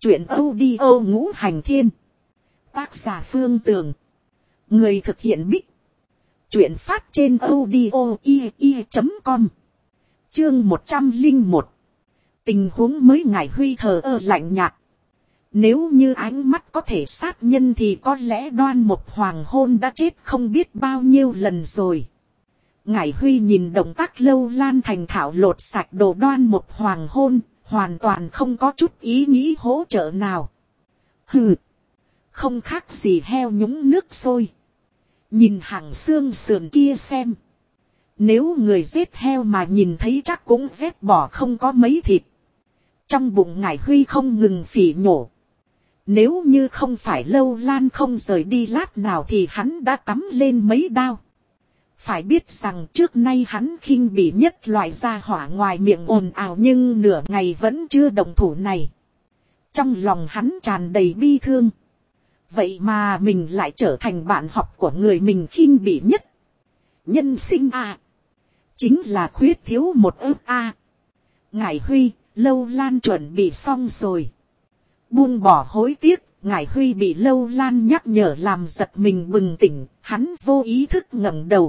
Chuyện audio Ngũ Hành Thiên. Tác giả Phương Tường. Người thực hiện Bích. Chuyện phát trên audio.com. Chương 101. Tình huống mới Ngải Huy thờ ơ lạnh nhạt. Nếu như ánh mắt có thể sát nhân thì có lẽ Đoan Mục Hoàng Hôn đã chết không biết bao nhiêu lần rồi. Ngải Huy nhìn động tác Lâu Lan thành thạo lột sạch đồ Đoan Mục Hoàng Hôn, hoàn toàn không có chút ý nghĩ hỗ trợ nào. Hừ, không khác gì heo nhúng nước sôi. Nhìn hàng xương sườn kia xem. Nếu người giết heo mà nhìn thấy chắc cũng vét bỏ không có mấy thịt. Trong bụng Ngải Huy không ngừng phỉ nhổ. Nếu như không phải Lâu Lan không rời đi lát nào thì hắn đã cắm lên mấy đao. Phải biết rằng trước nay hắn khinh bỉ nhất loại gia hỏa ngoài miệng ồn ào nhưng nửa ngày vẫn chưa động thủ này. Trong lòng hắn tràn đầy bi thương. Vậy mà mình lại trở thành bạn học của người mình khinh bỉ nhất. Nhân sinh à. Chính là khuyết thiếu một ước a. Ngải Huy, Lâu Lan chuẩn bị xong rồi. Buông bỏ hối tiếc, Ngải Huy bị Lâu Lan nhắc nhở làm giật mình bừng tỉnh, hắn vô ý thức ngẩng đầu.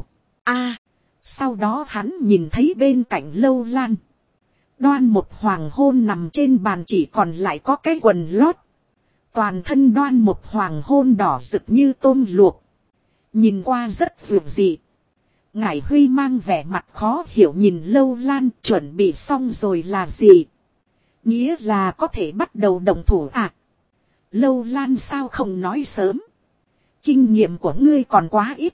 Sau đó hắn nhìn thấy bên cạnh Lâu Lan. Đoan Mục Hoàng Hôn nằm trên bàn chỉ còn lại có cái quần lót. Toàn thân Đoan Mục Hoàng Hôn đỏ rực như tôm luộc. Nhìn qua rất vượt dị. Ngải Huy mang vẻ mặt khó hiểu nhìn Lâu Lan chuẩn bị xong rồi là gì. Nghĩa là có thể bắt đầu động thủ à. Lâu Lan sao không nói sớm. Kinh nghiệm của ngươi còn quá ít.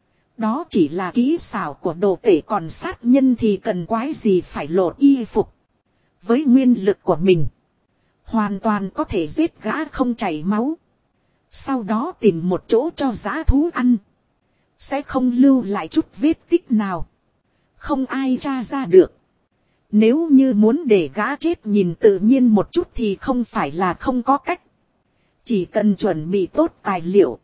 Đó chỉ là kỹ xảo của đồ tể còn sát nhân thì cần quái gì phải lột y phục. Với nguyên lực của mình. Hoàn toàn có thể giết gã không chảy máu. Sau đó tìm một chỗ cho dã thú ăn. Sẽ không lưu lại chút vết tích nào. Không ai tra ra được. Nếu như muốn để gã chết nhìn tự nhiên một chút thì không phải là không có cách. Chỉ cần chuẩn bị tốt tài liệu.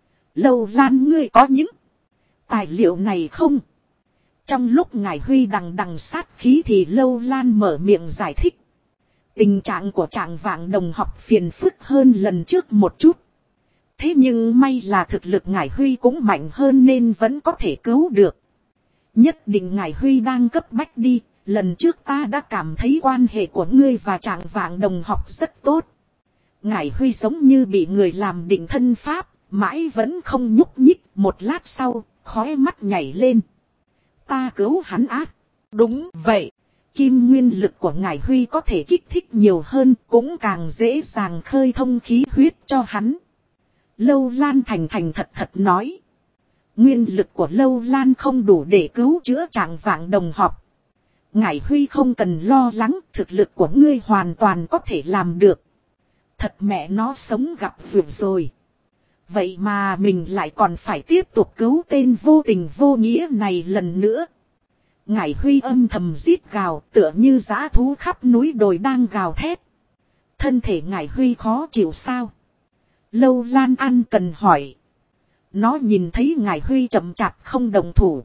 Lâu Lan ngươi có những tài liệu này không? Trong lúc Ngải Huy đằng sát khí thì Lâu Lan mở miệng giải thích. Tình trạng của Trạng Vạng đồng học phiền phức hơn lần trước một chút. Thế nhưng may là thực lực Ngải Huy cũng mạnh hơn nên vẫn có thể cứu được. Nhất định Ngải Huy đang cấp bách đi. Lần trước ta đã cảm thấy quan hệ của ngươi và Trạng Vạng đồng học rất tốt. Ngải Huy giống như bị người làm định thân pháp. Mãi vẫn không nhúc nhích. Một lát sau khóe mắt nhảy lên. Ta cứu hắn á. Đúng vậy. Kim nguyên lực của Ngải Huy có thể kích thích nhiều hơn. Cũng càng dễ dàng khơi thông khí huyết cho hắn. Lâu Lan thành thật nói. Nguyên lực của Lâu Lan không đủ để cứu chữa Trạng Vạng đồng học. Ngải Huy không cần lo lắng. Thực lực của ngươi hoàn toàn có thể làm được. Thật mẹ nó sống gặp vượt rồi. Vậy mà mình lại còn phải tiếp tục cứu tên vô tình vô nghĩa này lần nữa. Ngải Huy âm thầm rít gào tựa như dã thú khắp núi đồi đang gào thét. Thân thể Ngải Huy khó chịu sao? Lâu Lan ăn cần hỏi. Nó nhìn thấy Ngải Huy chậm chạp không đồng thủ.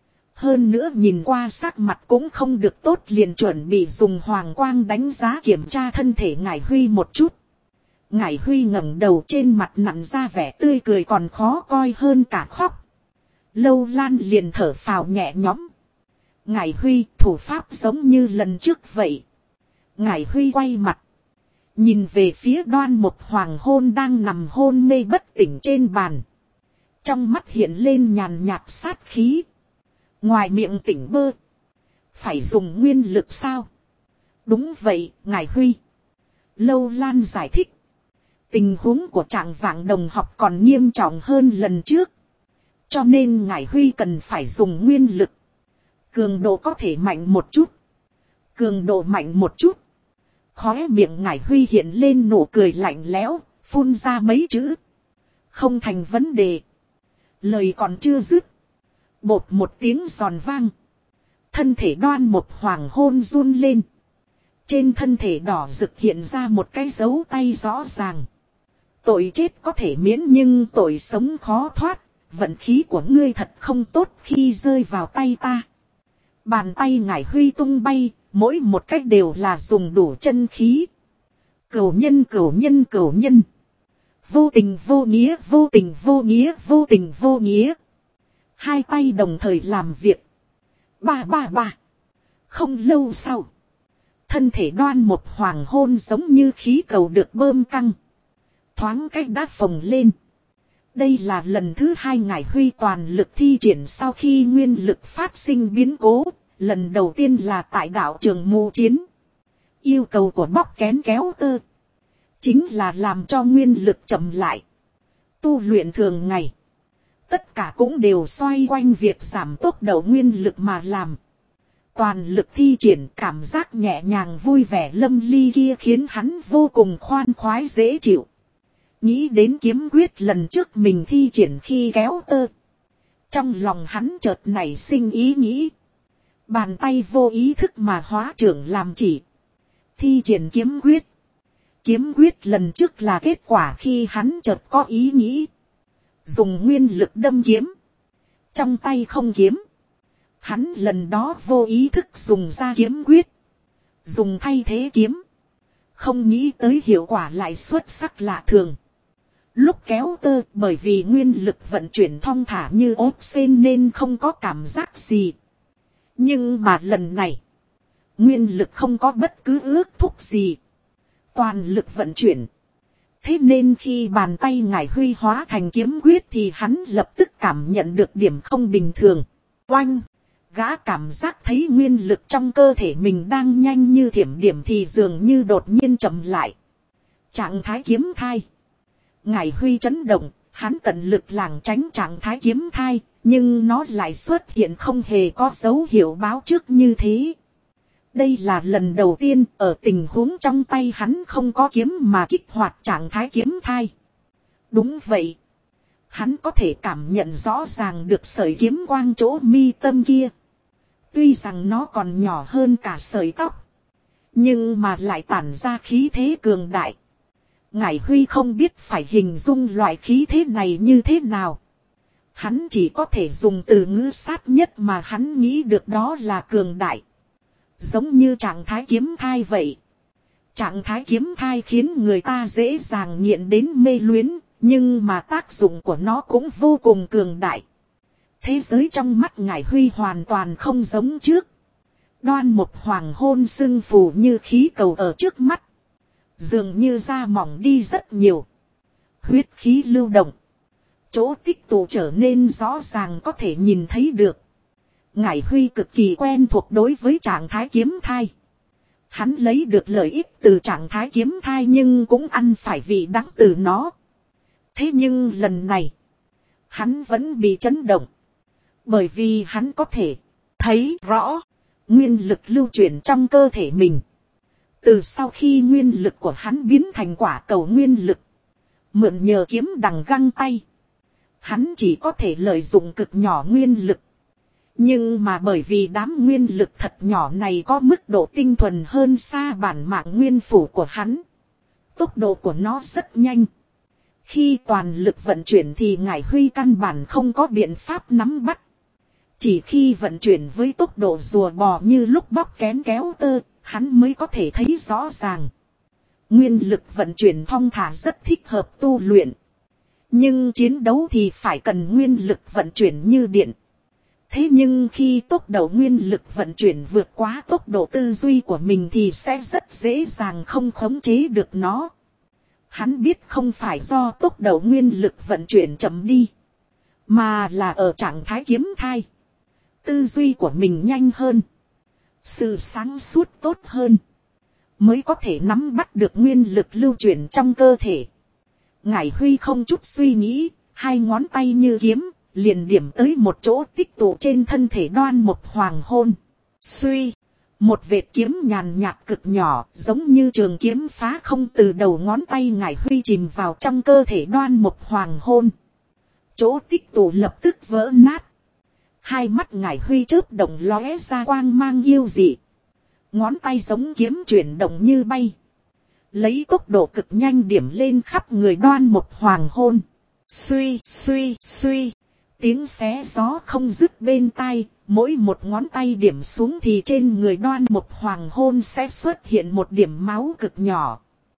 Hơn nữa nhìn qua sắc mặt cũng không được tốt liền chuẩn bị dùng hoàng quang đánh giá kiểm tra thân thể Ngải Huy một chút. Ngải Huy ngẩng đầu trên mặt nặn ra vẻ tươi cười còn khó coi hơn cả khóc. Lâu Lan liền thở phào nhẹ nhõm. Ngải Huy thủ pháp giống như lần trước vậy. Ngải Huy quay mặt. Nhìn về phía Đoan Mục Hoàng Hôn đang nằm hôn mê bất tỉnh trên bàn. Trong mắt hiện lên nhàn nhạt sát khí. Ngoài miệng tỉnh bơ. Phải dùng nguyên lực sao? Đúng vậy, Ngải Huy. Lâu Lan giải thích. Tình huống của Trạng Vạng đồng học còn nghiêm trọng hơn lần trước. Cho nên Ngải Huy cần phải dùng nguyên lực. Cường độ có thể mạnh một chút. Cường độ mạnh một chút. Khóe miệng Ngải Huy hiện lên nụ cười lạnh lẽo, phun ra mấy chữ. Không thành vấn đề. Lời còn chưa dứt. Bột một tiếng giòn vang. Thân thể Đoan Mục Hoàng Hôn run lên. Trên thân thể đỏ rực hiện ra một cái dấu tay rõ ràng. Tội chết có thể miễn nhưng tội sống khó thoát. Vận khí của ngươi thật không tốt khi rơi vào tay ta. Bàn tay Ngải Huy tung bay, mỗi một cách đều là dùng đủ chân khí. Cửu nhân cửu nhân cửu nhân. Vô tình vô nghĩa vô tình vô nghĩa vô tình vô nghĩa. Hai tay đồng thời làm việc. Ba ba ba. Không lâu sau. Thân thể Đoan Mục Hoàng Hôn giống như khí cầu được bơm căng. Thoáng cách đã phồng lên. Đây là lần thứ hai Ngải Huy toàn lực thi triển sau khi nguyên lực phát sinh biến cố. Lần đầu tiên là tại đạo trường mù chiến. Yêu cầu của bóc kén kéo tơ. Chính là làm cho nguyên lực chậm lại. Tu luyện thường ngày. Tất cả cũng đều xoay quanh việc giảm tốc độ nguyên lực mà làm. Toàn lực thi triển cảm giác nhẹ nhàng vui vẻ lâm ly kia khiến hắn vô cùng khoan khoái dễ chịu. Nghĩ đến kiếm quyết lần trước mình thi triển khi kéo tơ. Trong lòng hắn chợt nảy sinh ý nghĩ. Bàn tay vô ý thức mà hóa trưởng làm chỉ. Thi triển kiếm quyết. Kiếm quyết lần trước là kết quả khi hắn chợt có ý nghĩ. Dùng nguyên lực đâm kiếm. Trong tay không kiếm. Hắn lần đó vô ý thức dùng ra kiếm quyết. Dùng thay thế kiếm. Không nghĩ tới hiệu quả lại xuất sắc lạ thường. Lúc kéo tơ bởi vì nguyên lực vận chuyển thong thả như ốp sen nên không có cảm giác gì. Nhưng mà lần này. Nguyên lực không có bất cứ ước thúc gì. Toàn lực vận chuyển. Thế nên khi bàn tay Ngải Huy hóa thành kiếm quyết thì hắn lập tức cảm nhận được điểm không bình thường. Oanh! Gã cảm giác thấy nguyên lực trong cơ thể mình đang nhanh như thiểm điểm thì dường như đột nhiên chậm lại. Trạng thái kiếm thai. Ngải Huy chấn động, hắn tận lực lảng tránh trạng thái kiếm thai, nhưng nó lại xuất hiện không hề có dấu hiệu báo trước như thế. Đây là lần đầu tiên ở tình huống trong tay hắn không có kiếm mà kích hoạt trạng thái kiếm thai. Đúng vậy. Hắn có thể cảm nhận rõ ràng được sợi kiếm quang chỗ mi tâm kia. Tuy rằng nó còn nhỏ hơn cả sợi tóc. Nhưng mà lại tản ra khí thế cường đại. Ngải Huy không biết phải hình dung loại khí thế này như thế nào. Hắn chỉ có thể dùng từ ngữ sát nhất mà hắn nghĩ được đó là cường đại. Giống như trạng thái kiếm thai vậy. Trạng thái kiếm thai khiến người ta dễ dàng nghiện đến mê luyến, nhưng mà tác dụng của nó cũng vô cùng cường đại. Thế giới trong mắt Ngải Huy hoàn toàn không giống trước. Đoan Mục Hoàng Hôn sưng phù như khí cầu ở trước mắt. Dường như da mỏng đi rất nhiều. Huyết khí lưu động. Chỗ tích tụ trở nên rõ ràng có thể nhìn thấy được. Ngải Huy cực kỳ quen thuộc đối với trạng thái kiếm thai. Hắn lấy được lợi ích từ trạng thái kiếm thai nhưng cũng ăn phải vị đắng từ nó. Thế nhưng lần này, hắn vẫn bị chấn động. Bởi vì hắn có thể thấy rõ nguyên lực lưu chuyển trong cơ thể mình. Từ sau khi nguyên lực của hắn biến thành quả cầu nguyên lực, mượn nhờ kiếm đằng găng tay, hắn chỉ có thể lợi dụng cực nhỏ nguyên lực. Nhưng mà bởi vì đám nguyên lực thật nhỏ này có mức độ tinh thuần hơn xa bản mạng nguyên phủ của hắn. Tốc độ của nó rất nhanh. Khi toàn lực vận chuyển thì Ngải Huy căn bản không có biện pháp nắm bắt. Chỉ khi vận chuyển với tốc độ rùa bò như lúc bóc kén kéo tơ, hắn mới có thể thấy rõ ràng. Nguyên lực vận chuyển thong thả rất thích hợp tu luyện. Nhưng chiến đấu thì phải cần nguyên lực vận chuyển như điện. Thế nhưng khi tốc độ nguyên lực vận chuyển vượt quá tốc độ tư duy của mình thì sẽ rất dễ dàng không khống chế được nó. Hắn biết không phải do tốc độ nguyên lực vận chuyển chậm đi, mà là ở trạng thái kiếm thai. Tư duy của mình nhanh hơn, sự sáng suốt tốt hơn, mới có thể nắm bắt được nguyên lực lưu chuyển trong cơ thể. Ngải Huy không chút suy nghĩ, hai ngón tay như kiếm, liền điểm tới một chỗ tích tụ trên thân thể Đoan Mục Hoàng Hôn. Suy, một vệt kiếm nhàn nhạt cực nhỏ, giống như trường kiếm phá không từ đầu ngón tay Ngải Huy chìm vào trong cơ thể Đoan Mục Hoàng Hôn. Chỗ tích tụ lập tức vỡ nát. Hai mắt Ngải Huy chớp động lóe ra quang mang yêu dị. Ngón tay giống kiếm chuyển động như bay. Lấy tốc độ cực nhanh điểm lên khắp người Đoan Mục Hoàng Hôn. Suy, suy, suy. Tiếng xé gió không dứt bên tai, mỗi một ngón tay điểm xuống thì trên người Đoan Mục Hoàng Hôn sẽ xuất hiện một điểm máu cực nhỏ.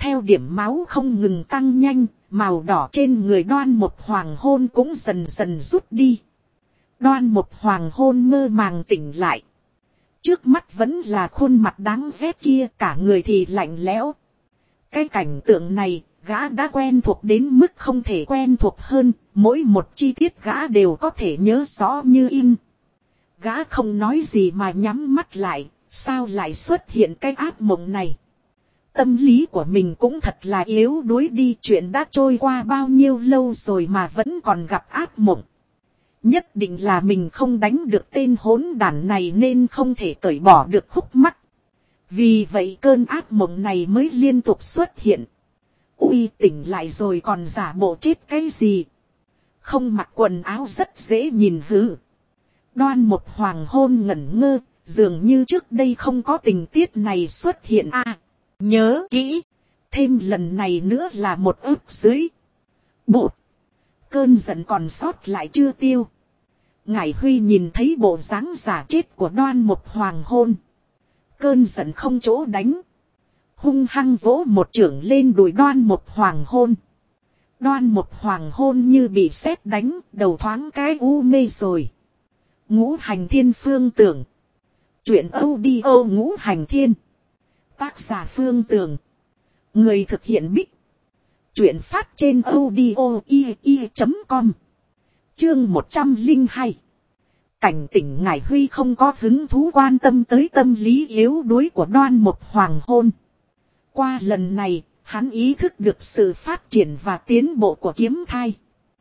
Theo điểm máu không ngừng tăng nhanh, màu đỏ trên người Đoan Một Hoàng Hôn cũng dần dần rút đi. Đoan Một Hoàng Hôn mơ màng tỉnh lại. Trước mắt vẫn là khuôn mặt đáng ghét kia, cả người thì lạnh lẽo. Cái cảnh tượng này, gã đã quen thuộc đến mức không thể quen thuộc hơn, mỗi một chi tiết gã đều có thể nhớ rõ như in. Gã không nói gì mà nhắm mắt lại, sao lại xuất hiện cái ác mộng này. Tâm lý của mình cũng thật là yếu đuối đi, chuyện đã trôi qua bao nhiêu lâu rồi mà vẫn còn gặp ác mộng. Nhất định là mình không đánh được tên hỗn đản này nên không thể cởi bỏ được khúc mắc. Vì vậy cơn ác mộng này mới liên tục xuất hiện. Ui, tỉnh lại rồi còn giả bộ chết cái gì? Không mặc quần áo rất dễ nhìn hứ. Đoan Một Hoàng Hôn ngẩn ngơ, dường như trước đây không có tình tiết này xuất hiện nhớ kỹ, thêm lần này nữa là một ức dưới. Bột, cơn giận còn sót lại chưa tiêu. Ngải Huy nhìn thấy bộ dáng giả chết của Đoan Một Hoàng Hôn. Cơn giận không chỗ đánh. Hung hăng vỗ một chưởng lên đùi Đoan Một Hoàng Hôn. Đoan Một Hoàng Hôn như bị sét đánh, đầu thoáng cái u mê rồi. Ngũ Hành Thiên Phương Tưởng. Chuyện audio Ngũ Hành Thiên. Tác giả Phương Tưởng. Người thực hiện Bích. Chuyện phát trên audio.com. Chương 102. Cảnh tỉnh Ngải Huy không có hứng thú quan tâm tới tâm lý yếu đuối của Đoan Một Hoàng Hôn. Qua lần này, hắn ý thức được sự phát triển và tiến bộ của kiếm thai.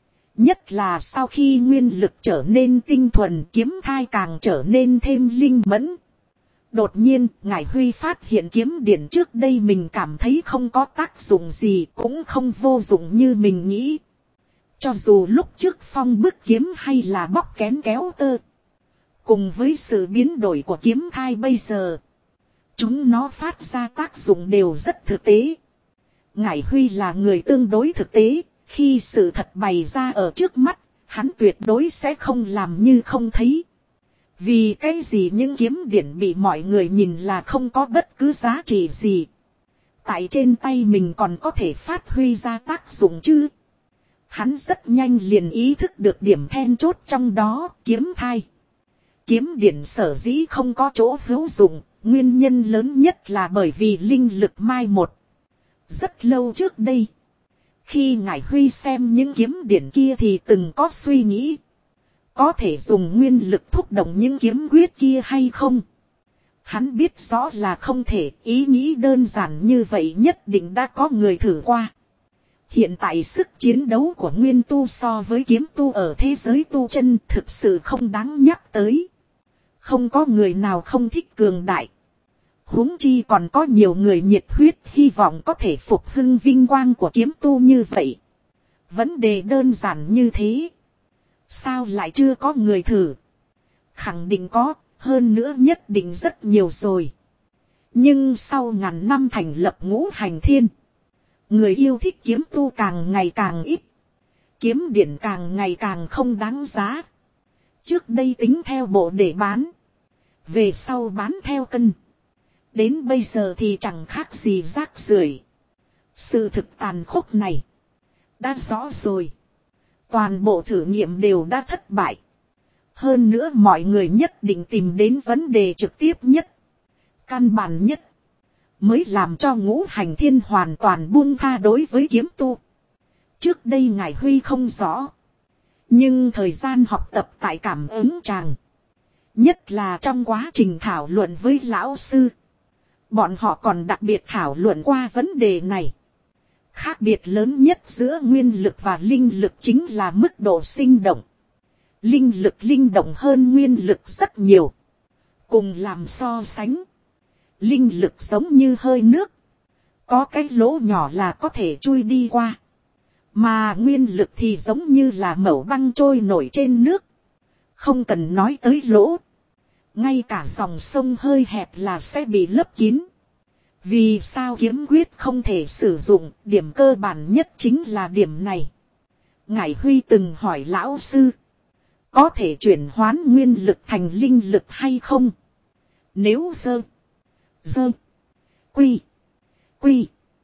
Nhất là sau khi nguyên lực trở nên tinh thuần, kiếm thai càng trở nên thêm linh mẫn. Đột nhiên, Ngải Huy phát hiện kiếm điển trước đây mình cảm thấy không có tác dụng gì, cũng không vô dụng như mình nghĩ. Cho dù lúc trước phong bức kiếm hay là bóc kén kéo tơ. Cùng với sự biến đổi của kiếm thai bây giờ, chúng nó phát ra tác dụng đều rất thực tế. Ngải Huy là người tương đối thực tế, khi sự thật bày ra ở trước mắt, hắn tuyệt đối sẽ không làm như không thấy. Vì cái gì những kiếm điển bị mọi người nhìn là không có bất cứ giá trị gì. Tại trên tay mình còn có thể phát huy ra tác dụng chứ. Hắn rất nhanh liền ý thức được điểm then chốt trong đó, kiếm thai. Kiếm điển sở dĩ không có chỗ hữu dụng, nguyên nhân lớn nhất là bởi vì linh lực mai một. Rất lâu trước đây, khi Ngải Huy xem những kiếm điển kia thì từng có suy nghĩ. Có thể dùng nguyên lực thúc động những kiếm quyết kia hay không? Hắn biết rõ là không thể, ý nghĩ đơn giản như vậy nhất định đã có người thử qua. Hiện tại sức chiến đấu của nguyên tu so với kiếm tu ở thế giới tu chân thực sự không đáng nhắc tới. Không có người nào không thích cường đại. Huống chi còn có nhiều người nhiệt huyết hy vọng có thể phục hưng vinh quang của kiếm tu như vậy. Vấn đề đơn giản như thế. Sao lại chưa có người thử? Khẳng định có, hơn nữa nhất định rất nhiều rồi. Nhưng sau ngàn năm thành lập Ngũ Hành Thiên, người yêu thích kiếm tu càng ngày càng ít. Kiếm điển càng ngày càng không đáng giá. Trước đây tính theo bộ để bán. Về sau bán theo cân. Đến bây giờ thì chẳng khác gì rác rưởi. Sự thực tàn khốc này đã rõ rồi. Toàn bộ thử nghiệm đều đã thất bại. Hơn nữa mọi người nhất định tìm đến vấn đề trực tiếp nhất, căn bản nhất, mới làm cho Ngũ Hành Thiên hoàn toàn buông tha đối với kiếm tu. Trước đây Ngải Huy không rõ. Nhưng thời gian học tập tại cảm ứng tràng, nhất là trong quá trình thảo luận với lão sư, bọn họ còn đặc biệt thảo luận qua vấn đề này. Khác biệt lớn nhất giữa nguyên lực và linh lực chính là mức độ sinh động. Linh lực linh động hơn nguyên lực rất nhiều. Cùng làm so sánh, linh lực giống như hơi nước. Có cái lỗ nhỏ là có thể chui đi qua. Mà nguyên lực thì giống như là mẩu băng trôi nổi trên nước. Không cần nói tới lỗ. Ngay cả dòng sông hơi hẹp là sẽ bị lấp kín. Vì sao kiếm quyết không thể sử dụng, điểm cơ bản nhất chính là điểm này. Ngải Huy từng hỏi lão sư, có thể chuyển hoán nguyên lực thành linh lực hay không? Nếu quy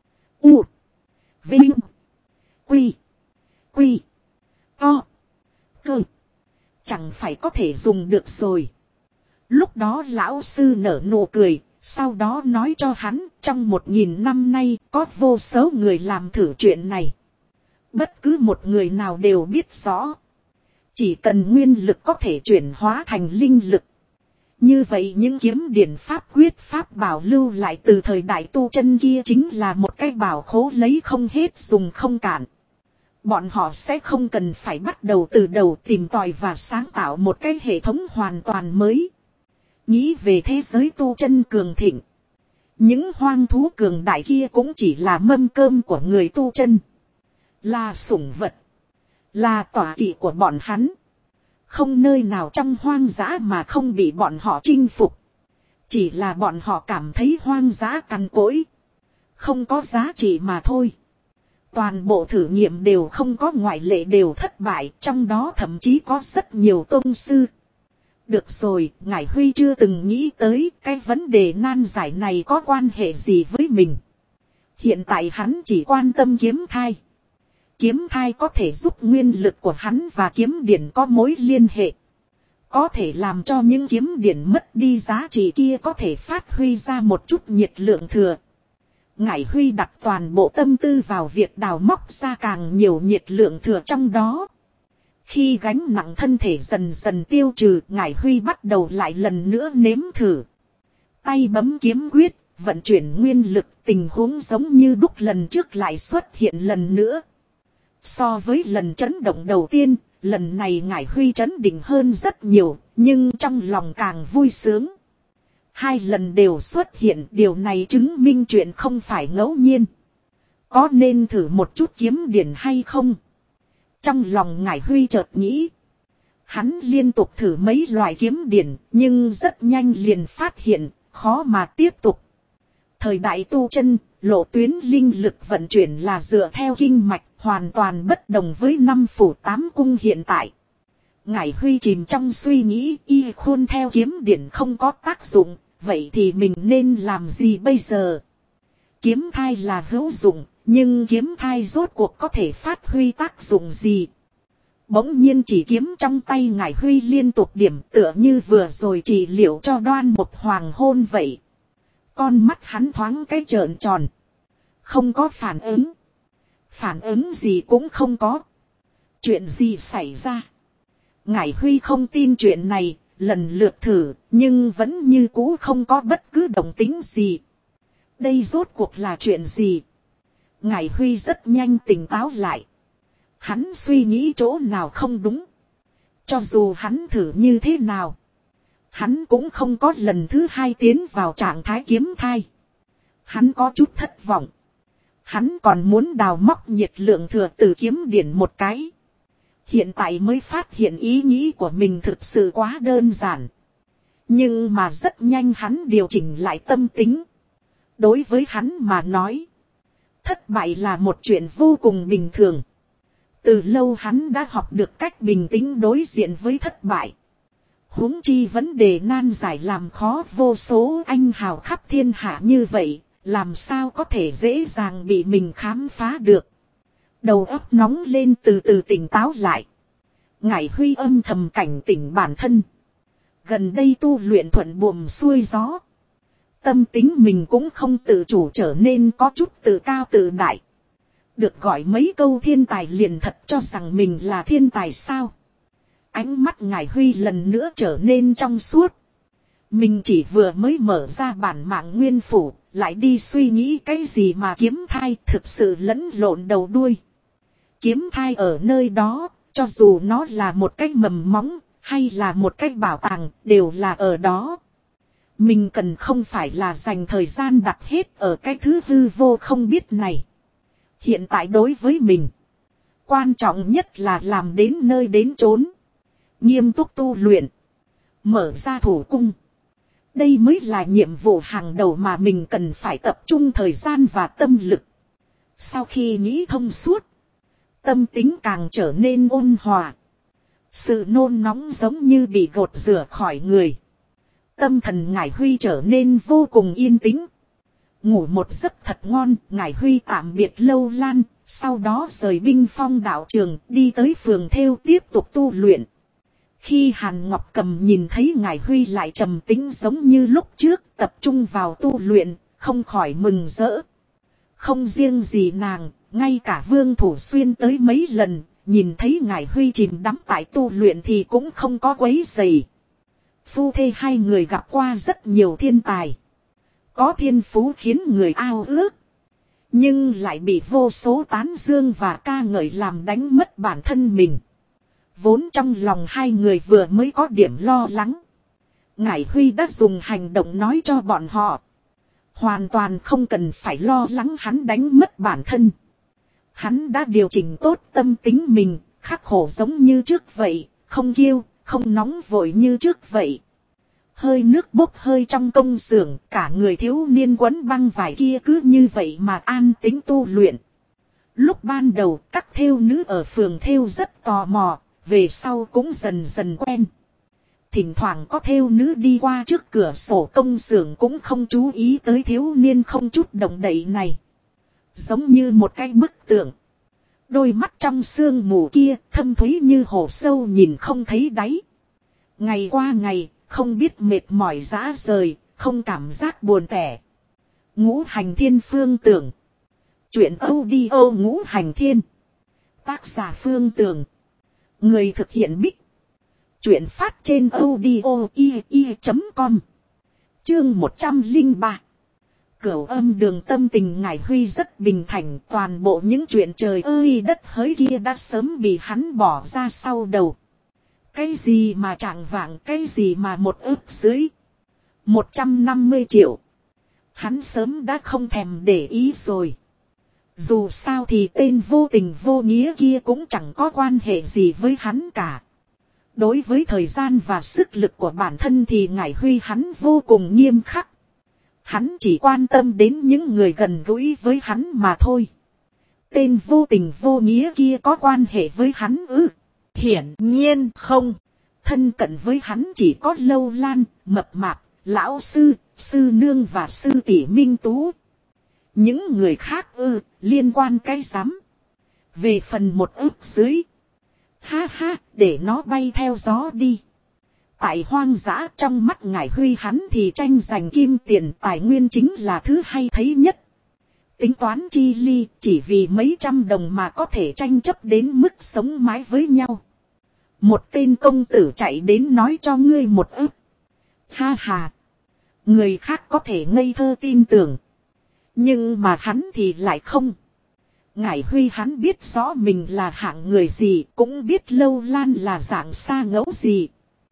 U. Vinh. Quy. Quy. To. Cơ. Chẳng phải có thể dùng được rồi. Lúc đó lão sư nở nụ cười. Sau đó nói cho hắn trong 1000 năm nay có vô số người làm thử chuyện này. Bất cứ một người nào đều biết rõ. Chỉ cần nguyên lực có thể chuyển hóa thành linh lực. Như vậy những kiếm điển pháp quyết pháp bảo lưu lại từ thời đại tu chân kia chính là một cái bảo khố lấy không hết dùng không cạn. Bọn họ sẽ không cần phải bắt đầu từ đầu tìm tòi và sáng tạo một cái hệ thống hoàn toàn mới. Nghĩ về thế giới tu chân cường thịnh. Những hoang thú cường đại kia cũng chỉ là mâm cơm của người tu chân. Là sủng vật. Là tọa kỵ của bọn hắn. Không nơi nào trong hoang dã mà không bị bọn họ chinh phục. Chỉ là bọn họ cảm thấy hoang dã cằn cỗi. Không có giá trị mà thôi. Toàn bộ thử nghiệm đều không có ngoại lệ đều thất bại. Trong đó thậm chí có rất nhiều tôn sư. Được rồi, Ngải Huy chưa từng nghĩ tới cái vấn đề nan giải này có quan hệ gì với mình. Hiện tại hắn chỉ quan tâm kiếm thai. Kiếm thai có thể giúp nguyên lực của hắn và kiếm điển có mối liên hệ. Có thể làm cho những kiếm điển mất đi giá trị kia có thể phát huy ra một chút nhiệt lượng thừa. Ngải Huy đặt toàn bộ tâm tư vào việc đào móc ra càng nhiều nhiệt lượng thừa trong đó. Khi gánh nặng thân thể dần dần tiêu trừ, Ngải Huy bắt đầu lại lần nữa nếm thử. Tay bấm kiếm quyết, vận chuyển nguyên lực, tình huống giống như đúc lần trước lại xuất hiện lần nữa. So với lần chấn động đầu tiên, lần này Ngải Huy chấn định hơn rất nhiều, nhưng trong lòng càng vui sướng. 2 lần đều xuất hiện, điều này chứng minh chuyện không phải ngẫu nhiên. Có nên thử một chút kiếm điển hay không? Trong lòng Ngải Huy chợt nghĩ. Hắn liên tục thử mấy loại kiếm điển, nhưng rất nhanh liền phát hiện, khó mà tiếp tục. Thời đại tu chân, lộ tuyến linh lực vận chuyển là dựa theo kinh mạch, hoàn toàn bất đồng với 5 phủ 8 cung hiện tại. Ngải Huy chìm trong suy nghĩ, y khuôn theo kiếm điển không có tác dụng, vậy thì mình nên làm gì bây giờ? Kiếm thai là hữu dụng, nhưng kiếm thai rốt cuộc có thể phát huy tác dụng gì? Bỗng nhiên chỉ kiếm trong tay Ngải Huy liên tục điểm tựa như vừa rồi trị liệu cho Đoan Mục Hoàng hôn vậy. Con mắt hắn thoáng cái trợn tròn. Không có phản ứng. Phản ứng gì cũng không có. Chuyện gì xảy ra? Ngải Huy không tin chuyện này, lần lượt thử, nhưng vẫn như cũ không có bất cứ động tĩnh gì. Đây rốt cuộc là chuyện gì? Ngải Huy rất nhanh tỉnh táo lại. Hắn suy nghĩ chỗ nào không đúng. Cho dù hắn thử như thế nào, hắn cũng không có lần thứ 2 tiến vào trạng thái kiếm thai. Hắn có chút thất vọng. Hắn còn muốn đào móc nhiệt lượng thừa từ kiếm điển một cái. Hiện tại mới phát hiện ý nghĩ của mình thực sự quá đơn giản. Nhưng mà rất nhanh hắn điều chỉnh lại tâm tính. Đối với hắn mà nói, thất bại là một chuyện vô cùng bình thường. Từ lâu hắn đã học được cách bình tĩnh đối diện với thất bại. Huống chi vấn đề nan giải làm khó vô số anh hào khắp thiên hạ như vậy, làm sao có thể dễ dàng bị mình khám phá được. Đầu óc nóng lên từ từ tỉnh táo lại. Ngải Huy âm thầm cảnh tỉnh bản thân. Gần đây tu luyện thuận buồm xuôi gió. Tâm tính mình cũng không tự chủ trở nên có chút tự cao tự đại. Được gọi mấy câu thiên tài liền thật cho rằng mình là thiên tài sao? Ánh mắt Ngải Huy lần nữa trở nên trong suốt. Mình chỉ vừa mới mở ra bản mạng nguyên phủ, lại đi suy nghĩ cái gì mà kiếm thai, thực sự lẫn lộn đầu đuôi. Kiếm thai ở nơi đó, cho dù nó là một cái mầm móng, hay là một cái bảo tàng, đều là ở đó. Mình cần không phải là dành thời gian đặt hết ở cái thứ hư vô không biết này. Hiện tại đối với mình, quan trọng nhất là làm đến nơi đến chốn. Nghiêm túc tu luyện. Mở ra thủ cung. Đây mới là nhiệm vụ hàng đầu mà mình cần phải tập trung thời gian và tâm lực. Sau khi nghĩ thông suốt, tâm tính càng trở nên ôn hòa. Sự nôn nóng giống như bị gột rửa khỏi người. Tâm thần Ngải Huy trở nên vô cùng yên tĩnh. Ngủ một giấc thật ngon, Ngải Huy tạm biệt Lâu Lan, sau đó rời binh phong đạo trường đi tới phường thêu tiếp tục tu luyện. Khi Hàn Ngọc Cầm nhìn thấy Ngải Huy lại trầm tĩnh giống như lúc trước, tập trung vào tu luyện, không khỏi mừng rỡ. Không riêng gì nàng, ngay cả Vương Thủ Xuyên tới mấy lần, nhìn thấy Ngải Huy chìm đắm tại tu luyện thì cũng không có quấy rầy. Phu thê hai người gặp qua rất nhiều thiên tài. Có thiên phú khiến người ao ước. Nhưng lại bị vô số tán dương và ca ngợi làm đánh mất bản thân mình. Vốn trong lòng hai người vừa mới có điểm lo lắng. Ngải Huy đã dùng hành động nói cho bọn họ. Hoàn toàn không cần phải lo lắng hắn đánh mất bản thân. Hắn đã điều chỉnh tốt tâm tính mình, khắc khổ giống như trước vậy, không kiêu, không nóng vội như trước vậy. Hơi nước bốc hơi trong công xưởng, cả người thiếu niên quấn băng vải kia cứ như vậy mà an tĩnh tu luyện. Lúc ban đầu các thêu nữ ở phường thêu rất tò mò, về sau cũng dần dần quen. Thỉnh thoảng có thêu nữ đi qua trước cửa sổ công xưởng cũng không chú ý tới thiếu niên không chút động đậy này. Giống như một cái bức tượng. Đôi mắt trong sương mù kia thâm thúy như hồ sâu nhìn không thấy đáy. Ngày qua ngày, không biết mệt mỏi rã rời, không cảm giác buồn tẻ. Ngũ Hành Thiên Phương Tưởng. Chuyện audio Ngũ Hành Thiên. Tác giả Phương Tưởng. Người thực hiện Bích. Chuyện phát trên audio.com. Chương 103. Cửu Âm Đường tâm tình Ngải Huy rất bình thản, toàn bộ những chuyện trời ơi đất hỡi kia đã sớm bị hắn bỏ ra sau đầu. Cái gì mà trạng vạng, cái gì mà 1 ức dưới 150 triệu. Hắn sớm đã không thèm để ý rồi. Dù sao thì tên vô tình vô nghĩa kia cũng chẳng có quan hệ gì với hắn cả. Đối với thời gian và sức lực của bản thân thì Ngải Huy hắn vô cùng nghiêm khắc. Hắn chỉ quan tâm đến những người gần gũi với hắn mà thôi. Tên vô tình vô nghĩa kia có quan hệ với hắn ư? Hiển nhiên không. Thân cận với hắn chỉ có Lâu Lan, Mập Mạp, Lão Sư, Sư Nương và Sư Tỷ Minh Tú. Những người khác ư, liên quan cái rắm. Về phần 1 ức dưới. Ha ha, để nó bay theo gió đi. Tại hoang dã trong mắt Ngải Huy hắn thì tranh giành kim tiền tài nguyên chính là thứ hay thấy nhất. Tính toán chi ly chỉ vì mấy trăm đồng mà có thể tranh chấp đến mức sống mái với nhau. Một tên công tử chạy đến nói cho ngươi 1 ức. Ha ha. Người khác có thể ngây thơ tin tưởng. Nhưng mà hắn thì lại không. Ngải Huy hắn biết rõ mình là hạng người gì, cũng biết Lâu Lan là dạng xa ngẫu gì.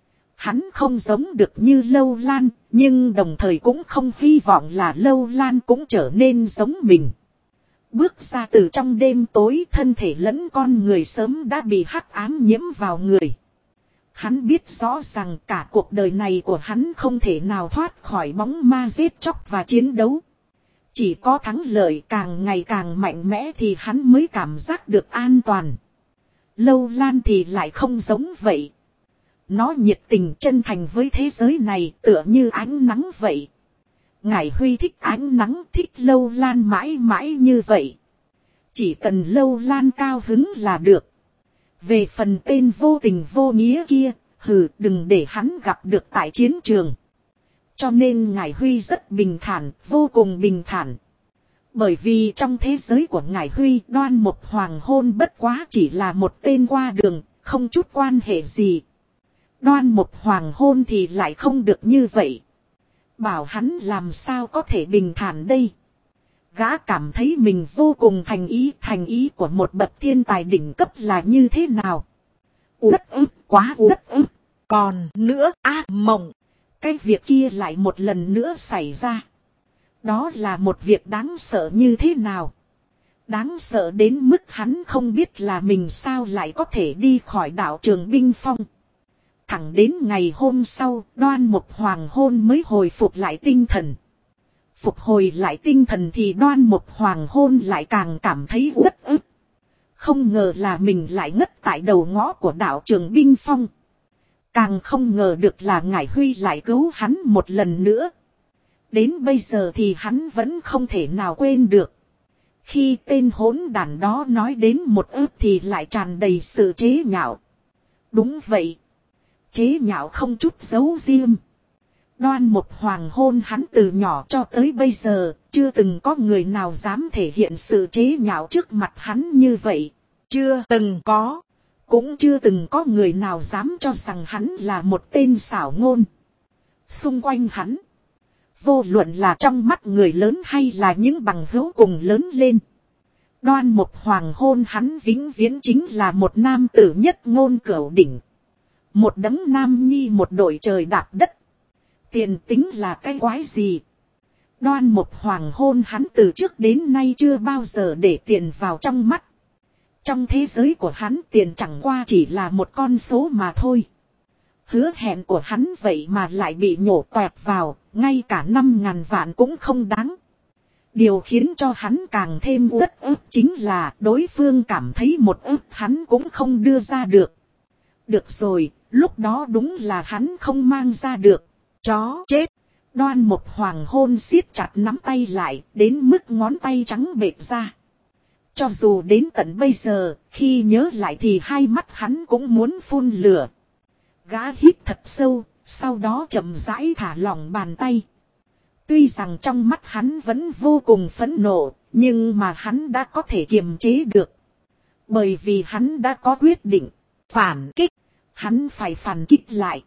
Hắn không giống được như Lâu Lan, nhưng đồng thời cũng không hy vọng là Lâu Lan cũng trở nên giống mình. Bước ra từ trong đêm tối, thân thể lẫn con người sớm đã bị hắc ám nhiễm vào người. Hắn biết rõ rằng cả cuộc đời này của hắn không thể nào thoát khỏi bóng ma giết chóc và chiến đấu. Chỉ có thắng lợi càng ngày càng mạnh mẽ thì hắn mới cảm giác được an toàn. Lâu Lan thì lại không giống vậy. Nó nhiệt tình chân thành với thế giới này tựa như ánh nắng vậy. Ngải Huy thích ánh nắng, thích Lâu Lan mãi mãi như vậy. Chỉ cần Lâu Lan cao hứng là được. Về phần tên vô tình vô nghĩa kia, đừng để hắn gặp được tại chiến trường. Cho nên Ngải Huy rất bình thản, vô cùng bình thản. Bởi vì trong thế giới của Ngải Huy, Đoan Mục Hoàng Hôn bất quá chỉ là một tên qua đường, không chút quan hệ gì. Đoan Mục Hoàng Hôn thì lại không được như vậy. Bảo hắn làm sao có thể bình thản đây. Gã cảm thấy mình vô cùng thành ý của một bậc thiên tài đỉnh cấp là như thế nào. Đất ức, quá đất ức. Còn nữa, mộng. Cái việc kia lại một lần nữa xảy ra. Đó là một việc đáng sợ như thế nào. Đáng sợ đến mức hắn không biết là mình sao lại có thể đi khỏi đạo trường binh phong. Thẳng đến ngày hôm sau, Đoan Mục Hoàng Hôn mới hồi phục lại tinh thần. Phục hồi lại tinh thần thì Đoan Mục Hoàng Hôn lại càng cảm thấy uất ức. Không ngờ là mình lại ngất tại đầu ngõ của đạo trường binh phong. Càng không ngờ được là Ngải Huy lại cứu hắn một lần nữa. Đến bây giờ thì hắn vẫn không thể nào quên được. Khi tên hỗn đản đó nói đến 1 ức thì lại tràn đầy sự chế nhạo. Đúng vậy. Chế nhạo không chút giấu riêng. Đoan Mục Hoàng hôn hắn từ nhỏ cho tới bây giờ, chưa từng có người nào dám thể hiện sự chế nhạo trước mặt hắn như vậy. Chưa từng có. Cũng chưa từng có người nào dám cho rằng hắn là một tên xảo ngôn. Xung quanh hắn, vô luận là trong mắt người lớn hay là những bằng hữu cùng lớn lên, Đoan Mục Hoàng hôn hắn vĩnh viễn chính là một nam tử nhất ngôn cửu đỉnh. Một đấng nam nhi một đội trời đạp đất. Tiền tính là cái quái gì? Đoan Mục Hoàng hôn hắn từ trước đến nay chưa bao giờ để tiền vào trong mắt. Trong thế giới của hắn tiền chẳng qua chỉ là một con số mà thôi. Hứa hẹn của hắn vậy mà lại bị nhổ toẹt vào, ngay cả 5.000 vạn cũng không đáng. Điều khiến cho hắn càng thêm uất ức chính là đối phương cảm thấy 1 ức hắn cũng không đưa ra được. Được rồi, lúc đó đúng là hắn không mang ra được. Chó chết! Đoan Mục Hoàng hôn siết chặt nắm tay lại, đến mức ngón tay trắng bệch ra. Cho dù đến tận bây giờ, khi nhớ lại thì hai mắt hắn cũng muốn phun lửa. Gã hít thật sâu, sau đó chậm rãi thả lỏng bàn tay. Tuy rằng trong mắt hắn vẫn vô cùng phẫn nộ, nhưng mà hắn đã có thể kiềm chế được. Bởi vì hắn đã có quyết định, phản kích. Hắn phải phản kích lại.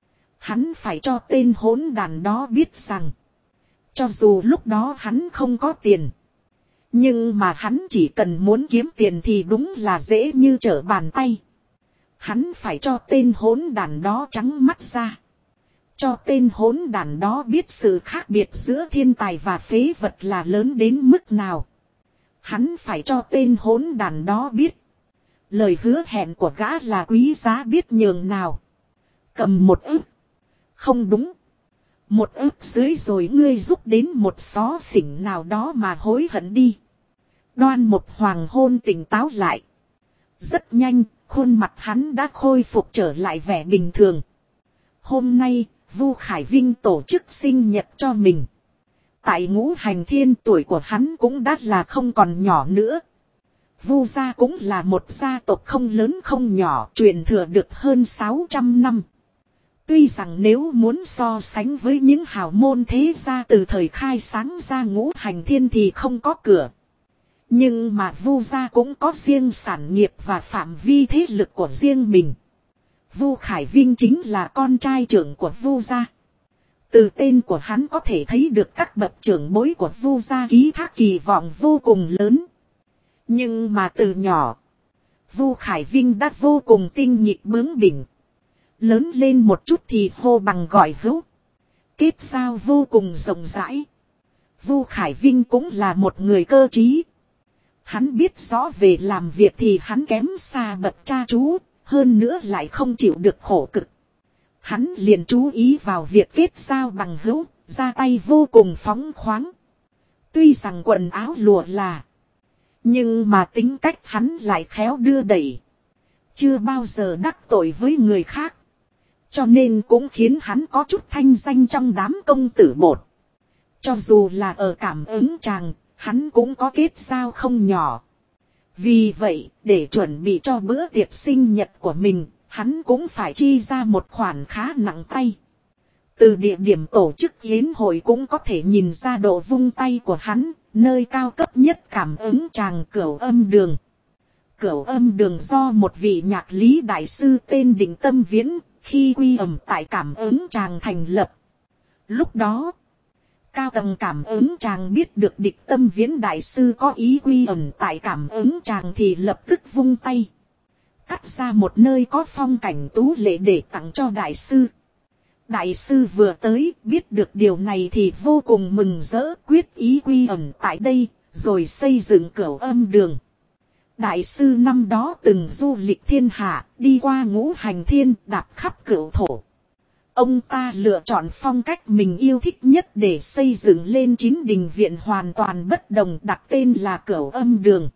Hắn phải cho tên hỗn đàn đó biết rằng, cho dù lúc đó hắn không có tiền, nhưng mà hắn chỉ cần muốn kiếm tiền thì đúng là dễ như trở bàn tay. Hắn phải cho tên hỗn đàn đó trắng mắt ra. Cho tên hỗn đàn đó biết sự khác biệt giữa thiên tài và phế vật là lớn đến mức nào. Hắn phải cho tên hỗn đàn đó biết, lời hứa hẹn của gã là quý giá biết nhường nào. Cầm 1 ức. Không đúng. 1 ức dưới rồi ngươi giúp đến một xó xỉnh nào đó mà hối hận đi. Đoan Mục Hoàng hôn tỉnh táo lại. Rất nhanh, khuôn mặt hắn đã khôi phục trở lại vẻ bình thường. Hôm nay, Vu Khải Vinh tổ chức sinh nhật cho mình. Tại Ngũ Hành Thiên tuổi của hắn cũng đã là không còn nhỏ nữa. Vu gia cũng là một gia tộc không lớn không nhỏ, truyền thừa được hơn 600 năm. Tuy rằng nếu muốn so sánh với những hào môn thế gia từ thời khai sáng ra Ngũ Hành Thiên thì không có cửa. Nhưng mà Vu gia cũng có riêng sản nghiệp và phạm vi thế lực của riêng mình. Vu Khải Vinh chính là con trai trưởng của Vu gia. Từ tên của hắn có thể thấy được các bậc trưởng bối của Vu gia ký thác kỳ vọng vô cùng lớn. Nhưng mà từ nhỏ, Vu Khải Vinh đã vô cùng tinh nhịp bướng bỉnh. Lớn lên một chút thì hô bằng gọi hữu. Kết giao vô cùng rộng rãi. Vu Khải Vinh cũng là một người cơ trí. Hắn biết rõ về làm việc thì hắn kém xa bậc cha chú, hơn nữa lại không chịu được khổ cực. Hắn liền chú ý vào việc kết giao bằng hữu, ra tay vô cùng phóng khoáng. Tuy rằng quần áo lụa là, nhưng mà tính cách hắn lại khéo đưa đẩy. Chưa bao giờ đắc tội với người khác. Cho nên cũng khiến hắn có chút thanh danh trong đám công tử bột. Cho dù là ở Cảm Ứng Tràng, hắn cũng có kết giao không nhỏ. Vì vậy, để chuẩn bị cho bữa tiệc sinh nhật của mình, hắn cũng phải chi ra một khoản khá nặng tay. Từ địa điểm tổ chức yến hội cũng có thể nhìn ra độ vung tay của hắn, nơi cao cấp nhất Cảm Ứng Tràng Cửu Âm Đường. Cửu Âm Đường do một vị nhạc lý đại sư tên Định Tâm Viễn, khi quy ẩn tại Cảm Ứng Tràng thành lập. Lúc đó, cao tầng Cảm Ứng Tràng biết được Định Tâm Viễn đại sư có ý quy ẩn tại Cảm Ứng Tràng thì lập tức vung tay. Cắt ra một nơi có phong cảnh tú lệ để tặng cho đại sư. Đại sư vừa tới, biết được điều này thì vô cùng mừng rỡ, quyết ý quy ẩn tại đây, rồi xây dựng Cửu Âm Đường. Đại sư năm đó từng du lịch thiên hạ, đi qua Ngũ Hành Thiên, đạp khắp cửu thổ. Ông ta lựa chọn phong cách mình yêu thích nhất để xây dựng lên 9 đình viện hoàn toàn bất đồng, đặt tên là Cửu Âm Đường.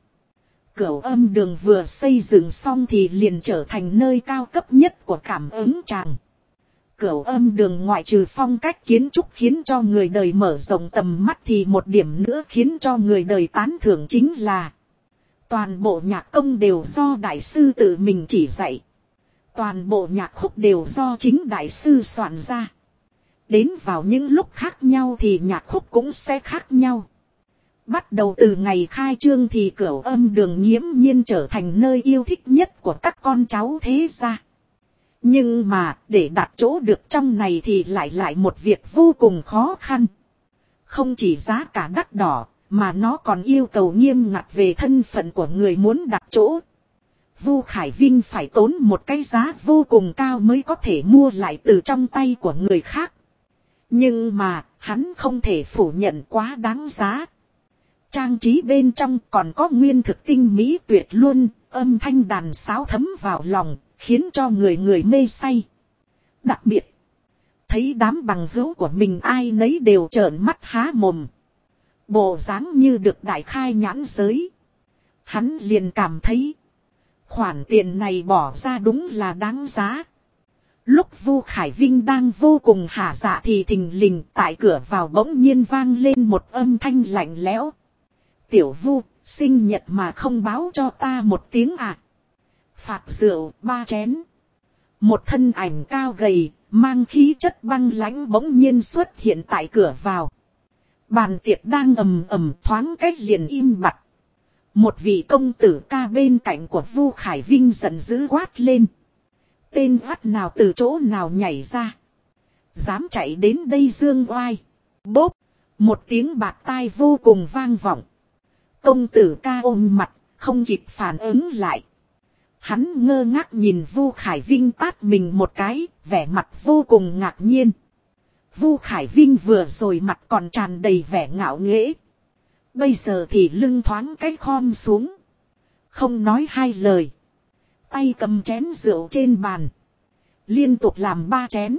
Cửu Âm Đường vừa xây dựng xong thì liền trở thành nơi cao cấp nhất của Cảm Ứng Tràng. Cửu Âm Đường ngoại trừ phong cách kiến trúc khiến cho người đời mở rộng tầm mắt thì một điểm nữa khiến cho người đời tán thưởng chính là toàn bộ nhạc công đều do đại sư tự mình chỉ dạy. Toàn bộ nhạc khúc đều do chính đại sư soạn ra. Đến vào những lúc khác nhau thì nhạc khúc cũng sẽ khác nhau. Bắt đầu từ ngày khai trương thì Cửu Âm Đường nghiễm nhiên trở thành nơi yêu thích nhất của các con cháu thế gia. Nhưng mà để đặt chỗ được trong này thì lại một việc vô cùng khó khăn. Không chỉ giá cả đắt đỏ mà nó còn yêu cầu nghiêm ngặt về thân phận của người muốn đặt chỗ. Vu Khải Vinh phải tốn một cái giá vô cùng cao mới có thể mua lại từ trong tay của người khác. Nhưng mà hắn không thể phủ nhận quá đáng giá. Trang trí bên trong còn có nguyên thực tinh mỹ tuyệt luôn, âm thanh đàn sáo thấm vào lòng, khiến cho người mê say. Đặc biệt, thấy đám bằng hữu của mình ai nấy đều trợn mắt há mồm. Bộ dáng như được đại khai nhãn giới. Hắn liền cảm thấy khoản tiền này bỏ ra đúng là đáng giá. Lúc Vu Khải Vinh đang vô cùng hả dạ thì thình lình tại cửa vào bỗng nhiên vang lên một âm thanh lạnh lẽo. Tiểu Vu, sinh nhật mà không báo cho ta một tiếng à? Phạt rượu 3 chén. Một thân ảnh cao gầy, mang khí chất băng lãnh bỗng nhiên xuất hiện tại cửa vào. Bàn tiệc đang ầm ầm thoáng cách liền im bặt. Một vị công tử ca bên cạnh của Vu Khải Vinh giận dữ quát lên. Tên vắt nào từ chỗ nào nhảy ra? Dám chạy đến đây dương oai. Bốp! Một tiếng bạt tai vô cùng vang vọng. Công tử ca ôm mặt, không kịp phản ứng lại. Hắn ngơ ngác nhìn Vu Khải Vinh tát mình một cái, vẻ mặt vô cùng ngạc nhiên. Vu Khải Vinh vừa rồi mặt còn tràn đầy vẻ ngạo nghễ. Bây giờ thì lưng thoáng cái khom xuống. Không nói hai lời. Tay cầm chén rượu trên bàn. Liên tục làm 3 chén.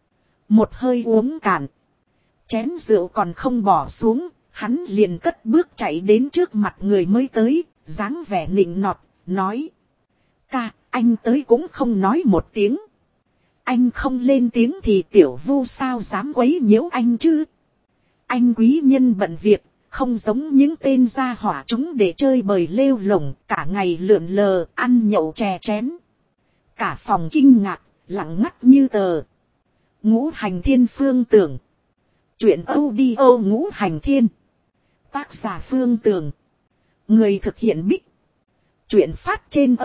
Một hơi uống cạn. Chén rượu còn không bỏ xuống. Hắn liền cất bước chạy đến trước mặt người mới tới. Dáng vẻ nịnh nọt, nói. Ca, anh tới cũng không nói một tiếng. Anh không lên tiếng thì tiểu Vu sao dám quấy nhiễu anh chứ. Anh quý nhân bận việc. Không giống những tên gia hỏa chúng để chơi bời lêu lổng, cả ngày lượn lờ, ăn nhậu chè chén. Cả phòng kinh ngạc, lặng ngắt như tờ. Ngũ Hành Thiên Phương Tưởng. Chuyện audio Ngũ Hành Thiên. Tác giả Phương Tưởng. Người thực hiện Bích. Chuyện phát trên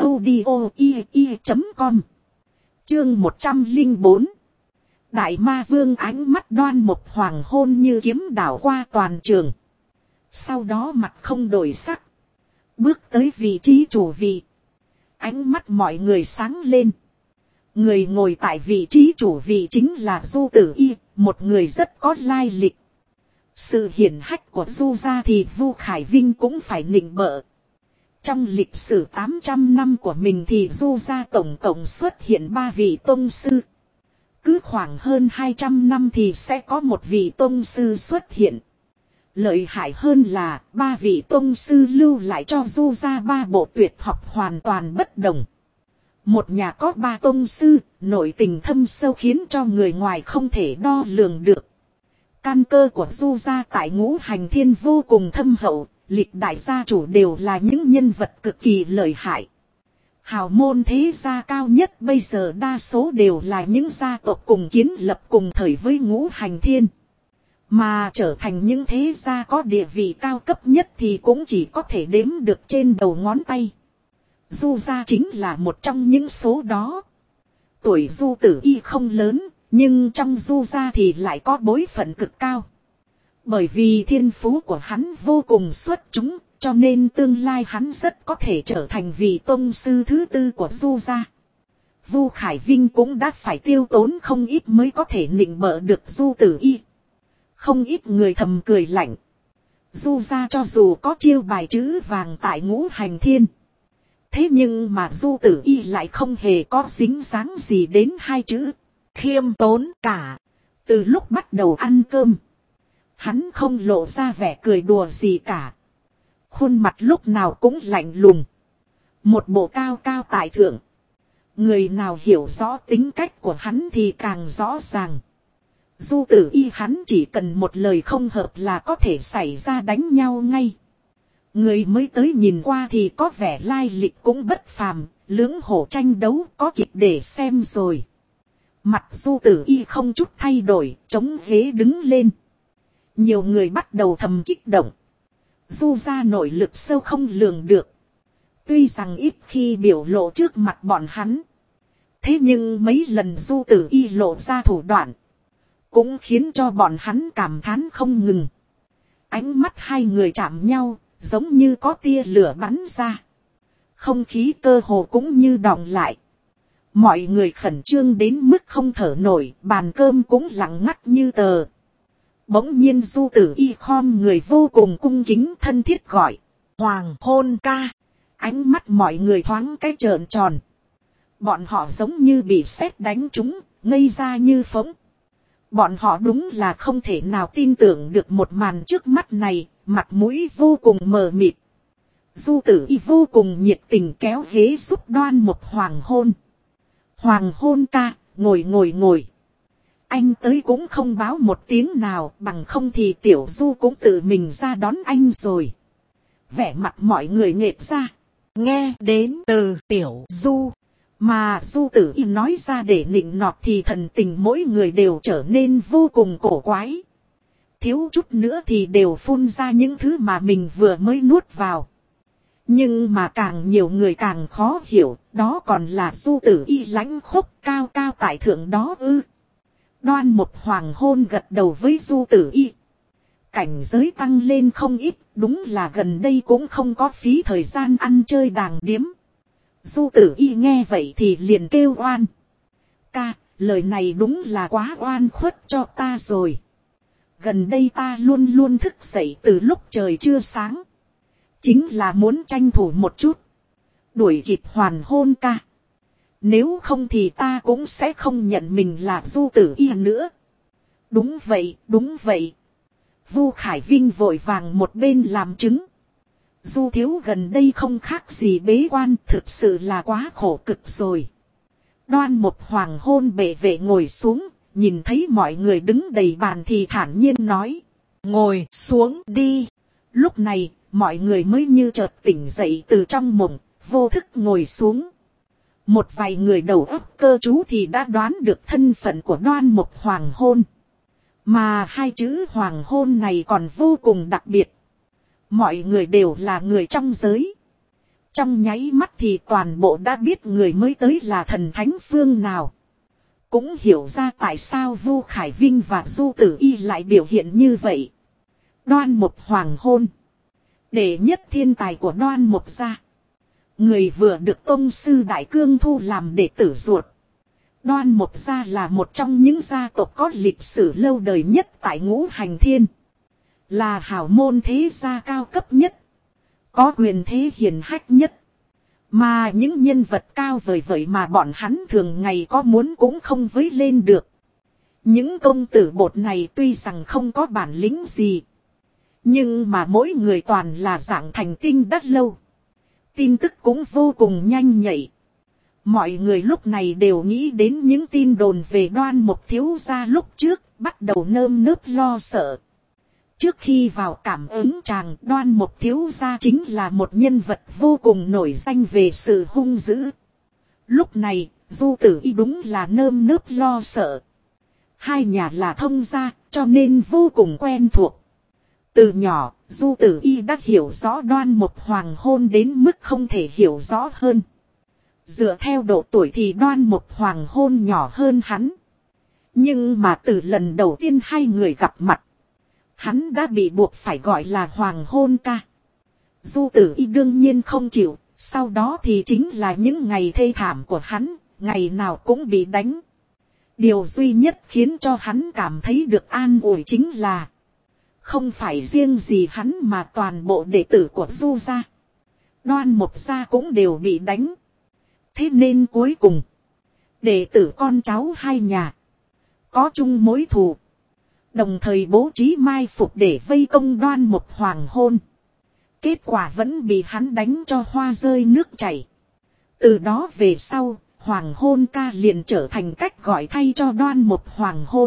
audio.com. Chương 104. Đại Ma Vương ánh mắt đoan một hoàng hôn như kiếm đảo qua toàn trường. Sau đó mặt không đổi sắc. Bước tới vị trí chủ vị. Ánh mắt mọi người sáng lên. Người ngồi tại vị trí chủ vị chính là Du Tử Y, một người rất có lai lịch. Sự hiển hách của Du gia thì Vu Khải Vinh cũng phải nịnh bợ. Trong lịch sử 800 năm của mình thì Du gia tổng cộng xuất hiện 3 vị tông sư. Cứ khoảng hơn 200 năm thì sẽ có một vị tông sư xuất hiện. Lợi hại hơn là 3 vị tông sư lưu lại cho Du gia 3 bộ tuyệt học hoàn toàn bất đồng. Một nhà có 3 tông sư, nội tình thâm sâu khiến cho người ngoài không thể đo lường được. Căn cơ của Du gia tại Ngũ Hành Thiên vô cùng thâm hậu, lịch đại gia chủ đều là những nhân vật cực kỳ lợi hại. Hào môn thế gia cao nhất bây giờ đa số đều là những gia tộc cùng kiến lập cùng thời với Ngũ Hành Thiên. Mà trở thành những thế gia có địa vị cao cấp nhất thì cũng chỉ có thể đếm được trên đầu ngón tay. Du gia chính là một trong những số đó. Tuổi Du Tử Y không lớn, nhưng trong Du gia thì lại có bối phận cực cao. Bởi vì thiên phú của hắn vô cùng xuất chúng, cho nên tương lai hắn rất có thể trở thành vị tông sư thứ 4 của Du gia. Vu Khải Vinh cũng đã phải tiêu tốn không ít mới có thể nịnh bợ được Du Tử Y. Không ít người thầm cười lạnh. Du gia cho dù có chiêu bài chữ vàng tại Ngũ Hành Thiên. Thế nhưng mà Du Tử Y lại không hề có dính dáng gì đến 2 chữ khiêm tốn cả. Từ lúc bắt đầu ăn cơm, hắn không lộ ra vẻ cười đùa gì cả. Khuôn mặt lúc nào cũng lạnh lùng. Một bộ cao cao tại thượng, Người nào hiểu rõ tính cách của hắn thì càng rõ ràng. Du Tử Y hắn chỉ cần một lời không hợp là có thể xảy ra đánh nhau ngay. Người mới tới nhìn qua thì có vẻ lai lịch cũng bất phàm, lưỡng hổ tranh đấu có kịch để xem rồi. Mặt Du Tử Y không chút thay đổi, chống ghế đứng lên. Nhiều người bắt đầu thầm kích động. Du gia nội lực sâu không lường được. Tuy rằng ít khi biểu lộ trước mặt bọn hắn. Thế nhưng mấy lần Du Tử Y lộ ra thủ đoạn. Cũng khiến cho bọn hắn cảm thán không ngừng. Ánh mắt hai người chạm nhau, giống như có tia lửa bắn ra. Không khí cơ hồ cũng như đọng lại. Mọi người khẩn trương đến mức không thở nổi, bàn cơm cũng lặng ngắt như tờ. Bỗng nhiên Du Tử Y khom người vô cùng cung kính thân thiết gọi. Hoàng hôn ca. Ánh mắt mọi người thoáng cái trợn tròn. Bọn họ giống như bị sét đánh trúng, ngây ra như phỗng. Bọn họ đúng là không thể nào tin tưởng được một màn trước mắt này, mặt mũi vô cùng mờ mịt. Du Tử Y vô cùng nhiệt tình kéo ghế giúp Đoan Mục hoàng hôn. Hoàng hôn ca, ngồi. Anh tới cũng không báo một tiếng nào, bằng không thì Tiểu Du cũng tự mình ra đón anh rồi. Vẻ mặt mọi người nghệt ra. Nghe đến từ Tiểu Du. Mà Du Tử Y nói ra để nịnh nọt thì thần tình mỗi người đều trở nên vô cùng cổ quái. Thiếu chút nữa thì đều phun ra những thứ mà mình vừa mới nuốt vào. Nhưng mà càng nhiều người càng khó hiểu, đó còn là Du Tử Y lãnh khốc cao cao tại thượng đó ư. Đoan Mục hoàng hôn gật đầu với Du Tử Y. Cảnh giới tăng lên không ít, đúng là gần đây cũng không có phí thời gian ăn chơi đàng điếm. Du Tử Y nghe vậy thì liền kêu oan. Ca, lời này đúng là quá oan khuất cho ta rồi. Gần đây ta luôn luôn thức dậy từ lúc trời chưa sáng. Chính là muốn tranh thủ một chút. Đuổi kịp hoàn hôn ca. Nếu không thì ta cũng sẽ không nhận mình là Du Tử Y nữa. Đúng vậy. Vu Khải Vinh vội vàng một bên làm chứng. Du thiếu gần đây không khác gì bế quan, thực sự là quá khổ cực rồi. Đoan Mục hoàng hôn bệ vệ ngồi xuống, nhìn thấy mọi người đứng đầy bàn thì thản nhiên nói. Ngồi xuống đi. Lúc này, mọi người mới như chợt tỉnh dậy từ trong mộng, vô thức ngồi xuống. Một vài người đầu óc cơ chú thì đã đoán được thân phận của Đoan Mục hoàng hôn. Mà hai chữ hoàng hôn này còn vô cùng đặc biệt. Mọi người đều là người trong giới. Trong nháy mắt thì toàn bộ đã biết người mới tới là thần thánh phương nào. Cũng hiểu ra tại sao Vu Khải Vinh và Du Tử Y lại biểu hiện như vậy. Đoan Mục hoàng hôn. Đệ nhất thiên tài của Đoan Mục gia. Người vừa được tông sư Đại Cương thu làm đệ tử ruột. Đoan Mục gia là một trong những gia tộc có lịch sử lâu đời nhất tại Ngũ Hành Thiên. Là hào môn thế gia cao cấp nhất. Có quyền thế hiển hách nhất. Mà những nhân vật cao vời vời mà bọn hắn thường ngày có muốn cũng không với lên được. Những công tử bột này tuy rằng không có bản lĩnh gì. Nhưng mà mỗi người toàn là dạng thành tinh đắt lâu. Tin tức cũng vô cùng nhanh nhạy. Mọi người lúc này đều nghĩ đến những tin đồn về Đoan Mục thiếu gia lúc trước, bắt đầu nơm nớp lo sợ. Trước khi vào cảm ứng tràng, Đoan Mục thiếu gia chính là một nhân vật vô cùng nổi danh về sự hung dữ. Lúc này, Du Tử Y đúng là nơm nớp lo sợ. Hai nhà là thông gia, cho nên vô cùng quen thuộc. Từ nhỏ, Du Tử Y đã hiểu rõ Đoan Mục hoàng hôn đến mức không thể hiểu rõ hơn. Dựa theo độ tuổi thì Đoan Mục hoàng hôn nhỏ hơn hắn. Nhưng mà từ lần đầu tiên hai người gặp mặt, hắn đã bị buộc phải gọi là hoàng hôn ca. Du Tử Y đương nhiên không chịu, sau đó thì chính là những ngày thê thảm của hắn, ngày nào cũng bị đánh. Điều duy nhất khiến cho hắn cảm thấy được an ủi chính là không phải riêng gì hắn mà toàn bộ đệ tử của Du gia, Đoan Mục gia cũng đều bị đánh. Thế nên cuối cùng, đệ tử con cháu hai nhà có chung mối thù, đồng thời bố trí mai phục để vây công Đoan Mục hoàng hôn. Kết quả vẫn bị hắn đánh cho hoa rơi nước chảy. Từ đó về sau, hoàng hôn ca liền trở thành cách gọi thay cho đoan một hoàng hôn.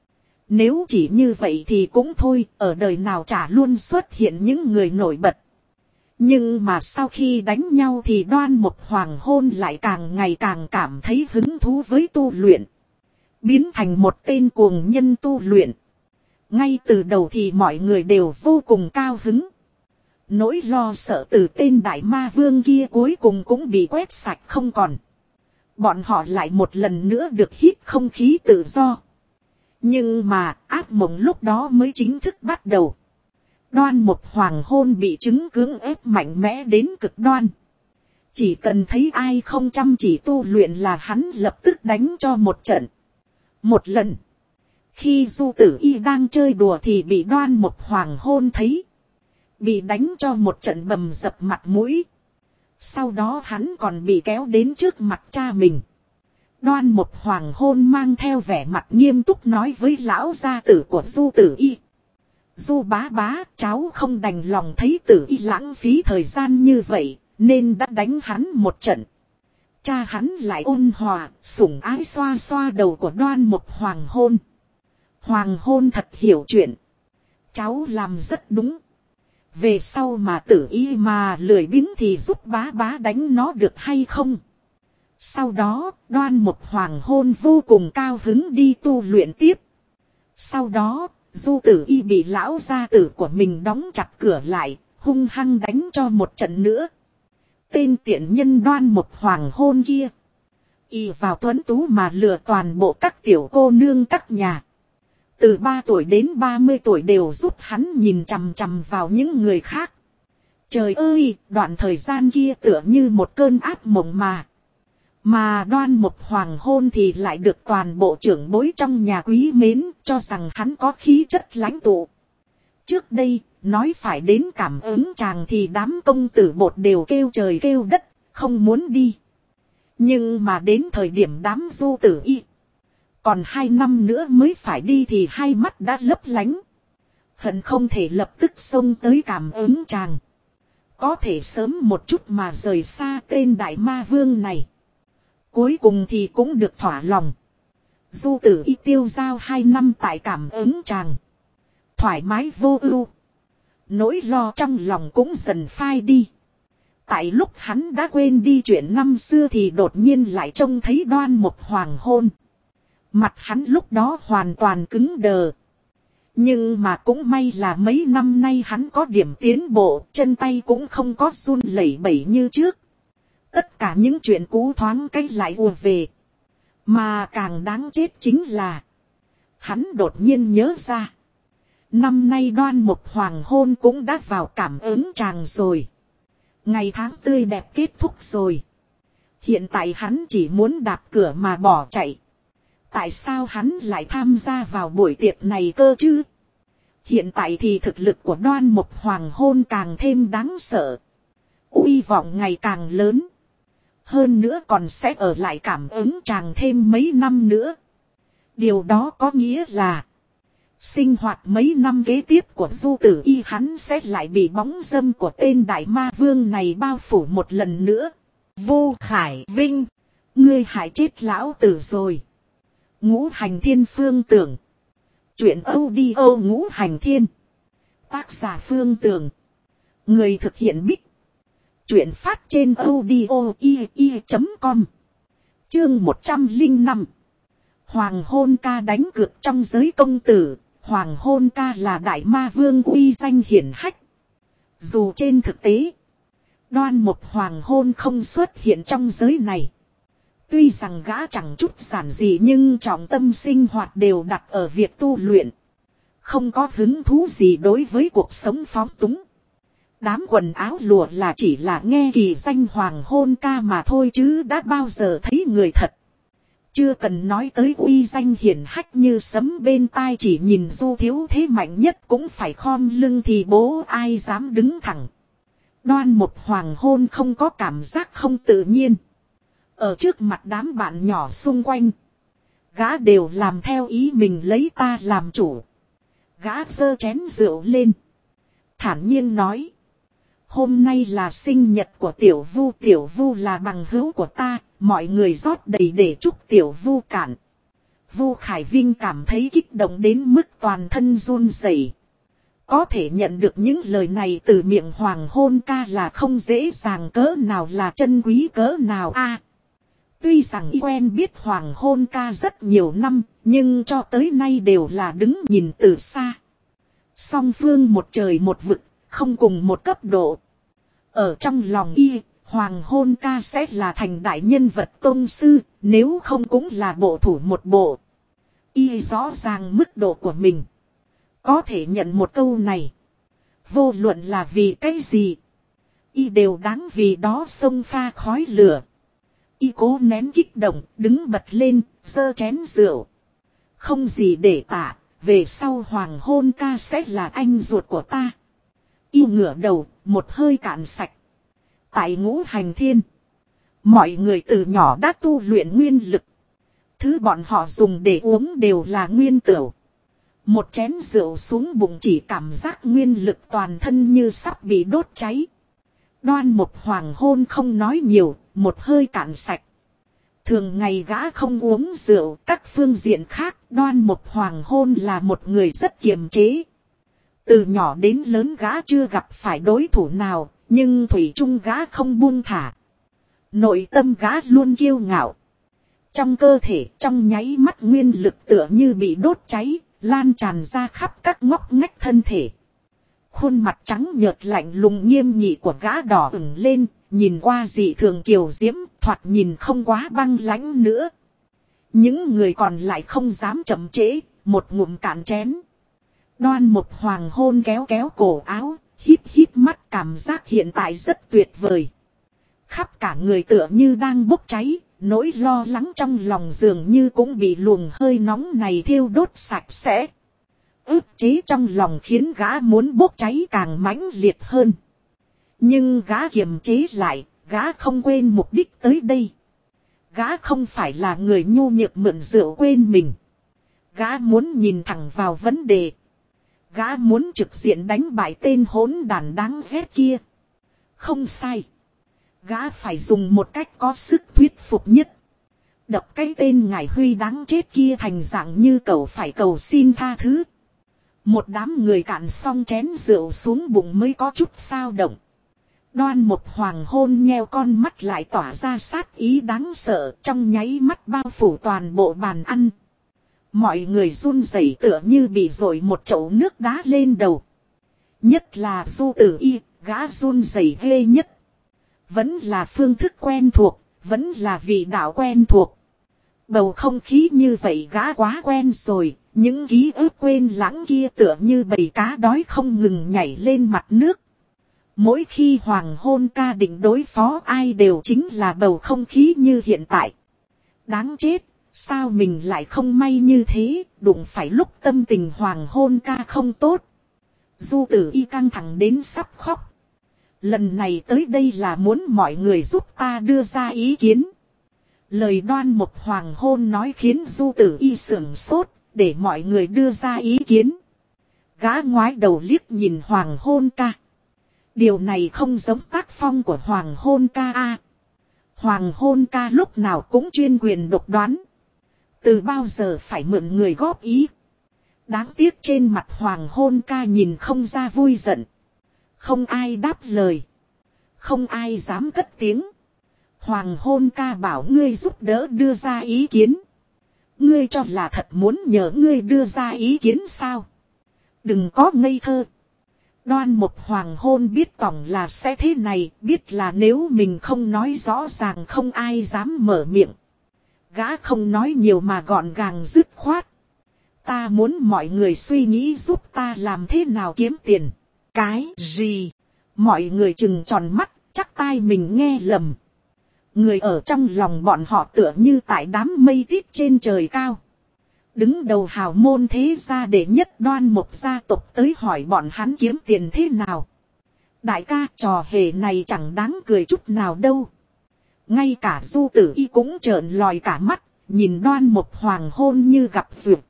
Nếu chỉ như vậy thì cũng thôi, ở đời nào chả luôn xuất hiện những người nổi bật. Nhưng mà sau khi đánh nhau thì đoan một hoàng hôn lại càng ngày càng cảm thấy hứng thú với tu luyện. Biến thành một tên cuồng nhân tu luyện. Ngay từ đầu thì mọi người đều vô cùng cao hứng. Nỗi lo sợ từ tên đại ma vương kia cuối cùng cũng bị quét sạch không còn. Bọn họ lại một lần nữa được hít không khí tự do. Nhưng mà ác mộng lúc đó mới chính thức bắt đầu. Đoan một hoàng hôn bị chứng cưỡng ép mạnh mẽ đến cực đoan. Chỉ cần thấy ai không chăm chỉ tu luyện là hắn lập tức đánh cho một trận. Một lần. Khi Du Tử Y đang chơi đùa thì bị đoan một hoàng hôn thấy. Bị đánh cho một trận bầm dập mặt mũi. Sau đó hắn còn bị kéo đến trước mặt cha mình. Đoan một hoàng hôn mang theo vẻ mặt nghiêm túc nói với lão gia tử của Du Tử Y. Du bá bá, cháu không đành lòng thấy Tử Y lãng phí thời gian như vậy, nên đã đánh hắn một trận. Cha hắn lại ôn hòa, sủng ái xoa xoa đầu của đoan một hoàng hôn. Hoàng hôn thật hiểu chuyện. Cháu làm rất đúng. Về sau mà Tử Y mà lười biếng thì giúp bá bá đánh nó được hay không? Sau đó, đoan một hoàng hôn vô cùng cao hứng đi tu luyện tiếp. Sau đó, Du Tử Y bị lão gia tử của mình đóng chặt cửa lại, hung hăng đánh cho một trận nữa. Tên tiện nhân đoan một hoàng hôn kia. Y vào tuấn tú mà lừa toàn bộ các tiểu cô nương các nhà. Từ 3 tuổi đến 30 tuổi đều giúp hắn nhìn chằm chằm vào những người khác. Trời ơi, đoạn thời gian kia tựa như một cơn ác mộng mà. Mà đoan một hoàng hôn thì lại được toàn bộ trưởng bối trong nhà quý mến, cho rằng hắn có khí chất lãnh tụ. Trước đây, nói phải đến cảm ứng chàng thì đám công tử bột đều kêu trời kêu đất, không muốn đi. Nhưng mà đến thời điểm đám Du Tử Y, còn 2 năm nữa mới phải đi thì hai mắt đã lấp lánh. Hận không thể lập tức xông tới cảm ứng chàng. Có thể sớm một chút mà rời xa tên đại ma vương này. Cuối cùng thì cũng được thỏa lòng. Du Tử Y tiêu giao 2 năm tại cảm ứng chàng. Thoải mái vô ưu. Nỗi lo trong lòng cũng dần phai đi. Tại lúc hắn đã quên đi chuyện năm xưa thì đột nhiên lại trông thấy đoan một hoàng hôn. Mặt hắn lúc đó hoàn toàn cứng đờ. Nhưng mà cũng may là mấy năm nay hắn có điểm tiến bộ, chân tay cũng không có run lẩy bẩy như trước. Tất cả những chuyện cũ thoáng cái lại ùa về. Mà càng đáng chết chính là hắn đột nhiên nhớ ra. Năm nay đoan một hoàng hôn cũng đã vào cảm ứng chàng rồi. Ngày tháng tươi đẹp kết thúc rồi. Hiện tại hắn chỉ muốn đạp cửa mà bỏ chạy. Tại sao hắn lại tham gia vào buổi tiệc này cơ chứ? Hiện tại thì thực lực của đoan một hoàng hôn càng thêm đáng sợ. Uy vọng ngày càng lớn. Hơn nữa còn sẽ ở lại cảm ứng chàng thêm mấy năm nữa. Điều đó có nghĩa là sinh hoạt mấy năm kế tiếp của Du Tử Y hắn sẽ lại bị bóng dâm của tên đại ma vương này bao phủ một lần nữa. Vu Khải Vinh, ngươi hại chết lão tử rồi. Ngũ Hành Thiên Phương Tưởng. Chuyện audio Ngũ Hành Thiên. Tác giả Phương Tưởng. Người thực hiện Bích. Chuyện phát trên audio.com. Chương 105. Hoàng hôn ca đánh cược trong giới công tử. Hoàng hôn ca là đại ma vương uy danh hiển hách. Dù trên thực tế, đoan một hoàng hôn không xuất hiện trong giới này. Tuy rằng gã chẳng chút giản dị nhưng trọng tâm sinh hoạt đều đặt ở việc tu luyện. Không có hứng thú gì đối với cuộc sống phóng túng. Đám quần áo lụa là chỉ là nghe kỳ danh hoàng hôn ca mà thôi chứ đã bao giờ thấy người thật. Chưa cần nói tới uy danh hiển hách như sấm bên tai, chỉ nhìn Du Thiếu thế mạnh nhất cũng phải khom lưng thì bố ai dám đứng thẳng. Đoan một hoàng hôn không có cảm giác không tự nhiên. Ở trước mặt đám bạn nhỏ xung quanh, gã đều làm theo ý mình, lấy ta làm chủ. Gã giơ chén rượu lên, thản nhiên nói: hôm nay là sinh nhật của Tiểu Vu là bằng hữu của ta, mọi người rót đầy để chúc Tiểu Vu cạn. Vu Khải Vinh cảm thấy kích động đến mức toàn thân run rẩy. Có thể nhận được những lời này từ miệng Hoàng Hôn Ca là không dễ dàng cỡ nào, là chân quý cỡ nào a. Tuy rằng y quen biết Hoàng Hôn Ca rất nhiều năm, nhưng cho tới nay đều là đứng nhìn từ xa. Song phương một trời một vực, không cùng một cấp độ. Ở trong lòng y, Hoàng Hôn Ca sẽ là thành đại nhân vật tôn sư, nếu không cũng là bộ thủ một bộ. Y rõ ràng mức độ của mình. Có thể nhận một câu này. Vô luận là vì cái gì, y đều đáng vì đó xông pha khói lửa. Y cố nén kích động, đứng bật lên, giơ chén rượu. Không gì để tả, về sau Hoàng Hôn Ca sẽ là anh ruột của ta. Y ngửa đầu, một hơi cạn sạch. Tại Ngũ Hành Thiên, mọi người từ nhỏ đã tu luyện nguyên lực. Thứ bọn họ dùng để uống đều là nguyên tửu. Một chén rượu xuống bụng chỉ cảm giác nguyên lực toàn thân như sắp bị đốt cháy. Đoan Mục Hoàng Hôn không nói nhiều, một hơi cạn sạch. Thường ngày gã không uống rượu, các phương diện khác Đoan Mục Hoàng Hôn là một người rất kiềm chế. Từ nhỏ đến lớn gã chưa gặp phải đối thủ nào, nhưng thủy chung gã không buông thả. Nội tâm gã luôn kiêu ngạo. Trong cơ thể trong nháy mắt nguyên lực tựa như bị đốt cháy, lan tràn ra khắp các ngóc ngách thân thể. Khuôn mặt trắng nhợt lạnh lùng nghiêm nghị của gã đỏ ửng lên, nhìn qua dị thường kiều diễm, thoạt nhìn không quá băng lãnh nữa. Những người còn lại không dám chậm trễ, một ngụm cạn chén. Đoan Mục Hoàng Hôn kéo kéo cổ áo, híp híp mắt, cảm giác hiện tại rất tuyệt vời. Khắp cả người tựa như đang bốc cháy, nỗi lo lắng trong lòng dường như cũng bị luồng hơi nóng này thiêu đốt sạch sẽ. Ức chế trong lòng khiến gã muốn bốc cháy càng mãnh liệt hơn. Nhưng gã kiềm chế lại, gã không quên mục đích tới đây. Gã không phải là người nhu nhược mượn rượu quên mình. Gã muốn nhìn thẳng vào vấn đề. Gã muốn trực diện đánh bại tên hỗn đản đáng ghét kia. Không sai. Gã phải dùng một cách có sức thuyết phục nhất. Đập cái tên Ngải Huy đáng chết kia thành dạng như cậu phải cầu xin tha thứ. Một đám người cạn xong chén rượu xuống bụng mới có chút xao động. Đoan Mục Hoàng Hôn nheo con mắt lại tỏa ra sát ý đáng sợ, trong nháy mắt bao phủ toàn bộ bàn ăn. Mọi người run rẩy tựa như bị dội một chậu nước đá lên đầu. Nhất là Du Tử Y, gã run rẩy ghê nhất. Vẫn là phương thức quen thuộc, vẫn là vị đạo quen thuộc. Bầu không khí như vậy gã quá quen rồi, những ký ức quên lãng kia tựa như bầy cá đói không ngừng nhảy lên mặt nước. Mỗi khi Hoàng Hôn Ca định đối phó ai đều chính là bầu không khí như hiện tại. Đáng chết, sao mình lại không may như thế, đụng phải lúc tâm tình Hoàng Hôn Ca không tốt. Du Tử Y căng thẳng đến sắp khóc. Lần này tới đây là muốn mọi người giúp ta đưa ra ý kiến. Lời Đoan Mục Hoàng Hôn nói khiến Du Tử Y sửng sốt, để mọi người đưa ra ý kiến. Gã ngoái đầu liếc nhìn Hoàng Hôn Ca. Điều này không giống tác phong của Hoàng Hôn Ca a. Hoàng Hôn Ca lúc nào cũng chuyên quyền độc đoán. Từ bao giờ phải mượn người góp ý. Đáng tiếc trên mặt Hoàng Hôn Ca nhìn không ra vui giận. Không ai đáp lời. Không ai dám cất tiếng. Hoàng Hôn Ca bảo ngươi giúp đỡ đưa ra ý kiến. Ngươi cho là thật muốn nhờ ngươi đưa ra ý kiến sao? Đừng có ngây thơ. Đoan Mục Hoàng Hôn biết tổng là sẽ thế này, biết là nếu mình không nói rõ ràng không ai dám mở miệng. Gã không nói nhiều mà gọn gàng dứt khoát. Ta muốn mọi người suy nghĩ giúp ta làm thế nào kiếm tiền. Cái gì? Mọi người trừng tròn mắt, chắc tai mình nghe lầm. Người ở trong lòng bọn họ tựa như tại đám mây tít trên trời cao. Đứng đầu hào môn thế gia đệ nhất Đoan Mục gia tộc tới hỏi bọn hắn kiếm tiền thế nào. Đại ca, trò hề này chẳng đáng cười chút nào đâu. Ngay cả Du Tử Y cũng trợn lòi cả mắt, nhìn Đoan Mục Hoàng Hôn như gặp duyệt.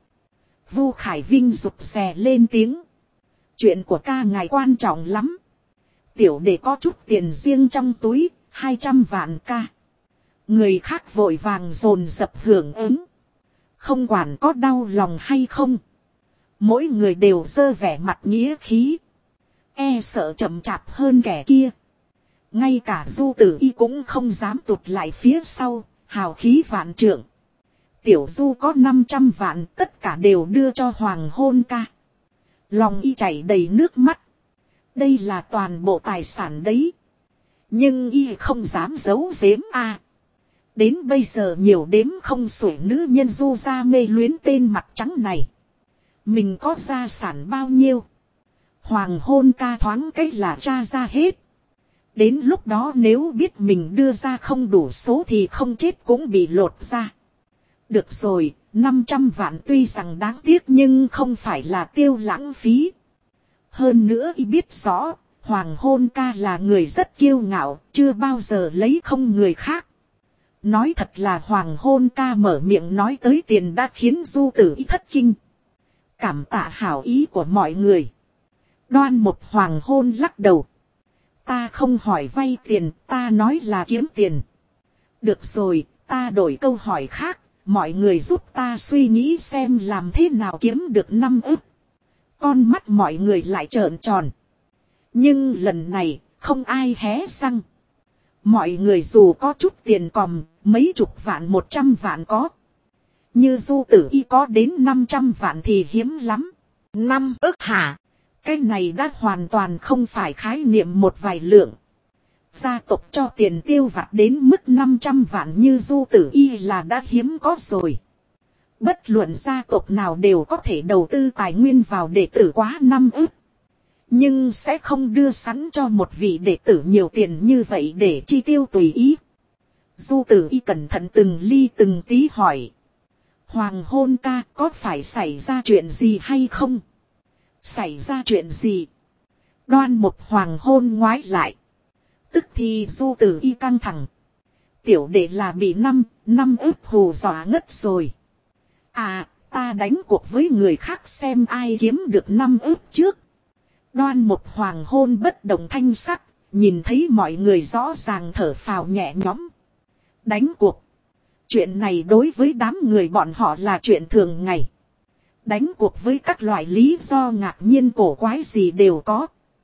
Vu Khải Vinh rụt rè lên tiếng. Chuyện của ca ngài quan trọng lắm. Tiểu đệ có chút tiền riêng trong túi, 200 vạn ca. Người khác vội vàng dồn dập hưởng ứng. Không quản có đau lòng hay không. Mỗi người đều dơ vẻ mặt nghĩa khí. E sợ chậm chạp hơn kẻ kia. Ngay cả Du Tử Y cũng không dám tụt lại phía sau, hào khí vạn trượng. Tiểu Du có 500 vạn, tất cả đều đưa cho Hoàng Hôn ca. Lòng y chảy đầy nước mắt. Đây là toàn bộ tài sản đấy. Nhưng y không dám giấu giếm a. Đến bây giờ nhiều đếm không xuể nữ nhân Du ra mê luyến tên mặt trắng này. Mình có gia sản bao nhiêu? Hoàng Hôn ca thoáng cách là tra ra hết. Đến lúc đó nếu biết mình đưa ra không đủ số thì không chết cũng bị lột ra. Được rồi, 500 vạn tuy rằng đáng tiếc nhưng không phải là tiêu lãng phí. Hơn nữa y biết rõ, Hoàng Hôn ca là người rất kiêu ngạo, chưa bao giờ lấy không người khác. Nói thật là Hoàng Hôn ca mở miệng nói tới tiền đã khiến Du Tử Y thất kinh. Cảm tạ hảo ý của mọi người. Đoan một Hoàng Hôn lắc đầu. Ta không hỏi vay tiền, ta nói là kiếm tiền. Được rồi, ta đổi câu hỏi khác, mọi người giúp ta suy nghĩ xem làm thế nào kiếm được 5 ức. Con mắt mọi người lại trợn tròn. Nhưng lần này, không ai hé răng. Mọi người dù có chút tiền còm, mấy chục vạn 100 vạn có. Như Du Tử Y có đến 500 vạn thì hiếm lắm. 5 ức hả? Cái này đã hoàn toàn không phải khái niệm một vài lượng. Gia tộc cho tiền tiêu vặt đến mức 500 vạn như Du Tử Y là đã hiếm có rồi. Bất luận gia tộc nào đều có thể đầu tư tài nguyên vào đệ tử quá 5 ức. Nhưng sẽ không đưa sẵn cho một vị đệ tử nhiều tiền như vậy để chi tiêu tùy ý. Du Tử Y cẩn thận từng ly từng tí hỏi. Hoàng Hôn ca có phải xảy ra chuyện gì hay không? Xảy ra chuyện gì? Đoan một Hoàng Hôn ngoái lại. Tức thì Du Tử Y căng thẳng. Tiểu đệ là bị năm ức hù dọa ngất rồi. À, ta đánh cuộc với người khác xem ai kiếm được 5 ức trước. Đoan một Hoàng Hôn bất động thanh sắc, nhìn thấy mọi người rõ ràng thở phào nhẹ nhõm. Đánh cuộc. Chuyện này đối với đám người bọn họ là chuyện thường ngày. Đánh cuộc với các loại lý do ngạc nhiên cổ quái gì đều có.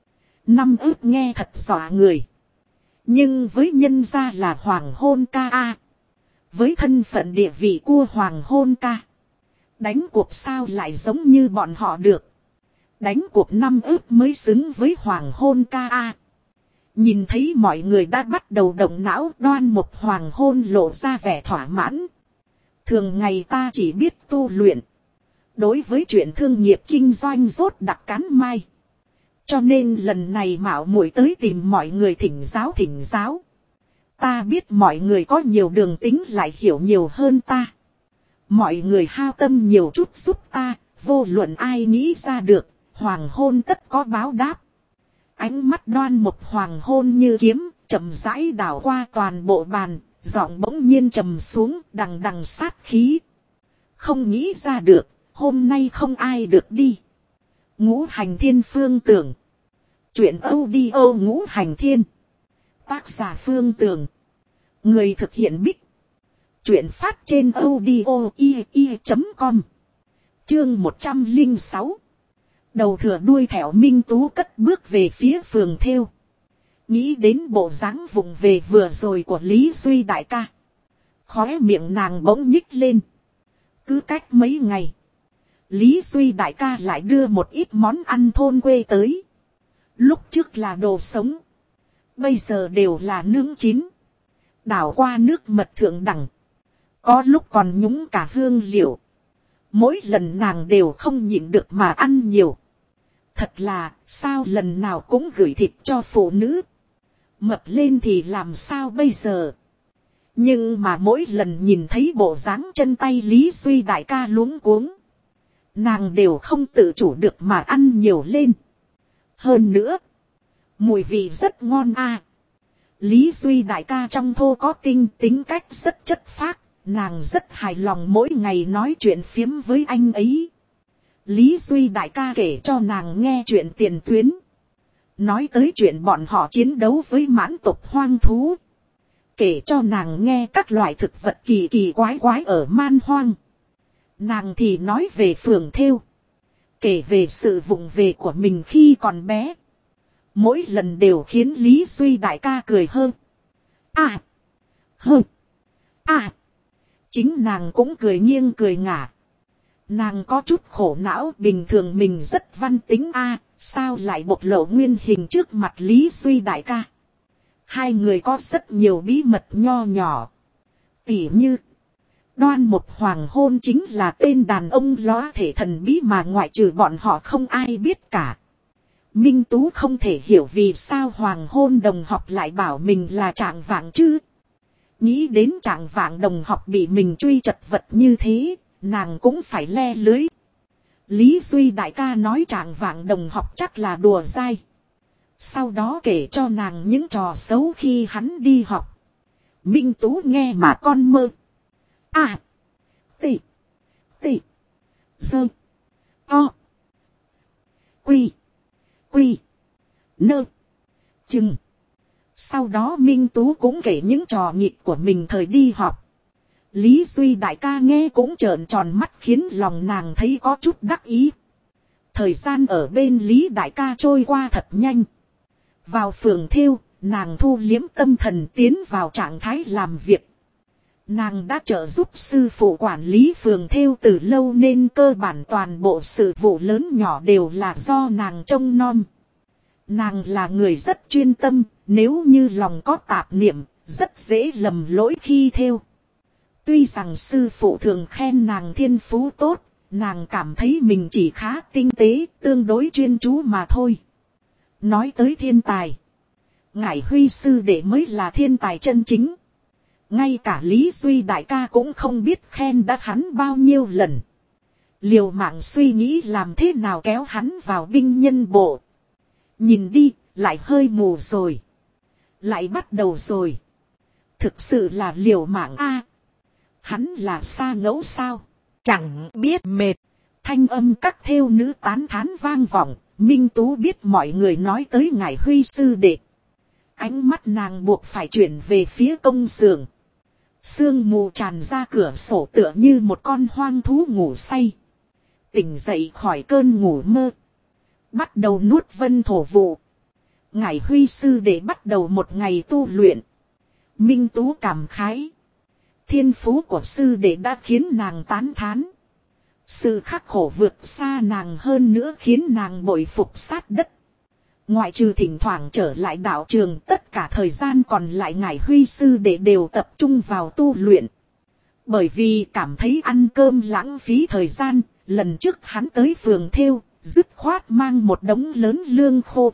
5 ức nghe thật dọa người. Nhưng với nhân gia là Hoàng Hôn ca a. Với thân phận địa vị của Hoàng Hôn ca. Đánh cuộc sao lại giống như bọn họ được. Đánh cuộc 5 ức mới xứng với Hoàng Hôn ca a. Nhìn thấy mọi người đã bắt đầu động não, Đoan một Hoàng Hôn lộ ra vẻ thỏa mãn. Thường ngày ta chỉ biết tu luyện. Đối với chuyện thương nghiệp kinh doanh rốt đặc cán mai. Cho nên lần này mạo muội tới tìm mọi người thỉnh giáo. Ta biết mọi người có nhiều đường tính lại hiểu nhiều hơn ta. Mọi người hao tâm nhiều chút giúp ta, vô luận ai nghĩ ra được, Hoàng Hôn tất có báo đáp. Ánh mắt Đoan một Hoàng Hôn như kiếm, chậm rãi đảo qua toàn bộ bàn, giọng bỗng nhiên trầm xuống, đằng đằng sát khí. Không nghĩ ra được, hôm nay không ai được đi. Ngũ Hành Thiên Phương Tưởng. Chuyện audio Ngũ Hành Thiên. Tác giả Phương Tưởng. Người thực hiện Bích. Chuyện phát trên audio.com. Chương 106. Đầu thừa đuôi thẻo Minh Tú cất bước về phía phường thêu. Nghĩ đến bộ dáng vụng về vừa rồi của Lý Duy đại ca. Khóe miệng nàng bỗng nhích lên. Cứ cách mấy ngày. Lý Duy đại ca lại đưa một ít món ăn thôn quê tới. Lúc trước là đồ sống. Bây giờ đều là nướng chín. Đảo qua nước mật thượng đẳng. Có lúc còn nhúng cả hương liệu. Mỗi lần nàng đều không nhịn được mà ăn nhiều. Thật là sao lần nào cũng gửi thịt cho phụ nữ. Mập lên thì làm sao bây giờ. Nhưng mà mỗi lần nhìn thấy bộ dáng chân tay Lý Duy đại ca luống cuống. Nàng đều không tự chủ được mà ăn nhiều lên. Hơn nữa. Mùi vị rất ngon à. Lý Duy đại ca trong thô có tính cách rất chất phác. Nàng rất hài lòng mỗi ngày nói chuyện phiếm với anh ấy. Lý Duy đại ca kể cho nàng nghe chuyện tiền tuyến. Nói tới chuyện bọn họ chiến đấu với mãn tộc hoang thú. Kể cho nàng nghe các loại thực vật kỳ kỳ quái quái ở man hoang. Nàng thì nói về phường thêu. Kể về sự vụng về của mình khi còn bé. Mỗi lần đều khiến Lý Duy đại ca cười hơn. À. Hơn. À. Chính nàng cũng cười nghiêng cười ngả. Nàng có chút khổ não, bình thường mình rất văn tính a, sao lại bộc lộ nguyên hình trước mặt Lý Duy đại ca. Hai người có rất nhiều bí mật nho nhỏ. Tỉ như Đoan một hoàng hôn chính là tên đàn ông lóa thể thần bí mà ngoại trừ bọn họ không ai biết cả. Minh Tú không thể hiểu vì sao hoàng hôn đồng học lại bảo mình là Trạng Vạng chứ. Nghĩ đến Trạng Vạng đồng học bị mình truy chật vật như thế, nàng cũng phải le lưới. Lý Duy đại ca nói Trạng Vạng đồng học chắc là đùa dai. Sau đó kể cho nàng những trò xấu khi hắn đi học. Minh Tú nghe mà con mơ. À. Tị. Tị. Dơ. To. Quy. Quy. Nơ. Chừng. Sau đó Minh Tú cũng kể những trò nghịch của mình thời đi học. Lý Duy đại ca nghe cũng trợn tròn mắt khiến lòng nàng thấy có chút đắc ý. Thời gian ở bên Lý đại ca trôi qua thật nhanh. Vào phường thêu, nàng thu liếm tâm thần tiến vào trạng thái làm việc. Nàng đã trợ giúp sư phụ quản lý phường thêu từ lâu nên cơ bản toàn bộ sự vụ lớn nhỏ đều là do nàng trông nom. Nàng là người rất chuyên tâm, nếu như lòng có tạp niệm, rất dễ lầm lỗi khi thêu. Tuy rằng sư phụ thường khen nàng thiên phú tốt, nàng cảm thấy mình chỉ khá tinh tế, tương đối chuyên chú mà thôi. Nói tới thiên tài, Ngải Huy sư đệ mới là thiên tài chân chính. Ngay cả Lý Duy đại ca cũng không biết khen đã hắn bao nhiêu lần. Liều mạng suy nghĩ làm thế nào kéo hắn vào binh nhân bộ. Nhìn đi, lại hơi mù rồi. Lại bắt đầu rồi. Thực sự là liều mạng a. Hắn là sa ngẫu sao? Chẳng biết mệt. Thanh âm các thêu nữ tán thán vang vọng. Minh Tú biết mọi người nói tới Ngải Huy sư đệ. Ánh mắt nàng buộc phải chuyển về phía công xưởng. Sương mù tràn ra cửa sổ tựa như một con hoang thú ngủ say. Tỉnh dậy khỏi cơn ngủ mơ. Bắt đầu nuốt vân thổ vụ. Ngải Huy sư để bắt đầu một ngày tu luyện. Minh Tú cảm khái. Thiên phú của sư đệ đã khiến nàng tán thán. Sự khắc khổ vượt xa nàng hơn nữa khiến nàng bội phục sát đất. Ngoại trừ thỉnh thoảng trở lại đạo trường, tất cả thời gian còn lại Ngải Huy sư đệ đều tập trung vào tu luyện. Bởi vì cảm thấy ăn cơm lãng phí thời gian, lần trước hắn tới phường thêu, dứt khoát mang một đống lớn lương khô.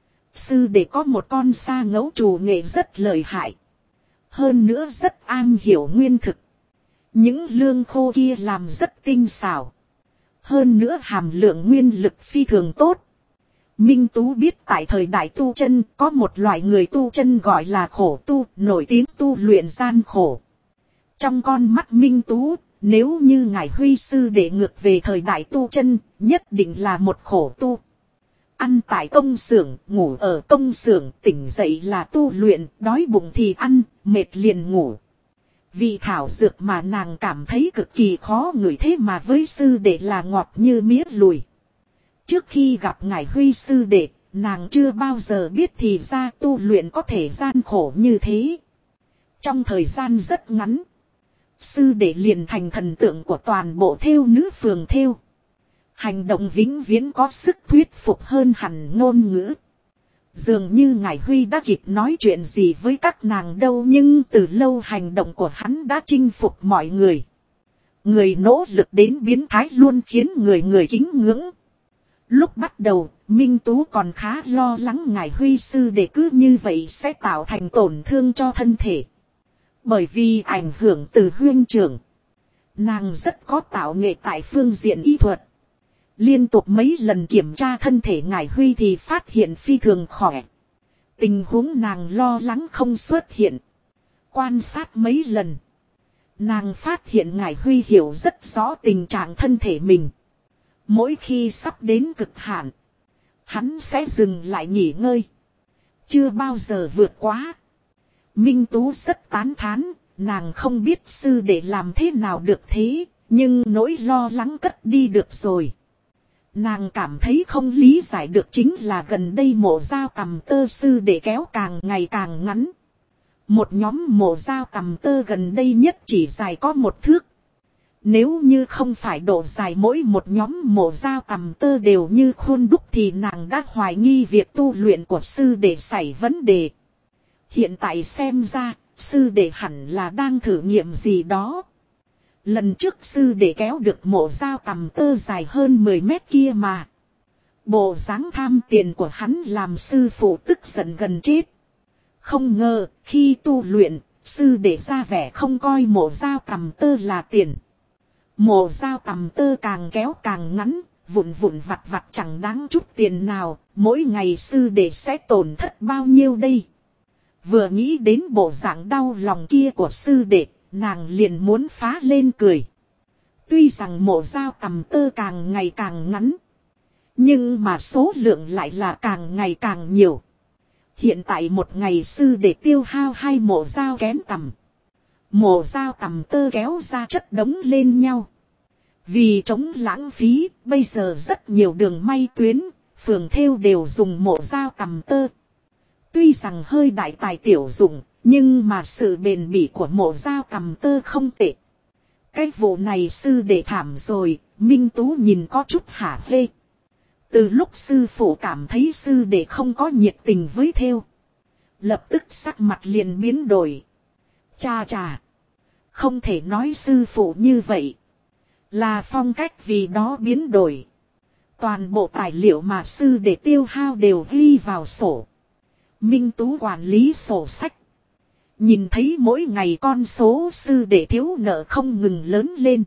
Sư đệ có một con sa ngẫu trù nghệ rất lợi hại. Hơn nữa rất am hiểu nguyên thực. Những lương khô kia làm rất tinh xảo. Hơn nữa hàm lượng nguyên lực phi thường tốt. Minh Tú biết tại thời đại tu chân có một loại người tu chân gọi là khổ tu, nổi tiếng tu luyện gian khổ. Trong con mắt Minh Tú, nếu như Ngải Huy sư đệ ngược về thời đại tu chân, nhất định là một khổ tu. Ăn tại công xưởng, ngủ ở công xưởng, tỉnh dậy là tu luyện, đói bụng thì ăn, mệt liền ngủ. Vị thảo dược mà nàng cảm thấy cực kỳ khó ngửi thế mà với sư đệ là ngọt như mía lùi. Trước khi gặp Ngải Huy sư đệ, nàng chưa bao giờ biết thì ra tu luyện có thể gian khổ như thế. Trong thời gian rất ngắn, sư đệ liền thành thần tượng của toàn bộ thêu nữ phường thêu. Hành động vĩnh viễn có sức thuyết phục hơn hẳn ngôn ngữ. Dường như Ngải Huy đã kịp nói chuyện gì với các nàng đâu, nhưng từ lâu hành động của hắn đã chinh phục mọi người. Người nỗ lực đến biến thái luôn khiến người kính ngưỡng. Lúc bắt đầu, Minh Tú còn khá lo lắng Ngải Huy sư đệ cứ như vậy sẽ tạo thành tổn thương cho thân thể. Bởi vì ảnh hưởng từ huynh trưởng. Nàng rất có tạo nghệ tại phương diện y thuật. Liên tục mấy lần kiểm tra thân thể Ngải Huy thì phát hiện phi thường khỏe. Tình huống nàng lo lắng không xuất hiện. Quan sát mấy lần, nàng phát hiện Ngải Huy hiểu rất rõ tình trạng thân thể mình. Mỗi khi sắp đến cực hạn, hắn sẽ dừng lại nghỉ ngơi. Chưa bao giờ vượt quá. Minh Tú rất tán thán, nàng không biết sư đệ làm thế nào được thế, nhưng nỗi lo lắng cất đi được rồi. Nàng cảm thấy không lý giải được chính là gần đây mộ dao tằm tơ sư đệ kéo càng ngày càng ngắn. Một nhóm mộ dao tằm tơ gần đây nhất chỉ dài có 1 thước. Nếu như không phải độ dài mỗi một nhóm mộ dao tằm tơ đều như khuôn đúc thì nàng đã hoài nghi việc tu luyện của sư đệ xảy vấn đề. Hiện tại xem ra, sư đệ hẳn là đang thử nghiệm gì đó. Lần trước sư đệ kéo được mộ dao tằm tơ dài hơn 10 mét kia mà. Bộ dáng tham tiền của hắn làm sư phụ tức giận gần chết. Không ngờ, khi tu luyện, sư đệ ra vẻ không coi mộ dao tằm tơ là tiền. Mộ dao tằm tơ càng kéo càng ngắn, vụn vụn vặt vặt chẳng đáng chút tiền nào, mỗi ngày sư đệ sẽ tổn thất bao nhiêu đây. Vừa nghĩ đến bộ dạng đau lòng kia của sư đệ, nàng liền muốn phá lên cười. Tuy rằng mộ dao tằm tơ càng ngày càng ngắn, nhưng mà số lượng lại là càng ngày càng nhiều. Hiện tại một ngày sư đệ tiêu hao 2 mộ dao kén tằm. Mộ dao tằm tơ kéo ra chất đống lên nhau. Vì chống lãng phí, bây giờ rất nhiều đường may tuyến, phường thêu đều dùng mộ dao tằm tơ. Tuy rằng hơi đại tài tiểu dụng, nhưng mà sự bền bỉ của mộ dao tằm tơ không tệ. Cái vụ này sư đệ thảm rồi, Minh Tú nhìn có chút hả hê. Từ lúc sư phụ cảm thấy sư đệ không có nhiệt tình với thêu, lập tức sắc mặt liền biến đổi. Cha chà, không thể nói sư phụ như vậy. Là phong cách vì đó biến đổi. Toàn bộ tài liệu mà sư đệ tiêu hao đều ghi vào sổ. Minh Tú quản lý sổ sách. Nhìn thấy mỗi ngày con số sư đệ thiếu nợ không ngừng lớn lên.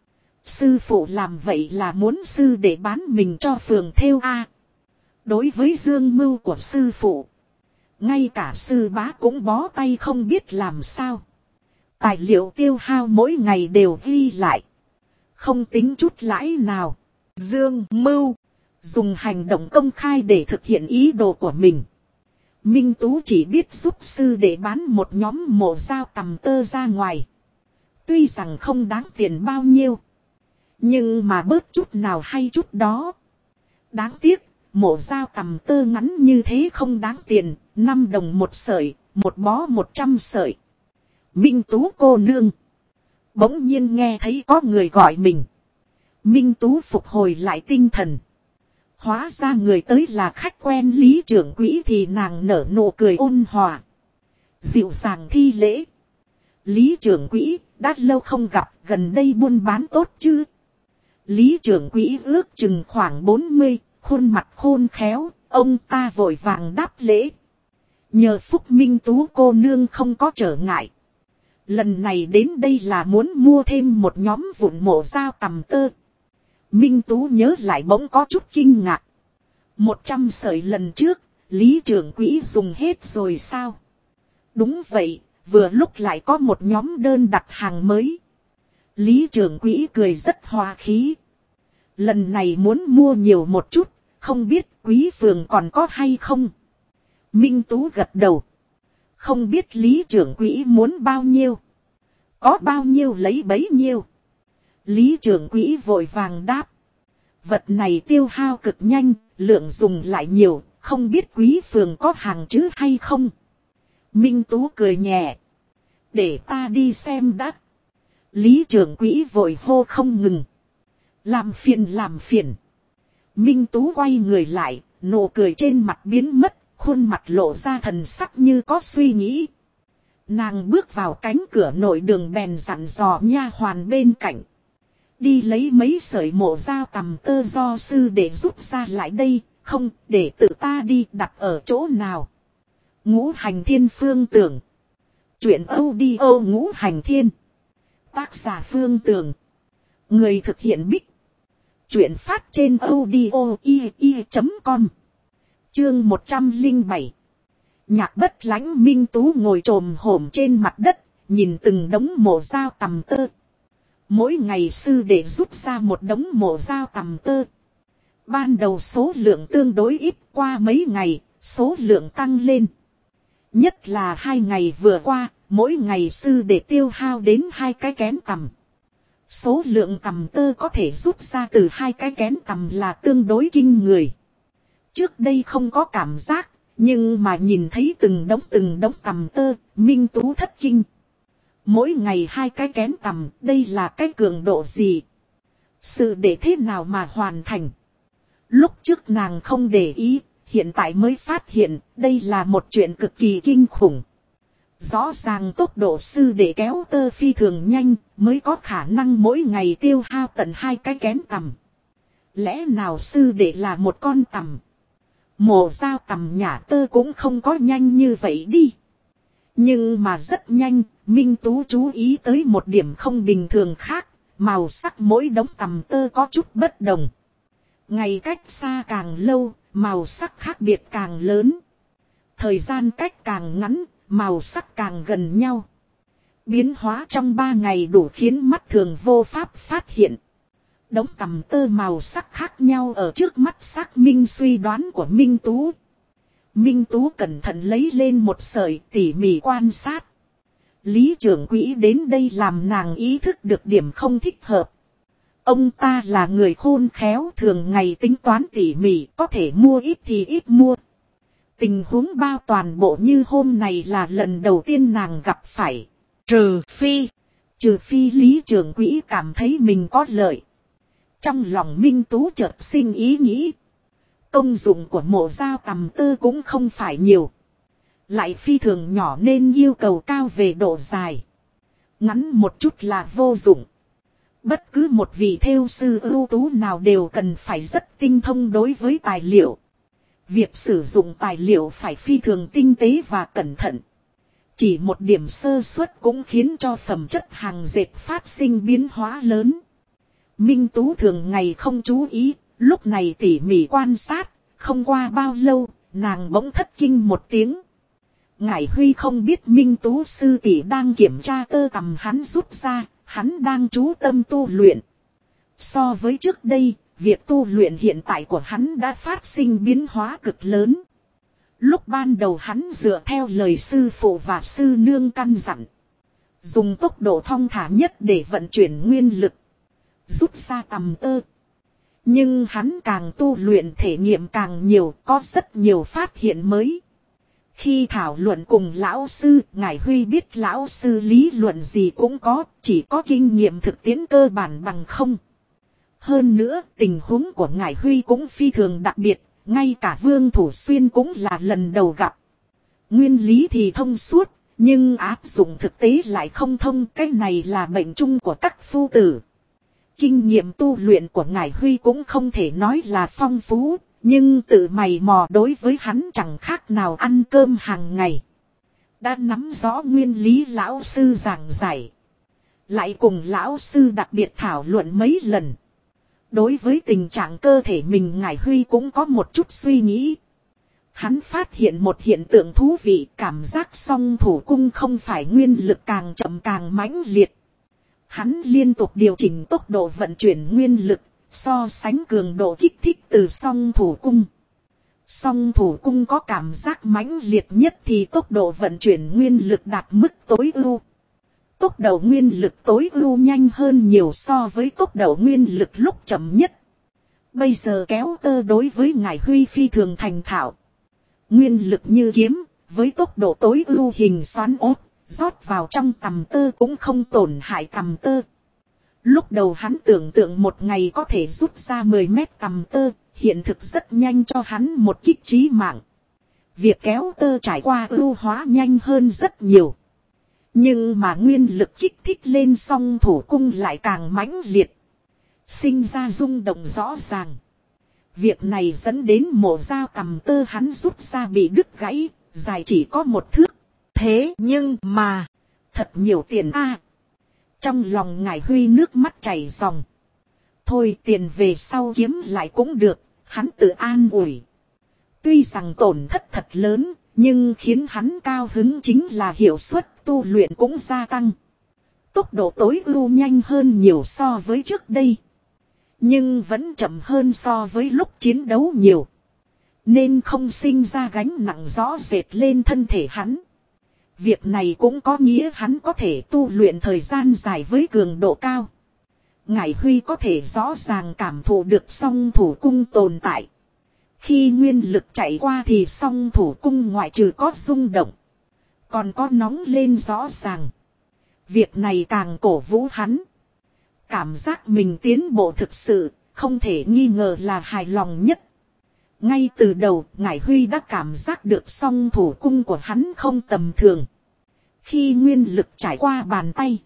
Sư phụ làm vậy là muốn sư đệ bán mình cho phường thêu A. Đối với dương mưu của sư phụ, ngay cả sư bá cũng bó tay không biết làm sao. Tài liệu tiêu hao mỗi ngày đều ghi lại. Không tính chút lãi nào. Dương mưu, dùng hành động công khai để thực hiện ý đồ của mình. Minh Tú chỉ biết giúp sư để bán một nhóm mộ dao tằm tơ ra ngoài. Tuy rằng không đáng tiền bao nhiêu, nhưng mà bớt chút nào hay chút đó. Đáng tiếc, mộ dao tằm tơ ngắn như thế không đáng tiền, 5 đồng một sợi, một bó 100 sợi. Minh Tú cô nương. Bỗng nhiên nghe thấy có người gọi mình. Minh Tú phục hồi lại tinh thần. Hóa ra người tới là khách quen Lý trưởng quỹ thì nàng nở nụ cười ôn hòa. Dịu dàng thi lễ. Lý trưởng quỹ, đã lâu không gặp, gần đây buôn bán tốt chứ? Lý trưởng quỹ ước chừng khoảng 40, khuôn mặt khôn khéo, ông ta vội vàng đáp lễ. Nhờ Phúc Minh Tú cô nương không có trở ngại. Lần này đến đây là muốn mua thêm một nhóm vụn mộ dao tằm tơ. Minh Tú nhớ lại bỗng có chút kinh ngạc. 100 sợi lần trước, Lý trưởng quỹ dùng hết rồi sao? Đúng vậy, vừa lúc lại có một nhóm đơn đặt hàng mới. Lý trưởng quỹ cười rất hòa khí. Lần này muốn mua nhiều một chút, không biết quý phường còn có hay không? Minh Tú gật đầu. Không biết Lý trưởng quỹ muốn bao nhiêu? Có bao nhiêu lấy bấy nhiêu? Lý trưởng quỹ vội vàng đáp. Vật này tiêu hao cực nhanh, lượng dùng lại nhiều, không biết quý phường có hàng chứ hay không? Minh Tú cười nhẹ. Để ta đi xem đã. Lý trưởng quỹ vội hô không ngừng. Làm phiền làm phiền. Minh Tú quay người lại, nụ cười trên mặt biến mất, khuôn mặt lộ ra thần sắc như có suy nghĩ. Nàng bước vào cánh cửa nội đường bèn dặn dò nha hoàn bên cạnh. Đi lấy mấy sợi mộ dao tằm tơ do sư để rút ra lại đây, không để tự ta đi đặt ở chỗ nào. Ngũ Hành Thiên Phương Tưởng. Chuyện audio Ngũ Hành Thiên. Tác giả Phương Tưởng. Người thực hiện Bích. Chuyện phát trên audio.com. Chương 107. Nhạc Bất Lãnh. Minh Tú ngồi chồm hổm trên mặt đất, nhìn từng đống mộ dao tằm tơ. Mỗi ngày sư để rút ra một đống mộ dao tằm tơ. Ban đầu số lượng tương đối ít, qua mấy ngày, số lượng tăng lên. Nhất là 2 ngày vừa qua, mỗi ngày sư để tiêu hao đến 2 cái kén tằm. Số lượng tằm tơ có thể rút ra từ 2 cái kén tằm là tương đối kinh người. Trước đây không có cảm giác, nhưng mà nhìn thấy từng đống tằm tơ, Minh Tú thất kinh. Mỗi ngày 2 cái kén tằm, đây là cái cường độ gì? Sự để thế nào mà hoàn thành? Lúc trước nàng không để ý, hiện tại mới phát hiện, đây là một chuyện cực kỳ kinh khủng. Rõ ràng tốc độ sư để kéo tơ phi thường nhanh, mới có khả năng mỗi ngày tiêu hao tận 2 cái kén tằm. Lẽ nào sư để là một con tằm? Mổ dao tằm nhả tơ cũng không có nhanh như vậy đi. Nhưng mà rất nhanh, Minh Tú chú ý tới một điểm không bình thường khác, màu sắc mỗi đống tằm tơ có chút bất đồng. Ngày cách xa càng lâu, màu sắc khác biệt càng lớn. Thời gian cách càng ngắn, màu sắc càng gần nhau. Biến hóa trong 3 ngày đủ khiến mắt thường vô pháp phát hiện. Đống tằm tơ màu sắc khác nhau ở trước mắt xác minh suy đoán của Minh Tú. Minh Tú cẩn thận lấy lên một sợi tỉ mỉ quan sát. Lý trưởng quỹ đến đây làm nàng ý thức được điểm không thích hợp. Ông ta là người khôn khéo, thường ngày tính toán tỉ mỉ, có thể mua ít thì ít mua. Tình huống bao toàn bộ như hôm này là lần đầu tiên nàng gặp phải. Trừ phi Lý trưởng quỹ cảm thấy mình có lợi. Trong lòng Minh Tú chợt sinh ý nghĩ. Công dụng của mổ dao tằm tơ cũng không phải nhiều. Lại phi thường nhỏ nên yêu cầu cao về độ dài. Ngắn một chút là vô dụng. Bất cứ một vị thêu sư ưu tú nào đều cần phải rất tinh thông đối với tài liệu. Việc sử dụng tài liệu phải phi thường tinh tế và cẩn thận. Chỉ một điểm sơ suất cũng khiến cho phẩm chất hàng dệt phát sinh biến hóa lớn. Minh Tú thường ngày không chú ý, lúc này tỉ mỉ quan sát, không qua bao lâu, nàng bỗng thất kinh một tiếng. Ngải Huy không biết Minh Tú sư tỷ đang kiểm tra tơ tằm hắn rút ra, hắn đang chú tâm tu luyện. So với trước đây, việc tu luyện hiện tại của hắn đã phát sinh biến hóa cực lớn. Lúc ban đầu hắn dựa theo lời sư phụ và sư nương căn dặn. Dùng tốc độ thong thả nhất để vận chuyển nguyên lực. Rút ra tằm tơ. Nhưng hắn càng tu luyện thể nghiệm càng nhiều, có rất nhiều phát hiện mới. Khi thảo luận cùng lão sư, Ngải Huy biết lão sư lý luận gì cũng có, chỉ có kinh nghiệm thực tiễn cơ bản bằng không. Hơn nữa, tình huống của Ngải Huy cũng phi thường đặc biệt, ngay cả Vương Thủ Xuyên cũng là lần đầu gặp. Nguyên lý thì thông suốt, nhưng áp dụng thực tế lại không thông, cái này là bệnh chung của các phu tử. Kinh nghiệm tu luyện của Ngải Huy cũng không thể nói là phong phú, nhưng tự mày mò đối với hắn chẳng khác nào ăn cơm hàng ngày. Đã nắm rõ nguyên lý lão sư giảng giải. Lại cùng lão sư đặc biệt thảo luận mấy lần. Đối với tình trạng cơ thể mình Ngải Huy cũng có một chút suy nghĩ. Hắn phát hiện một hiện tượng thú vị, cảm giác song thủ cung không phải nguyên lực càng chậm càng mãnh liệt. Hắn liên tục điều chỉnh tốc độ vận chuyển nguyên lực, so sánh cường độ kích thích từ song thủ cung. Song thủ cung có cảm giác mãnh liệt nhất thì tốc độ vận chuyển nguyên lực đạt mức tối ưu. Tốc độ nguyên lực tối ưu nhanh hơn nhiều so với tốc độ nguyên lực lúc chậm nhất. Bây giờ kéo tơ đối với Ngải Huy phi thường thành thạo. Nguyên lực như kiếm, với tốc độ tối ưu hình xoắn ốp, rót vào trong tằm tơ cũng không tổn hại tằm tơ. Lúc đầu hắn tưởng tượng một ngày có thể rút ra 10 mét tằm tơ, hiện thực rất nhanh cho hắn một kích trí mạng. Việc kéo tơ trải qua ưu hóa nhanh hơn rất nhiều. Nhưng mà nguyên lực kích thích lên song thủ cung lại càng mãnh liệt. Sinh ra rung động rõ ràng. Việc này dẫn đến mổ dao tằm tơ hắn rút ra bị đứt gãy, dài chỉ có 1 thước. Thế nhưng mà, thật nhiều tiền a. Trong lòng Ngải Huy nước mắt chảy ròng. Thôi tiền về sau kiếm lại cũng được, hắn tự an ủi. Tuy rằng tổn thất thật lớn, nhưng khiến hắn cao hứng chính là hiệu suất tu luyện cũng gia tăng. Tốc độ tối ưu nhanh hơn nhiều so với trước đây. Nhưng vẫn chậm hơn so với lúc chiến đấu nhiều. Nên không sinh ra gánh nặng rõ rệt lên thân thể hắn. Việc này cũng có nghĩa hắn có thể tu luyện thời gian dài với cường độ cao. Ngải Huy có thể rõ ràng cảm thụ được song thủ cung tồn tại. Khi nguyên lực chạy qua thì song thủ cung ngoại trừ có rung động, còn có nóng lên rõ ràng. Việc này càng cổ vũ hắn. Cảm giác mình tiến bộ thực sự, không thể nghi ngờ là hài lòng nhất. Ngay từ đầu, Ngải Huy đã cảm giác được song thủ cung của hắn không tầm thường. Khi nguyên lực trải qua bàn tay,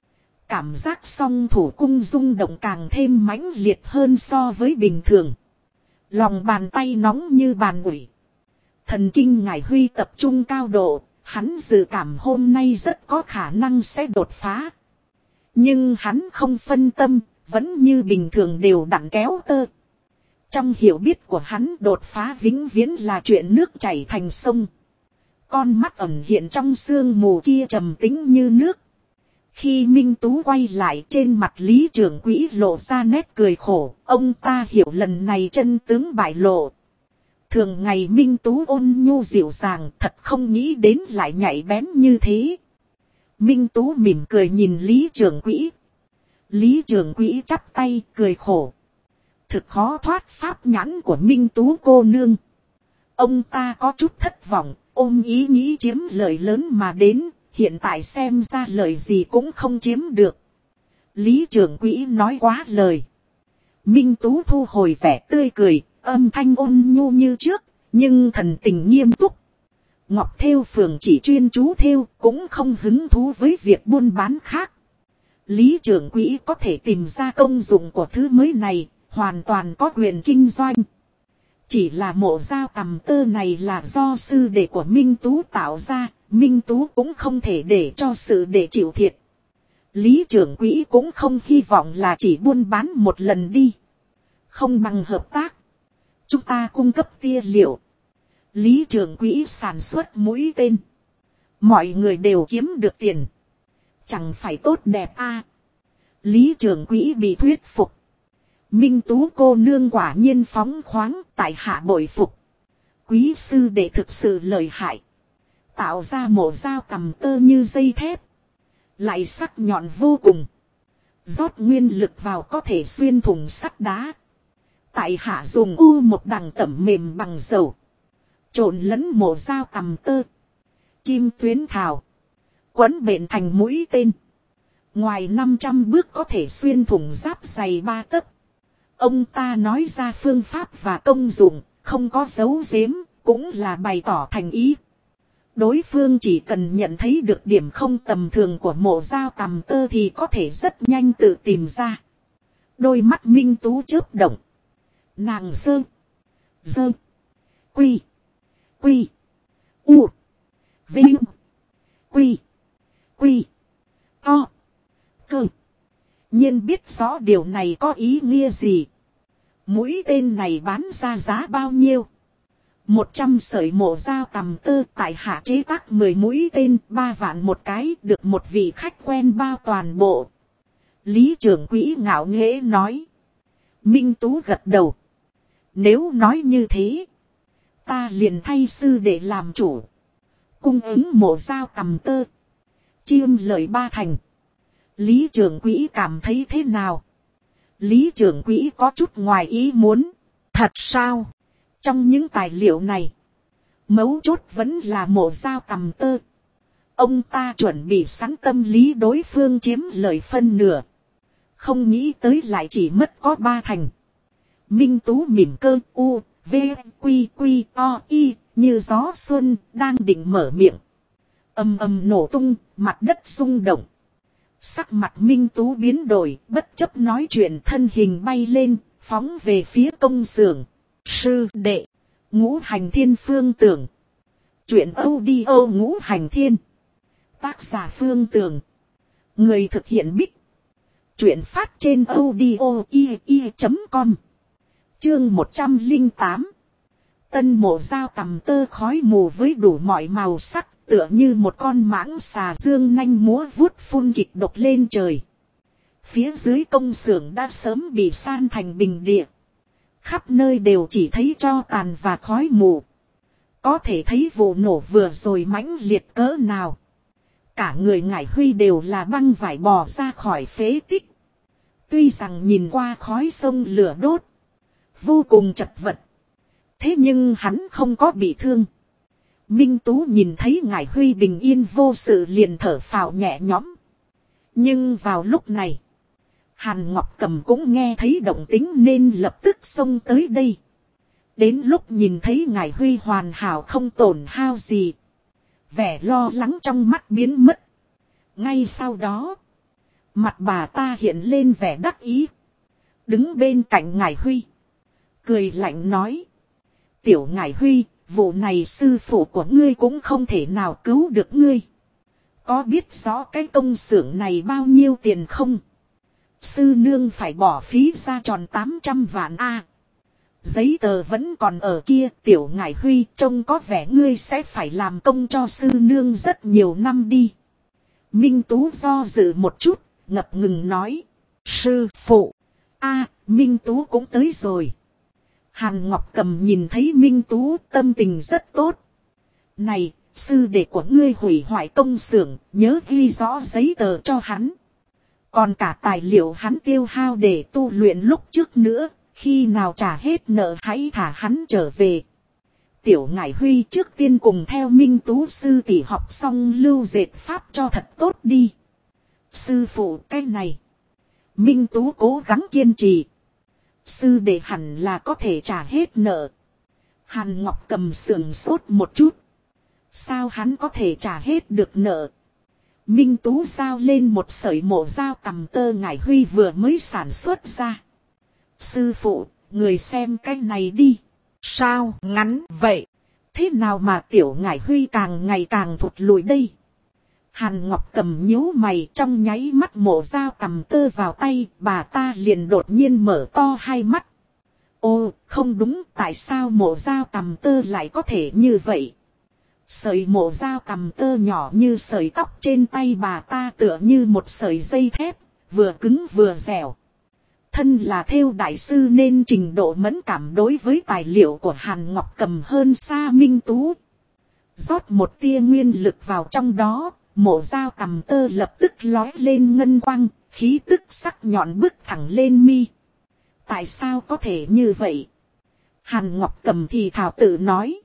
cảm giác song thủ cung rung động càng thêm mãnh liệt hơn so với bình thường. Lòng bàn tay nóng như bàn ủi. Thần kinh Ngải Huy tập trung cao độ, hắn dự cảm hôm nay rất có khả năng sẽ đột phá. Nhưng hắn không phân tâm, vẫn như bình thường đều đặn kéo tơ. Trong hiểu biết của hắn, đột phá vĩnh viễn là chuyện nước chảy thành sông. Con mắt ẩn hiện trong sương mù kia trầm tĩnh như nước. Khi Minh Tú quay lại, trên mặt Lý Trưởng Quỹ lộ ra nét cười khổ. Ông ta hiểu lần này chân tướng bại lộ. Thường ngày Minh Tú ôn nhu dịu dàng, thật không nghĩ đến lại nhạy bén như thế. Minh Tú mỉm cười nhìn Lý Trưởng Quỹ. Lý Trưởng Quỹ chắp tay cười khổ. Thực khó thoát pháp nhãn của Minh Tú cô nương. Ông ta có chút thất vọng, ôm ý nghĩ chiếm lợi lớn mà đến, hiện tại xem ra lợi gì cũng không chiếm được. Lý Trưởng Quỹ nói quá lời. Minh Tú thu hồi vẻ tươi cười, âm thanh ôn nhu như trước, nhưng thần tình nghiêm túc. Ngọc Thêu Phường chỉ chuyên chú thêu, cũng không hứng thú với việc buôn bán khác. Lý Trưởng Quỹ có thể tìm ra công dụng của thứ mới này, hoàn toàn có quyền kinh doanh. Chỉ là mộ dao tằm tơ này là do sư đệ của Minh Tú tạo ra, Minh Tú cũng không thể để cho sự để chịu thiệt. Lý Trưởng Quỹ cũng không hy vọng là chỉ buôn bán một lần đi. Không bằng hợp tác. Chúng ta cung cấp tia liệu. Lý Trưởng Quỹ sản xuất mũi tên. Mọi người đều kiếm được tiền. Chẳng phải tốt đẹp à. Lý Trưởng Quỹ bị thuyết phục. Minh Tú cô nương quả nhiên phóng khoáng, tại hạ bội phục. Quý sư đệ thực sự lợi hại. Tạo ra mổ dao tằm tơ như dây thép. Lại sắc nhọn vô cùng. Rót nguyên lực vào có thể xuyên thủng sắt đá. Tại hạ dùng một đằng tẩm mềm bằng dầu. Trộn lẫn mổ dao tằm tơ. Kim tuyến thảo. Quấn bện thành mũi tên. Ngoài 500 bước có thể xuyên thủng giáp dày 3 tấc. Ông ta nói ra phương pháp và công dụng, không có giấu giếm, cũng là bày tỏ thành ý. Đối phương chỉ cần nhận thấy được điểm không tầm thường của mộ dao tằm tơ thì có thể rất nhanh tự tìm ra. Đôi mắt Minh Tú chớp động. Nàng dơ. Quy. U. Vinh. Quy. To. Cơ. Nhiên biết rõ điều này có ý nghĩa gì. Mũi tên này bán ra giá bao nhiêu? 100 sợi mộ dao tằm tơ, tại hạ chế tác 10 mũi tên, 3 vạn một cái, được một vị khách quen bao toàn bộ. Lý Trưởng Quỹ ngạo nghễ nói. Minh Tú gật đầu. Nếu nói như thế, ta liền thay sư để làm chủ. Cung ứng mộ dao tằm tơ. Chiêm lợi 3 thành. Lý Trưởng Quỹ cảm thấy thế nào? Lý Trưởng Quỹ có chút ngoài ý muốn. Thật sao? Trong những tài liệu này, mấu chốt vẫn là mộ dao tằm tơ. Ông ta chuẩn bị sẵn tâm lý đối phương chiếm lợi phân nửa. Không nghĩ tới lại chỉ mất có 3 thành. Minh Tú mỉm cơ u, v, quy, o, y, như gió xuân, đang định mở miệng. Ầm ầm nổ tung, mặt đất rung động. Sắc mặt Minh Tú biến đổi, bất chấp nói chuyện thân hình bay lên, phóng về phía công xưởng. Sư đệ, Ngũ Hành Thiên Phương Tưởng. Chuyện audio Ngũ Hành Thiên. Tác giả Phương Tưởng. Người thực hiện Bích. Chuyện phát trên audio i.com. Chương 108. Tân mộ dao tằm tơ khói mù với đủ mọi màu sắc, tựa như một con mãng xà dương nanh múa vuốt phun kịch độc lên trời. Phía dưới công xưởng đã sớm bị san thành bình địa. Khắp nơi đều chỉ thấy tro tàn và khói mù. Có thể thấy vụ nổ vừa rồi mãnh liệt cỡ nào. Cả người Ngải Huy đều là băng vải bò ra khỏi phế tích. Tuy rằng nhìn qua khói sông lửa đốt, vô cùng chật vật. Thế nhưng hắn không có bị thương. Minh Tú nhìn thấy Ngải Huy bình yên vô sự liền thở phào nhẹ nhõm. Nhưng vào lúc này, Hàn Ngọc Cầm cũng nghe thấy động tĩnh nên lập tức xông tới đây. Đến lúc nhìn thấy Ngải Huy hoàn hảo không tổn hao gì, vẻ lo lắng trong mắt biến mất. Ngay sau đó, mặt bà ta hiện lên vẻ đắc ý. Đứng bên cạnh Ngải Huy, cười lạnh nói: Tiểu Ngải Huy, vụ này sư phụ của ngươi cũng không thể nào cứu được ngươi. Có biết rõ cái công xưởng này bao nhiêu tiền không? Sư nương phải bỏ phí ra tròn 800 vạn a. Giấy tờ vẫn còn ở kia. Tiểu Ngải Huy, trông có vẻ ngươi sẽ phải làm công cho sư nương rất nhiều năm đi. Minh Tú do dự một chút, ngập ngừng nói: Sư phụ. Minh Tú cũng tới rồi. Hàn Ngọc Cầm nhìn thấy Minh Tú tâm tình rất tốt. Này, sư đệ của ngươi hủy hoại công xưởng, nhớ ghi rõ giấy tờ cho hắn. Còn cả tài liệu hắn tiêu hao để tu luyện lúc trước nữa, khi nào trả hết nợ hãy thả hắn trở về. Tiểu Ngải Huy trước tiên cùng theo Minh Tú sư tỷ học xong lưu dệt pháp cho thật tốt đi. Sư phụ cái này. Minh Tú cố gắng kiên trì. Sư đệ hẳn là có thể trả hết nợ. Hàn Ngọc Cầm sườn sốt một chút. Sao hắn có thể trả hết được nợ? Minh Tú giao lên một sợi mộ dao tằm tơ Ngải Huy vừa mới sản xuất ra. Sư phụ, người xem cái này đi. Sao ngắn vậy? Thế nào mà tiểu Ngải Huy càng ngày càng thụt lùi đây? Hàn Ngọc Cầm nhíu mày, trong nháy mắt mộ dao tằm tơ vào tay, bà ta liền đột nhiên mở to hai mắt. Ô, không đúng, tại sao mộ dao tằm tơ lại có thể như vậy? Sợi mộ dao tằm tơ nhỏ như sợi tóc trên tay bà ta tựa như một sợi dây thép, vừa cứng vừa dẻo. Thân là thêu đại sư nên trình độ mẫn cảm đối với tài liệu của Hàn Ngọc Cầm hơn xa Minh Tú. Rót một tia nguyên lực vào trong đó, mộ dao tằm tơ lập tức lói lên ngân quang, khí tức sắc nhọn bước thẳng lên mi. Tại sao có thể như vậy? Hàn Ngọc Cầm thì thào tự nói.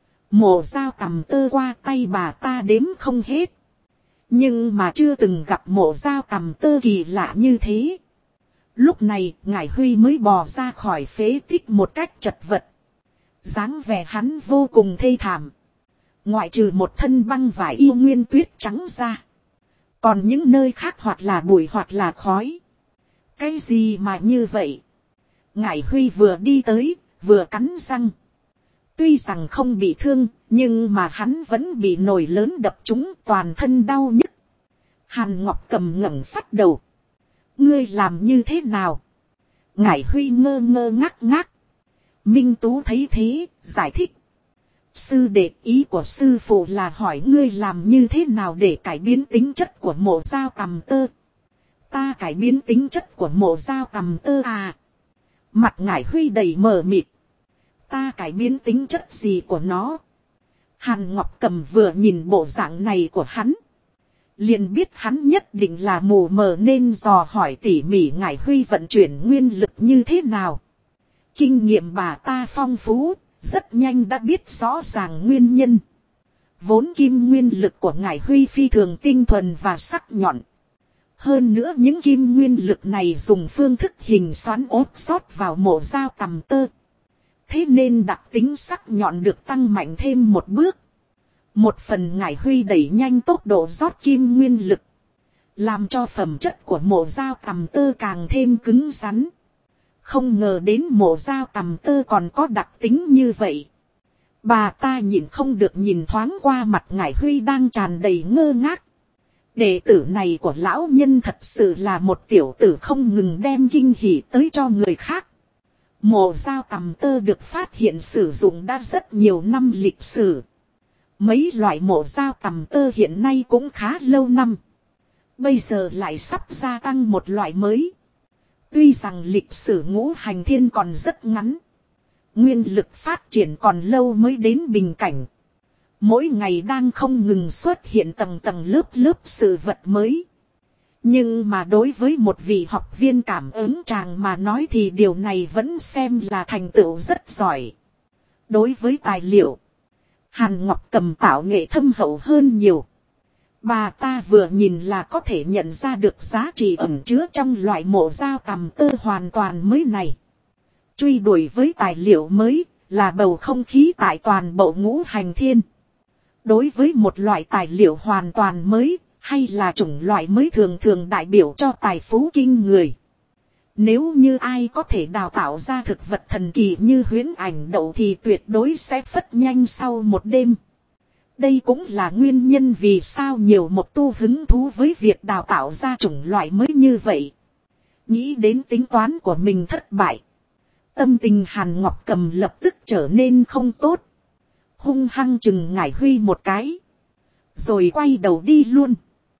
Mộ dao tằm tơ qua tay bà ta đếm không hết. Nhưng mà chưa từng gặp mộ dao tằm tơ kỳ lạ như thế. Lúc này, Ngải Huy mới bò ra khỏi phế tích một cách chật vật. Dáng vẻ hắn vô cùng thê thảm. Ngoại trừ một thân băng vải yêu nguyên tuyết trắng ra. Còn những nơi khác hoặc là bụi hoặc là khói. Cái gì mà như vậy? Ngải Huy vừa đi tới, vừa cắn răng. Tuy rằng không bị thương, nhưng mà hắn vẫn bị nồi lớn đập trúng, toàn thân đau nhức. Hàn Ngọc Cầm ngẩng phát đầu. Ngươi làm như thế nào? Ngải Huy ngơ ngơ ngác ngác. Minh Tú thấy thế, giải thích. Sư đệ, ý của sư phụ là hỏi ngươi làm như thế nào để cải biến tính chất của mộ dao tằm tơ. Ta cải biến tính chất của mộ dao tằm tơ à? Mặt Ngải Huy đầy mờ mịt. Ta cải biến tính chất gì của nó? Hàn Ngọc Cầm vừa nhìn bộ dạng này của hắn, liền biết hắn nhất định là mù mờ nên dò hỏi tỉ mỉ Ngải Huy vận chuyển nguyên lực như thế nào. Kinh nghiệm bà ta phong phú, rất nhanh đã biết rõ ràng nguyên nhân. Vốn kim nguyên lực của Ngải Huy phi thường tinh thuần và sắc nhọn. Hơn nữa những kim nguyên lực này dùng phương thức hình xoắn ốp xót vào mộ dao tằm tơ. Thế nên đặc tính sắc nhọn được tăng mạnh thêm một bước. Một phần Ngải Huy đẩy nhanh tốc độ rót kim nguyên lực, làm cho phẩm chất của mộ dao tằm tơ càng thêm cứng rắn. Không ngờ đến mộ dao tằm tơ còn có đặc tính như vậy. Bà ta nhìn không được nhìn thoáng qua mặt Ngải Huy đang tràn đầy ngơ ngác. Đệ tử này của lão nhân thật sự là một tiểu tử không ngừng đem kinh hỉ tới cho người khác. Mộ dao tằm tơ được phát hiện sử dụng đã rất nhiều năm lịch sử. Mấy loại mộ dao tằm tơ hiện nay cũng khá lâu năm. Bây giờ lại sắp gia tăng một loại mới. Tuy rằng lịch sử ngũ hành thiên còn rất ngắn. Nguyên lực phát triển còn lâu mới đến bình cảnh. Mỗi ngày đang không ngừng xuất hiện tầng tầng lớp lớp sự vật mới. Nhưng mà đối với một vị học viên cảm ứng tràng mà nói thì điều này vẫn xem là thành tựu rất giỏi. Đối với tài liệu, Hàn Ngọc Cầm tạo nghệ thâm hậu hơn nhiều. Bà ta vừa nhìn là có thể nhận ra được giá trị ẩn chứa trong loại mộ dao tằm tơ hoàn toàn mới này. Truy đuổi với tài liệu mới là bầu không khí tại toàn bộ ngũ hành thiên. Đối với một loại tài liệu hoàn toàn mới hay là chủng loại mới thường thường đại biểu cho tài phú kinh người. Nếu như ai có thể đào tạo ra thực vật thần kỳ như huyễn ảnh đậu thì tuyệt đối sẽ phất nhanh sau một đêm. Đây cũng là nguyên nhân vì sao nhiều một tu hứng thú với việc đào tạo ra chủng loại mới như vậy. Nghĩ đến tính toán của mình thất bại. Tâm tình Hàn Ngọc Cầm lập tức trở nên không tốt. Hung hăng chừng Ngải Huy một cái. Rồi quay đầu đi luôn.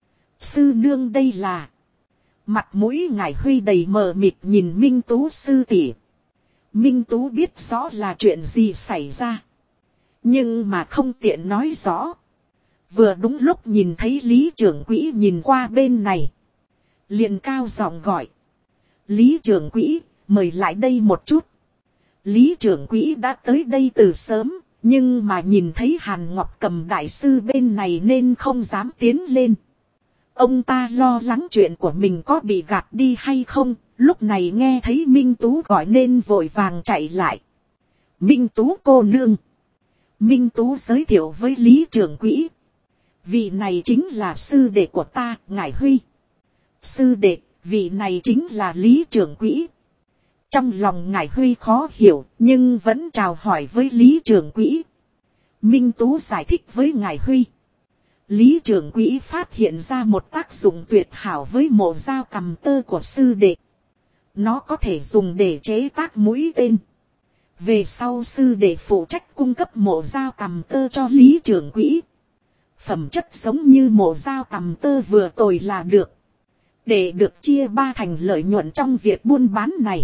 Sư nương đây là. Mặt mũi Ngải Huy đầy mờ mịt nhìn Minh Tú sư tỷ. Minh Tú biết rõ là chuyện gì xảy ra. Nhưng mà không tiện nói rõ. Vừa đúng lúc nhìn thấy Lý trưởng quỹ nhìn qua bên này. Liền cao giọng gọi. Lý trưởng quỹ, mời lại đây một chút. Lý trưởng quỹ đã tới đây từ sớm. Nhưng mà nhìn thấy Hàn Ngọc Cầm đại sư bên này nên không dám tiến lên. Ông ta lo lắng chuyện của mình có bị gạt đi hay không. Lúc này nghe thấy Minh Tú gọi nên vội vàng chạy lại. Minh Tú cô nương. Minh Tú giới thiệu với Lý trưởng quỹ. Vị này chính là sư đệ của ta, Ngải Huy. Sư đệ, vị này chính là Lý trưởng quỹ. Trong lòng Ngải Huy khó hiểu, nhưng vẫn chào hỏi với Lý trưởng quỹ. Minh Tú giải thích với Ngải Huy. Lý trưởng quỹ phát hiện ra một tác dụng tuyệt hảo với mộ dao tằm tơ của sư đệ. Nó có thể dùng để chế tác mũi tên. Về sau sư đệ phụ trách cung cấp mộ dao tằm tơ cho Lý trưởng quỹ. Phẩm chất giống như mộ dao tằm tơ vừa tồi là được. Để được chia ba thành lợi nhuận trong việc buôn bán này.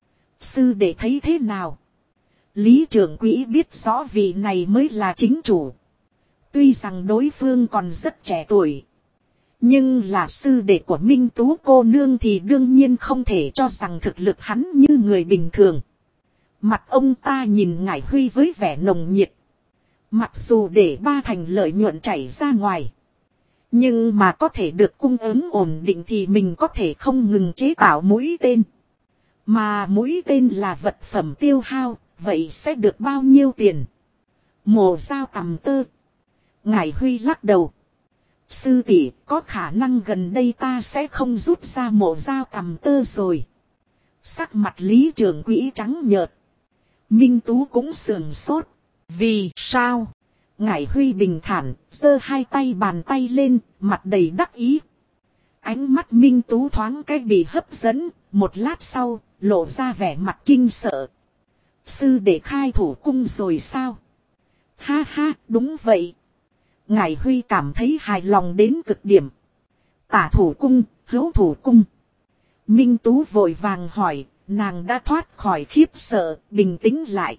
Sư đệ thấy thế nào? Lý trưởng quỹ biết rõ vị này mới là chính chủ. Tuy rằng đối phương còn rất trẻ tuổi. Nhưng là sư đệ của Minh Tú cô nương thì đương nhiên không thể cho rằng thực lực hắn như người bình thường. Mặt ông ta nhìn Ngải Huy với vẻ nồng nhiệt. Mặc dù để ba thành lợi nhuận chảy ra ngoài. Nhưng mà có thể được cung ứng ổn định thì mình có thể không ngừng chế tạo mũi tên. Mà mũi tên là vật phẩm tiêu hao, vậy sẽ được bao nhiêu tiền? Mộ dao tằm tơ. Ngải Huy lắc đầu. Sư tỷ, có khả năng gần đây ta sẽ không rút ra mộ dao tằm tơ rồi. Sắc mặt Lý trưởng quỹ trắng nhợt. Minh Tú cũng sườn sốt. Vì sao? Ngải Huy bình thản, giơ hai tay bàn tay lên, mặt đầy đắc ý. Ánh mắt Minh Tú thoáng cái bị hấp dẫn, một lát sau, lộ ra vẻ mặt kinh sợ. Sư để khai thủ cung rồi sao? Ha ha, đúng vậy. Ngải Huy cảm thấy hài lòng đến cực điểm. Tả thủ cung, hữu thủ cung. Minh Tú vội vàng hỏi, nàng đã thoát khỏi khiếp sợ, bình tĩnh lại.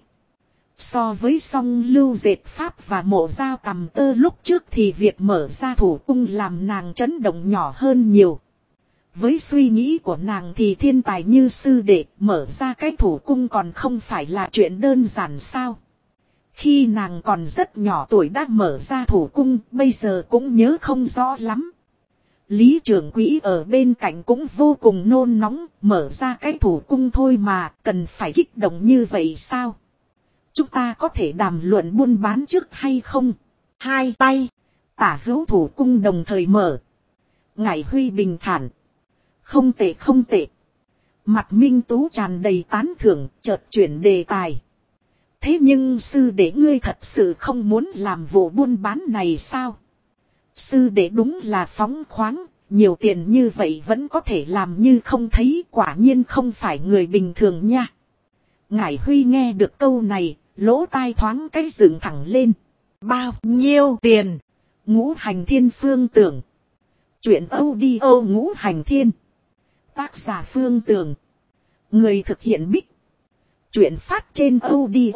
So với song lưu dệt pháp và mộ dao tằm tơ lúc trước thì việc mở ra thủ cung làm nàng chấn động nhỏ hơn nhiều. Với suy nghĩ của nàng thì thiên tài như sư đệ mở ra cái thủ cung còn không phải là chuyện đơn giản sao. Khi nàng còn rất nhỏ tuổi đã mở ra thủ cung, bây giờ cũng nhớ không rõ lắm. Lý trưởng quỹ ở bên cạnh cũng vô cùng nôn nóng, mở ra cái thủ cung thôi mà, cần phải kích động như vậy sao? Chúng ta có thể đàm luận buôn bán trước hay không? Hai tay, tả hữu thủ cung đồng thời mở. Ngải Huy bình thản. Không tệ không tệ. Mặt Minh Tú tràn đầy tán thưởng, chợt chuyển đề tài. Thế nhưng sư đệ ngươi thật sự không muốn làm vụ buôn bán này sao? Sư đệ đúng là phóng khoáng, nhiều tiền như vậy vẫn có thể làm như không thấy, quả nhiên không phải người bình thường nha. Ngải Huy nghe được câu này, lỗ tai thoáng cái dựng thẳng lên. Bao nhiêu tiền? Ngũ hành thiên phương tưởng. Chuyện audio ngũ hành thiên. Tác giả Phương Tường. Người thực hiện Bích. Chuyện phát trên audio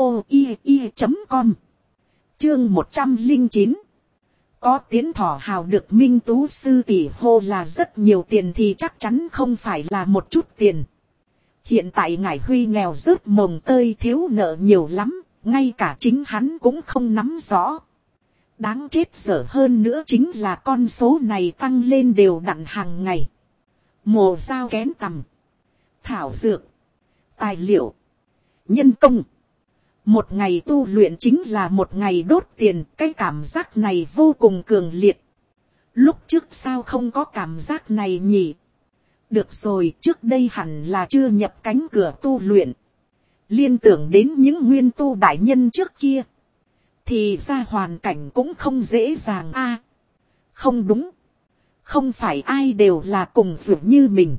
i.com. Chương 109. Có Tiến Thỏ Hào được Minh Tú sư tỷ hô là rất nhiều tiền thì chắc chắn không phải là một chút tiền. Hiện tại ngải Huy nghèo rớt mồng tơi, thiếu nợ nhiều lắm, ngay cả chính hắn cũng không nắm rõ. Đáng chết dở hơn nữa chính là con số này tăng lên đều đặn hàng ngày. Mồ dao kén tằm, thảo dược, tài liệu, nhân công. Một ngày tu luyện chính là một ngày đốt tiền, cái cảm giác này vô cùng cường liệt. Lúc trước sao không có cảm giác này nhỉ? Được rồi, trước đây hẳn là chưa nhập cánh cửa tu luyện. Liên tưởng đến những nguyên tu đại nhân trước kia. Thì ra hoàn cảnh cũng không dễ dàng a. Không đúng. Không phải ai đều là cùng ruột như mình.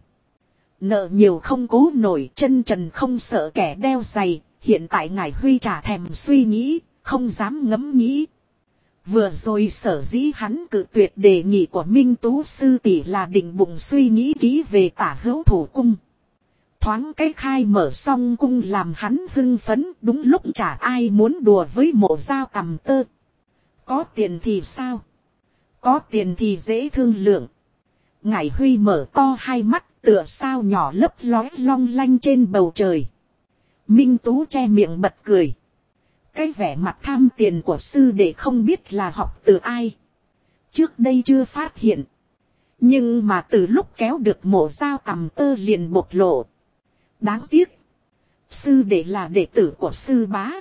Nợ nhiều không cố nổi, chân trần không sợ kẻ đeo giày. Hiện tại ngải Huy chả thèm suy nghĩ, không dám ngẫm nghĩ. Vừa rồi sở dĩ hắn cự tuyệt đề nghị của Minh Tú sư tỷ là định bụng suy nghĩ kỹ về Tả Hữu Thủ cung. Thoáng cái khai mở xong cung làm hắn hưng phấn, đúng lúc chả ai muốn đùa với Mộ Dao tằm tơ. Có tiền thì sao? Có tiền thì dễ thương lượng. Ngải Huy mở to hai mắt, tựa sao nhỏ lấp lóe long lanh trên bầu trời. Minh Tú che miệng bật cười. Cái vẻ mặt tham tiền của sư đệ không biết là học từ ai. Trước đây chưa phát hiện. Nhưng mà từ lúc kéo được Mộ Dao tằm tơ liền bộc lộ. Đáng tiếc. Sư đệ là đệ tử của sư bá.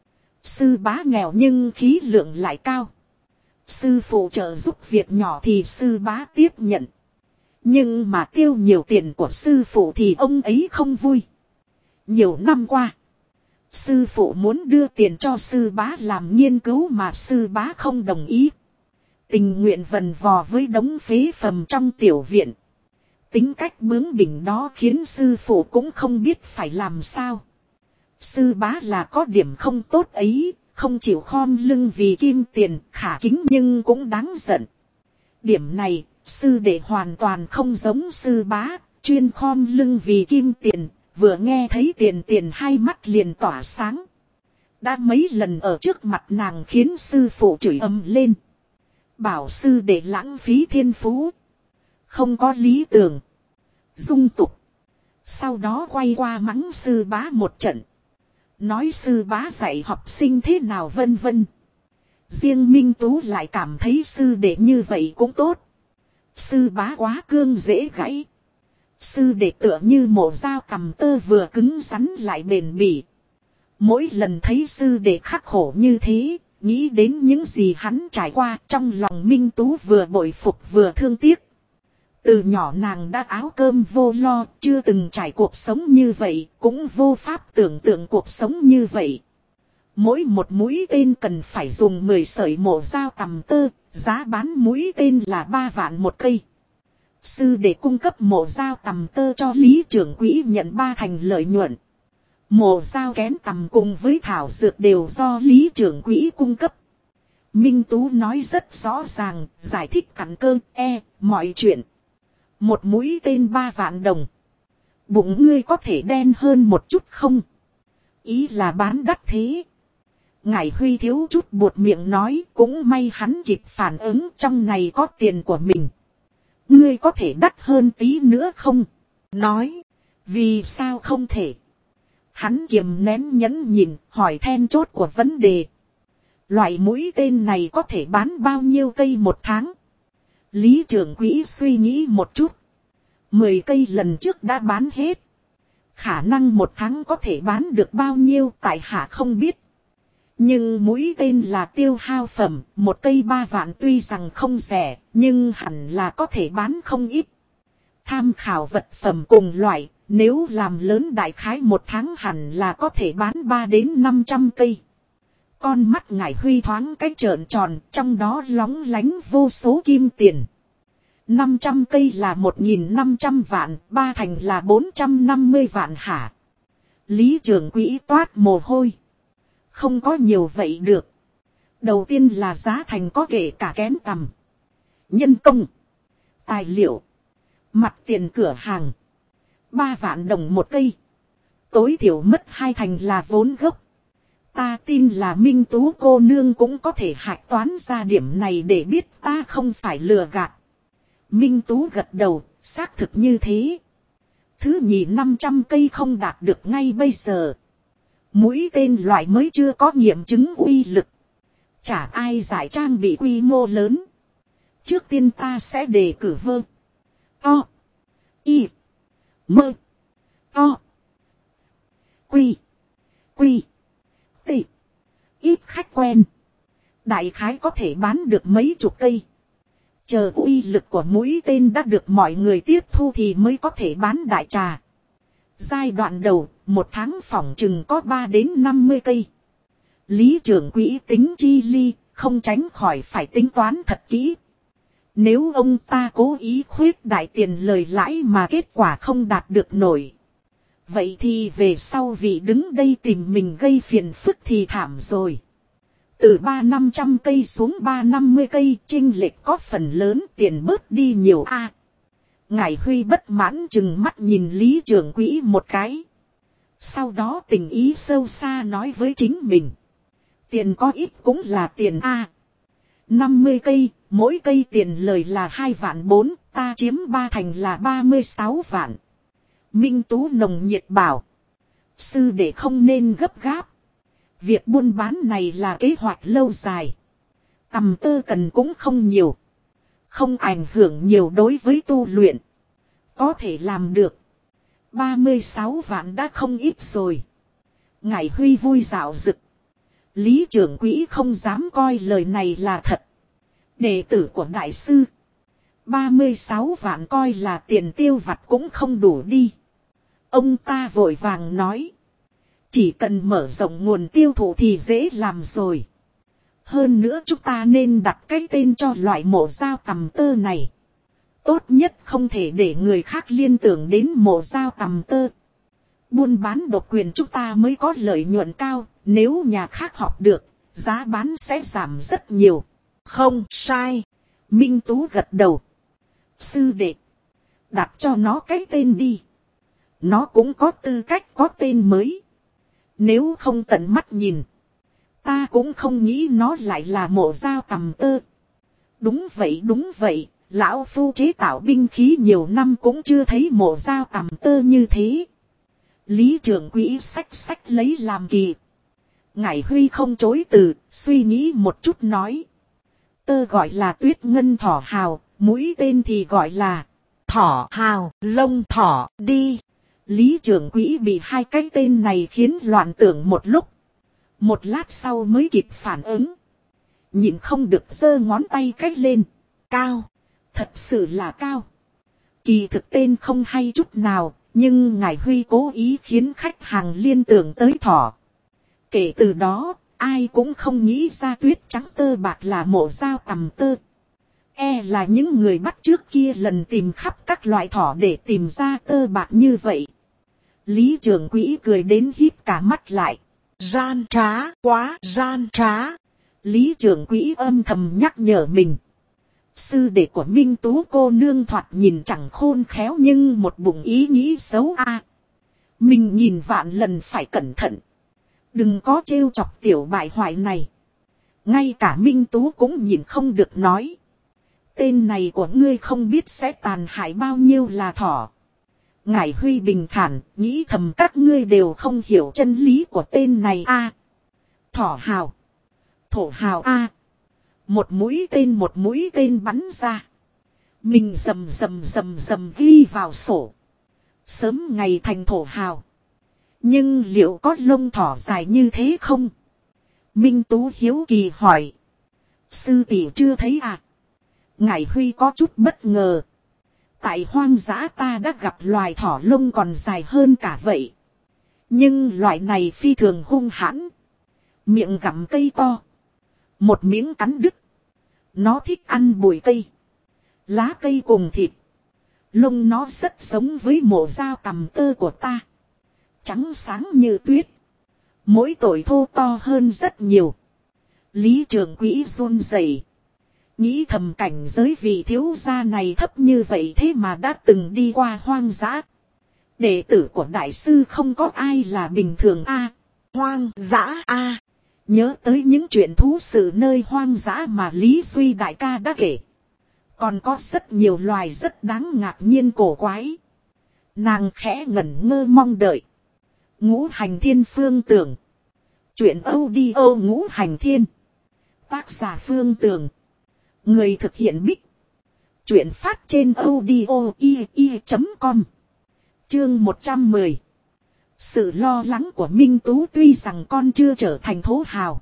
Sư bá nghèo nhưng khí lượng lại cao. Sư phụ trợ giúp việc nhỏ thì sư bá tiếp nhận. Nhưng mà tiêu nhiều tiền của sư phụ thì ông ấy không vui. Nhiều năm qua. Sư phụ muốn đưa tiền cho sư bá làm nghiên cứu mà sư bá không đồng ý. Tình nguyện vần vò với đống phế phẩm trong tiểu viện. Tính cách bướng bỉnh đó khiến sư phụ cũng không biết phải làm sao. Sư bá là có điểm không tốt ấy, không chịu khom lưng vì kim tiền, khả kính nhưng cũng đáng giận. Điểm này, sư đệ hoàn toàn không giống sư bá, chuyên khom lưng vì kim tiền, vừa nghe thấy tiền hai mắt liền tỏa sáng. Đã mấy lần ở trước mặt nàng khiến sư phụ chửi ầm lên. Bảo sư đệ lãng phí thiên phú. Không có lý tưởng. Dung tục. Sau đó quay qua mắng sư bá một trận. Nói sư bá dạy học sinh thế nào vân vân. Riêng Minh Tú lại cảm thấy sư đệ như vậy cũng tốt. Sư bá quá cương dễ gãy. Sư đệ tựa như Mộ Dao tằm tơ vừa cứng rắn lại bền bỉ. Mỗi lần thấy sư đệ khắc khổ như thế, nghĩ đến những gì hắn trải qua, trong lòng Minh Tú vừa bội phục vừa thương tiếc. Từ nhỏ nàng đã áo cơm vô lo, chưa từng trải cuộc sống như vậy, cũng vô pháp tưởng tượng cuộc sống như vậy. Mỗi một mũi tên cần phải dùng 10 sợi Mộ Dao tằm tơ, giá bán mũi tên là 3 vạn một cây. Sư để cung cấp Mộ Dao tằm tơ cho Lý trưởng quỹ nhận 3 thành lợi nhuận. Mộ Dao kén tằm cùng với thảo dược đều do Lý trưởng quỹ cung cấp. Minh Tú nói rất rõ ràng, giải thích cặn cơ, mọi chuyện. Một mũi tên 3 vạn đồng. Bụng ngươi có thể đen hơn một chút không? Ý là bán đắt thế. Ngải Huy thiếu chút buột miệng nói, cũng may hắn kịp phản ứng, trong này có tiền của mình. Ngươi có thể đắt hơn tí nữa không? Nói, vì sao không thể? Hắn kiềm nén nhẫn nhìn, hỏi then chốt của vấn đề. Loại mũi tên này có thể bán bao nhiêu cây một tháng? Lý trưởng quỹ suy nghĩ một chút. 10 cây lần trước đã bán hết. Khả năng một tháng có thể bán được bao nhiêu tại hạ không biết. Nhưng mũi tên là tiêu hao phẩm, một cây 3 vạn tuy rằng không rẻ, nhưng hẳn là có thể bán không ít. Tham khảo vật phẩm cùng loại, nếu làm lớn đại khái một tháng hẳn là có thể bán 3 đến 500 cây. Con mắt Ngải Huy thoáng cái trợn tròn, trong đó lóng lánh vô số kim tiền. 500 cây là 1.500 vạn, 3 thành là 450 vạn hả? Lý trưởng quỹ toát mồ hôi. Không có nhiều vậy được. Đầu tiên là giá thành có kể cả kén tằm, nhân công, Tài liệu. Mặt tiền cửa hàng. 3 vạn đồng một cây. Tối thiểu mất 2 thành là vốn gốc. Ta tin là Minh Tú cô nương cũng có thể hạch toán ra điểm này để biết ta không phải lừa gạt. Minh Tú gật đầu, xác thực như thế. Thứ nhì 500 cây không đạt được ngay bây giờ. Mũi tên loại mới chưa có nghiệm chứng uy lực. Chả ai giải trang bị quy mô lớn. Trước tiên ta sẽ đề cử vơ. To. Y. Mơ. To. Quy. Quy. Tị. Ít khách quen. Đại khái có thể bán được mấy chục cây. Chờ uy lực của mũi tên đã được mọi người tiếp thu thì mới có thể bán đại trà. Giai đoạn đầu, 1 tháng phỏng chừng có 3 đến 50 cây. Lý trưởng quỹ tính chi ly, không tránh khỏi phải tính toán thật kỹ. Nếu ông ta cố ý khuyết đại tiền lời lãi mà kết quả không đạt được nổi. Vậy thì về sau vị đứng đây tìm mình gây phiền phức thì thảm rồi. Từ 300-500 cây xuống 350 cây, chênh lệch có phần lớn, tiền bớt đi nhiều a. Ngải Huy bất mãn chừng mắt nhìn Lý trưởng quỹ một cái. Sau đó tình ý sâu xa nói với chính mình. Tiền có ít cũng là tiền a. 50 cây, mỗi cây tiền lời là 2 vạn 4, ta chiếm 3 thành là 36 vạn. Minh Tú nồng nhiệt bảo. Sư đệ không nên gấp gáp. Việc buôn bán này là kế hoạch lâu dài. Tầm tơ cần cũng không nhiều. Không ảnh hưởng nhiều đối với tu luyện. Có thể làm được. 36 vạn đã không ít rồi. Ngải Huy vui dạo dực. Lý trưởng quỹ không dám coi lời này là thật. Đệ tử của đại sư. 36 vạn coi là tiền tiêu vặt cũng không đủ đi. Ông ta vội vàng nói. Chỉ cần mở rộng nguồn tiêu thụ thì dễ làm rồi. Hơn nữa chúng ta nên đặt cái tên cho loại mộ dao tằm tơ này. Tốt nhất không thể để người khác liên tưởng đến mộ dao tằm tơ. Buôn bán độc quyền chúng ta mới có lợi nhuận cao. Nếu nhà khác học được, giá bán sẽ giảm rất nhiều. Không sai. Minh Tú gật đầu. Sư đệ. Đặt cho nó cái tên đi. Nó cũng có tư cách có tên mới. Nếu không tận mắt nhìn. Ta cũng không nghĩ nó lại là mộ dao tằm tơ. Đúng vậy. Lão phu chế tạo binh khí nhiều năm cũng chưa thấy mộ dao tằm tơ như thế. Lý trưởng quỹ sách lấy làm kỳ. Ngải Huy không chối từ, suy nghĩ một chút nói. Tơ gọi là tuyết ngân thỏ hào, mũi tên thì gọi là thỏ hào, lông thỏ đi. Lý trưởng quỹ bị hai cái tên này khiến loạn tưởng một lúc. Một lát sau mới kịp phản ứng. Nhịn không được giơ ngón tay cách lên. Cao. Thật sự là cao. Kỳ thực tên không hay chút nào. Nhưng Ngải Huy cố ý khiến khách hàng liên tưởng tới thỏ. Kể từ đó, ai cũng không nghĩ ra tuyết trắng tơ bạc là mộ dao tằm tơ. Là những người bắt trước kia lần tìm khắp các loại thỏ để tìm ra tơ bạc như vậy. Lý trưởng quỹ cười đến híp cả mắt lại. Gian trá, quá gian trá. Lý trưởng quỹ âm thầm nhắc nhở mình. Sư đệ của Minh Tú cô nương thoạt nhìn chẳng khôn khéo nhưng một bụng ý nghĩ xấu a. Mình nhìn vạn lần phải cẩn thận. Đừng có trêu chọc tiểu bại hoại này. Ngay cả Minh Tú cũng nhìn không được nói. Tên này của ngươi không biết sẽ tàn hại bao nhiêu là thỏ. Ngải Huy bình thản, nghĩ thầm các ngươi đều không hiểu chân lý của tên này a. Thỏ hào. Thổ hào a. Một mũi tên bắn ra. Mình rầm ghi vào sổ. Sớm ngày thành thổ hào. Nhưng liệu có lông thỏ dài như thế không? Minh Tú hiếu kỳ hỏi. Sư tỷ chưa thấy à? Ngải Huy có chút bất ngờ. Tại hoang dã ta đã gặp loài thỏ lông còn dài hơn cả vậy. Nhưng loại này phi thường hung hãn. Miệng gặm cây to. Một miếng cắn đứt. Nó thích ăn bụi cây. Lá cây cùng thịt. Lông nó rất giống với mộ dao tằm tơ của ta. Trắng sáng như tuyết. Mỗi tội thô to hơn rất nhiều. Lý trưởng quỹ run rẩy. Nghĩ thầm cảnh giới vị thiếu gia này thấp như vậy thế mà đã từng đi qua hoang dã. Đệ tử của đại sư không có ai là bình thường a. Hoang dã a. Nhớ tới những chuyện thú sự nơi hoang dã mà Lý Duy đại ca đã kể. Còn có rất nhiều loài rất đáng ngạc nhiên cổ quái. Nàng khẽ ngẩn ngơ mong đợi. Ngũ Hành Thiên Phương Tưởng. Chuyện audio Ngũ Hành Thiên. Tác giả Phương Tưởng. Người thực hiện Bích. Chuyện phát trên audio.com. Chương 110. Sự lo lắng của Minh Tú tuy rằng con chưa trở thành thổ hào.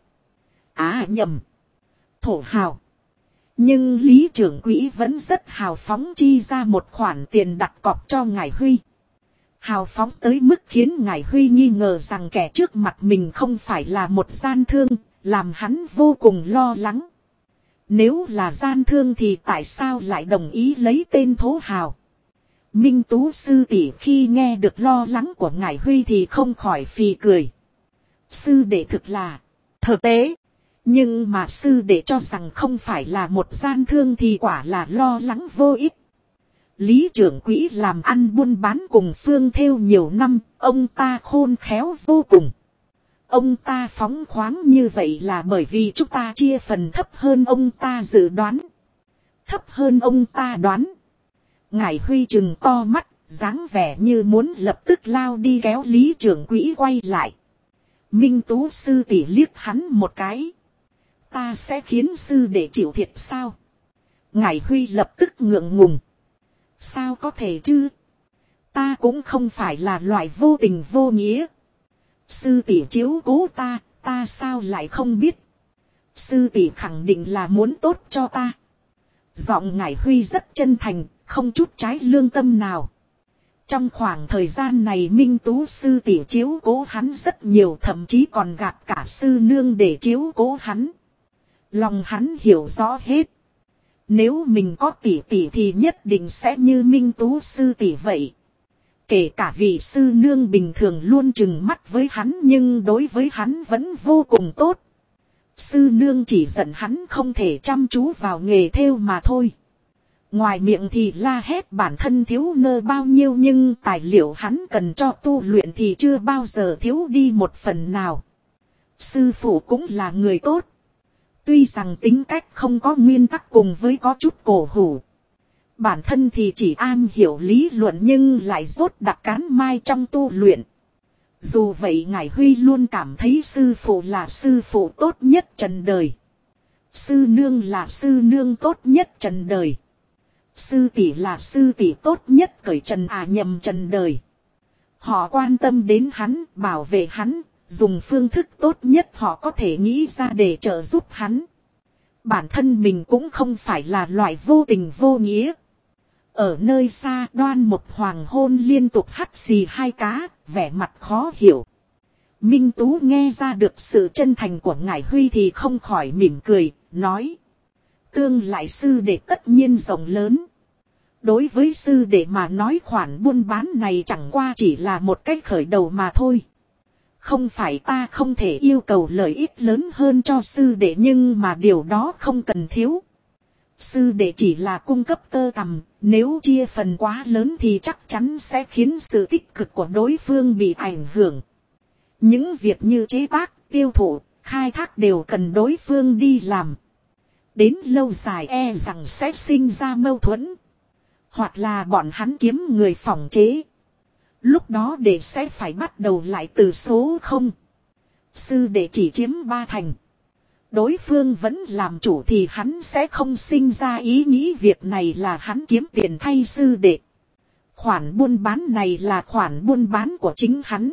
Thổ hào. Nhưng Lý trưởng quỹ vẫn rất hào phóng chi ra một khoản tiền đặt cọc cho ngài Huy. Hào phóng tới mức khiến ngài Huy nghi ngờ rằng kẻ trước mặt mình không phải là một gian thương, làm hắn vô cùng lo lắng. Nếu là gian thương thì tại sao lại đồng ý lấy tên thổ hào? Minh Tú sư tỷ khi nghe được lo lắng của ngài Huy thì không khỏi phì cười. Sư đệ thực là thực tế. Nhưng mà sư đệ cho rằng không phải là một gian thương thì quả là lo lắng vô ích. Lý trưởng quỹ làm ăn buôn bán cùng Phương Thêu nhiều năm, ông ta khôn khéo vô cùng. Ông ta phóng khoáng như vậy là bởi vì chúng ta chia phần thấp hơn ông ta dự đoán. Thấp hơn ông ta đoán. Ngài Huy trừng to mắt, dáng vẻ như muốn lập tức lao đi kéo Lý trưởng quỹ quay lại. Minh Tú sư tỷ liếc hắn một cái. Ta sẽ khiến sư đệ chịu thiệt sao? Ngài Huy lập tức ngượng ngùng. Sao có thể chứ? Ta cũng không phải là loại vô tình vô nghĩa. Sư tỷ chiếu cố ta sao lại không biết? Sư tỷ khẳng định là muốn tốt cho ta. Giọng ngài Huy rất chân thành, không chút trái lương tâm nào. Trong khoảng thời gian này Minh Tú sư tỷ chiếu cố hắn rất nhiều, thậm chí còn gạt cả sư nương để chiếu cố hắn. Lòng hắn hiểu rõ hết. Nếu mình có tỷ tỷ thì nhất định sẽ như Minh Tú sư tỷ vậy. Kể cả vị sư nương bình thường luôn trừng mắt với hắn nhưng đối với hắn vẫn vô cùng tốt. Sư nương chỉ giận hắn không thể chăm chú vào nghề thêu mà thôi. Ngoài miệng thì la hét bản thân thiếu nơ bao nhiêu nhưng tài liệu hắn cần cho tu luyện thì chưa bao giờ thiếu đi một phần nào. Sư phụ cũng là người tốt. Tuy rằng tính cách không có nguyên tắc cùng với có chút cổ hủ. Bản thân thì chỉ am hiểu lý luận nhưng lại rốt đặc cán mai trong tu luyện. Dù vậy ngài Huy luôn cảm thấy sư phụ là sư phụ tốt nhất trần đời. Sư nương là sư nương tốt nhất trần đời. Sư tỷ là sư tỷ tốt nhất cởi trần nhầm trần đời. Họ quan tâm đến hắn, bảo vệ hắn, dùng phương thức tốt nhất họ có thể nghĩ ra để trợ giúp hắn. Bản thân mình cũng không phải là loại vô tình vô nghĩa. Ở nơi xa Đoan một hoàng hôn liên tục hắt xì hai cá, vẻ mặt khó hiểu. Minh Tú nghe ra được sự chân thành của ngài Huy thì không khỏi mỉm cười, nói. Tương lại sư đệ tất nhiên rộng lớn. Đối với sư đệ mà nói khoản buôn bán này chẳng qua chỉ là một cách khởi đầu mà thôi. Không phải ta không thể yêu cầu lợi ích lớn hơn cho sư đệ nhưng mà điều đó không cần thiếu. Sư đệ chỉ là cung cấp tơ tằm, nếu chia phần quá lớn thì chắc chắn sẽ khiến sự tích cực của đối phương bị ảnh hưởng. Những việc như chế tác, tiêu thụ, khai thác đều cần đối phương đi làm. Đến lâu dài e rằng sẽ sinh ra mâu thuẫn. Hoặc là bọn hắn kiếm người phỏng chế. Lúc đó đệ sẽ phải bắt đầu lại từ số 0. Sư đệ chỉ chiếm 3 thành. Đối phương vẫn làm chủ thì hắn sẽ không sinh ra ý nghĩ việc này là hắn kiếm tiền thay sư đệ. Khoản buôn bán này là khoản buôn bán của chính hắn.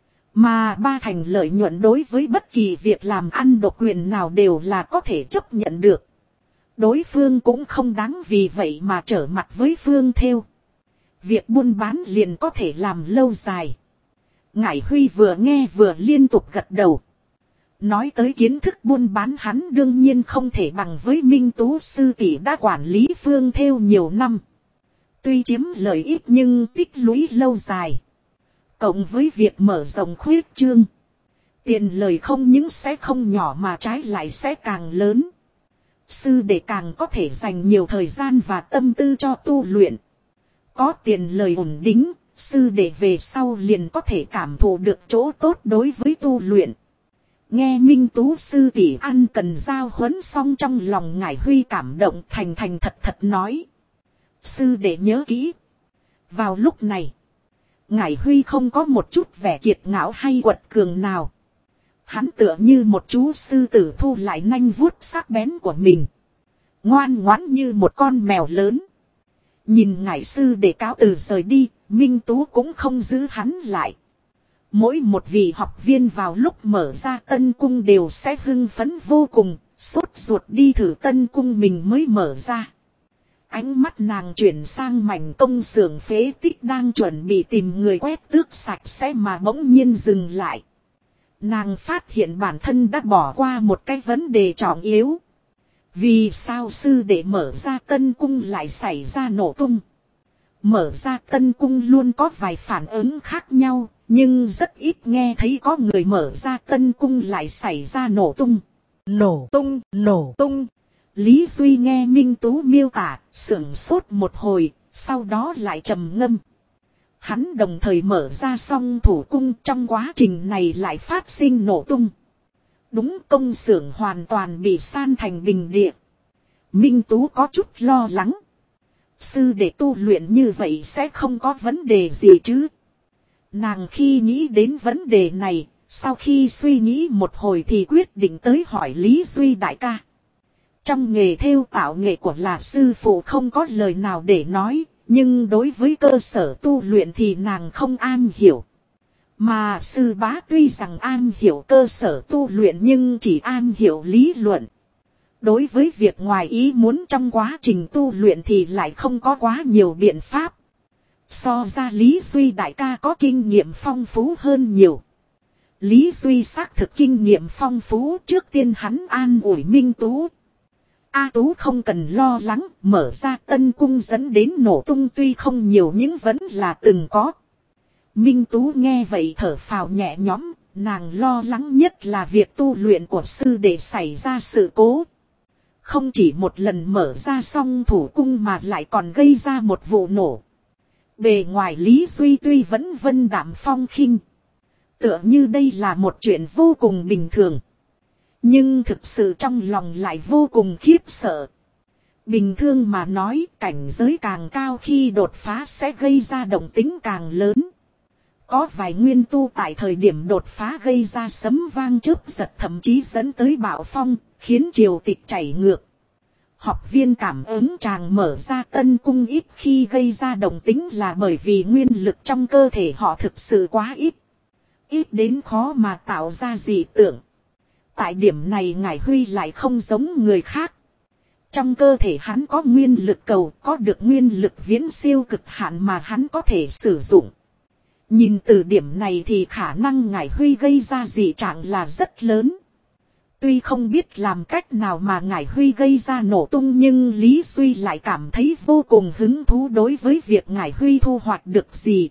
Mà 3 thành lợi nhuận đối với bất kỳ việc làm ăn độc quyền nào đều là có thể chấp nhận được. Đối phương cũng không đáng vì vậy mà trở mặt với Phương Thêu. Việc buôn bán liền có thể làm lâu dài. Ngải Huy vừa nghe vừa liên tục gật đầu. Nói tới kiến thức buôn bán hắn đương nhiên không thể bằng với Minh Tú sư tỷ đã quản lý Phương Thêu nhiều năm. Tuy chiếm lợi ích nhưng tích lũy lâu dài. Cộng với việc mở rộng khuyết trương. Tiền lời không những sẽ không nhỏ mà trái lại sẽ càng lớn. sư đệ càng có thể dành nhiều thời gian và tâm tư cho tu luyện. Có tiền lời ổn định, sư đệ về sau liền có thể cảm thụ được chỗ tốt đối với tu luyện. Nghe Minh Tú sư tỷ ăn cần giao huấn xong, trong lòng Ngải Huy cảm động, thành thành thật thật nói. Sư đệ nhớ kỹ. Vào lúc này, Ngải Huy không có một chút vẻ kiệt ngạo hay quật cường nào. Hắn tựa như một chú sư tử thu lại nanh vuốt sắc bén của mình. Ngoan ngoãn như một con mèo lớn. Nhìn Ngải sư đệ cáo từ rời đi, Minh Tú cũng không giữ hắn lại. Mỗi một vị học viên vào lúc mở ra tân cung đều sẽ hưng phấn vô cùng, sốt ruột đi thử tân cung mình mới mở ra. Ánh mắt nàng chuyển sang mảnh công xưởng phế tích đang chuẩn bị tìm người quét tước sạch sẽ mà bỗng nhiên dừng lại. Nàng phát hiện bản thân đã bỏ qua một cái vấn đề trọng yếu. Vì sao sư đệ mở ra tân cung lại xảy ra nổ tung? Mở ra tân cung luôn có vài phản ứng khác nhau, nhưng rất ít nghe thấy có người mở ra tân cung lại xảy ra nổ tung. Nổ tung, nổ tung. Lý Duy nghe Minh Tú miêu tả, sửng sốt một hồi, sau đó lại trầm ngâm. Hắn đồng thời mở ra song thủ cung, trong quá trình này lại phát sinh nổ tung. Đúng, công xưởng hoàn toàn bị san thành bình địa. Minh Tú có chút lo lắng. Sư đệ tu luyện như vậy sẽ không có vấn đề gì chứ? Nàng khi nghĩ đến vấn đề này, sau khi suy nghĩ một hồi thì quyết định tới hỏi Lý Duy đại ca. Trong nghề thêu tạo nghệ của là sư phụ không có lời nào để nói, nhưng đối với cơ sở tu luyện thì nàng không am hiểu. Mà sư bá tuy rằng am hiểu cơ sở tu luyện nhưng chỉ am hiểu lý luận. Đối với việc ngoài ý muốn trong quá trình tu luyện thì lại không có quá nhiều biện pháp. So ra Lý Duy đại ca có kinh nghiệm phong phú hơn nhiều. Lý Duy xác thực kinh nghiệm phong phú, trước tiên hắn an ủi Minh Tú. A Tú không cần lo lắng, mở ra tân cung dẫn đến nổ tung tuy không nhiều nhưng vẫn là từng có. Minh Tú nghe vậy thở phào nhẹ nhõm, nàng lo lắng nhất là việc tu luyện của sư đệ xảy ra sự cố. Không chỉ một lần mở ra song thủ cung mà lại còn gây ra một vụ nổ. Bề ngoài Lý Duy tuy vẫn vân đạm phong khinh, tựa như đây là một chuyện vô cùng bình thường. Nhưng thực sự trong lòng lại vô cùng khiếp sợ. Bình thường mà nói, cảnh giới càng cao khi đột phá sẽ gây ra động tĩnh càng lớn. Có vài nguyên tu tại thời điểm đột phá gây ra sấm vang chớp giật, thậm chí dẫn tới bạo phong, khiến triều tịch chảy ngược. Học viên cảm ứng chàng mở ra tân cung ít khi gây ra động tĩnh là bởi vì nguyên lực trong cơ thể họ thực sự quá ít. Ít đến khó mà tạo ra dị tượng. Tại điểm này Ngải Huy lại không giống người khác. Trong cơ thể hắn có nguyên lực cầu, có được nguyên lực viễn siêu cực hạn mà hắn có thể sử dụng. Nhìn từ điểm này thì khả năng Ngải Huy gây ra dị trạng là rất lớn. Tuy không biết làm cách nào mà Ngải Huy gây ra nổ tung nhưng Lý Duy lại cảm thấy vô cùng hứng thú đối với việc Ngải Huy thu hoạch được gì.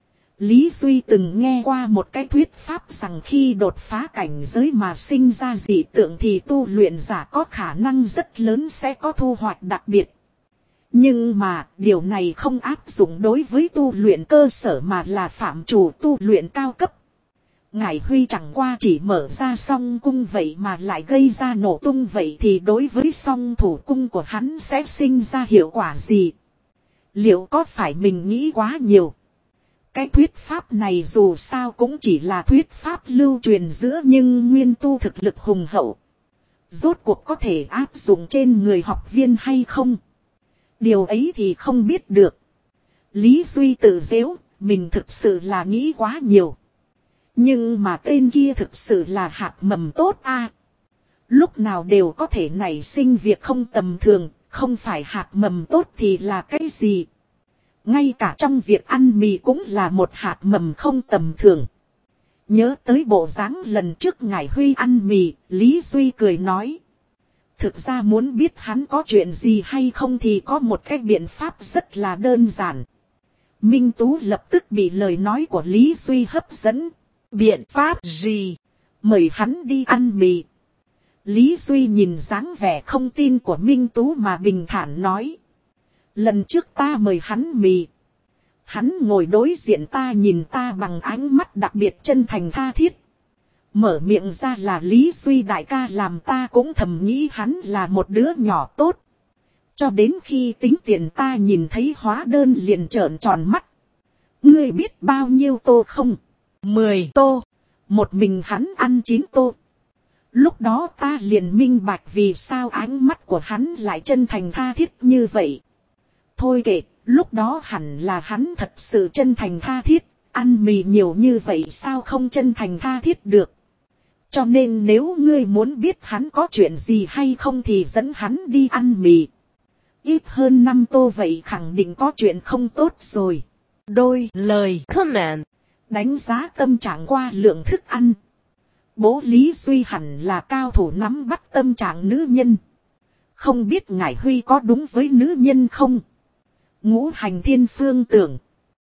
Lý Duy từng nghe qua một cái thuyết pháp rằng khi đột phá cảnh giới mà sinh ra dị tượng thì tu luyện giả có khả năng rất lớn sẽ có thu hoạch đặc biệt. Nhưng mà điều này không áp dụng đối với tu luyện cơ sở mà là phạm trù tu luyện cao cấp. Ngải Huy chẳng qua chỉ mở ra song cung vậy mà lại gây ra nổ tung vậy thì đối với song thủ cung của hắn sẽ sinh ra hiệu quả gì? Liệu có phải mình nghĩ quá nhiều? Cái thuyết pháp này dù sao cũng chỉ là thuyết pháp lưu truyền giữa nhưng nguyên tu thực lực hùng hậu. Rốt cuộc có thể áp dụng trên người học viên hay không? Điều ấy thì không biết được. Lý Duy tự giễu, mình thực sự là nghĩ quá nhiều. Nhưng mà tên kia thực sự là hạt mầm tốt a. Lúc nào đều có thể nảy sinh việc không tầm thường, không phải hạt mầm tốt thì là cái gì? Ngay cả trong việc ăn mì cũng là một hạt mầm không tầm thường. Nhớ tới bộ dáng lần trước Ngải Huy ăn mì, Lý Duy cười nói. Thực ra muốn biết hắn có chuyện gì hay không thì có một cái biện pháp rất là đơn giản. Minh Tú lập tức bị lời nói của Lý Duy hấp dẫn. Biện pháp gì? Mời hắn đi ăn mì. Lý Duy nhìn dáng vẻ không tin của Minh Tú mà bình thản nói. Lần trước ta mời hắn mì. Hắn ngồi đối diện ta nhìn ta bằng ánh mắt đặc biệt chân thành tha thiết. Mở miệng ra là Lý Duy đại ca làm ta cũng thầm nghĩ hắn là một đứa nhỏ tốt. Cho đến khi tính tiền ta nhìn thấy hóa đơn liền trợn tròn mắt. Ngươi biết bao nhiêu tô không? 10 tô. Một mình hắn ăn 9 tô. Lúc đó ta liền minh bạch vì sao ánh mắt của hắn lại chân thành tha thiết như vậy. Thôi kệ, lúc đó hẳn là hắn thật sự chân thành tha thiết. Ăn mì nhiều như vậy sao không chân thành tha thiết được. Cho nên nếu ngươi muốn biết hắn có chuyện gì hay không thì dẫn hắn đi ăn mì. Ít hơn 5 tô vậy khẳng định có chuyện không tốt rồi. Đôi lời comment đánh giá tâm trạng qua lượng thức ăn. Bố Lý Duy hẳn là cao thủ nắm bắt tâm trạng nữ nhân. Không biết ngải Huy có đúng với nữ nhân không? Ngũ hành thiên phương tưởng.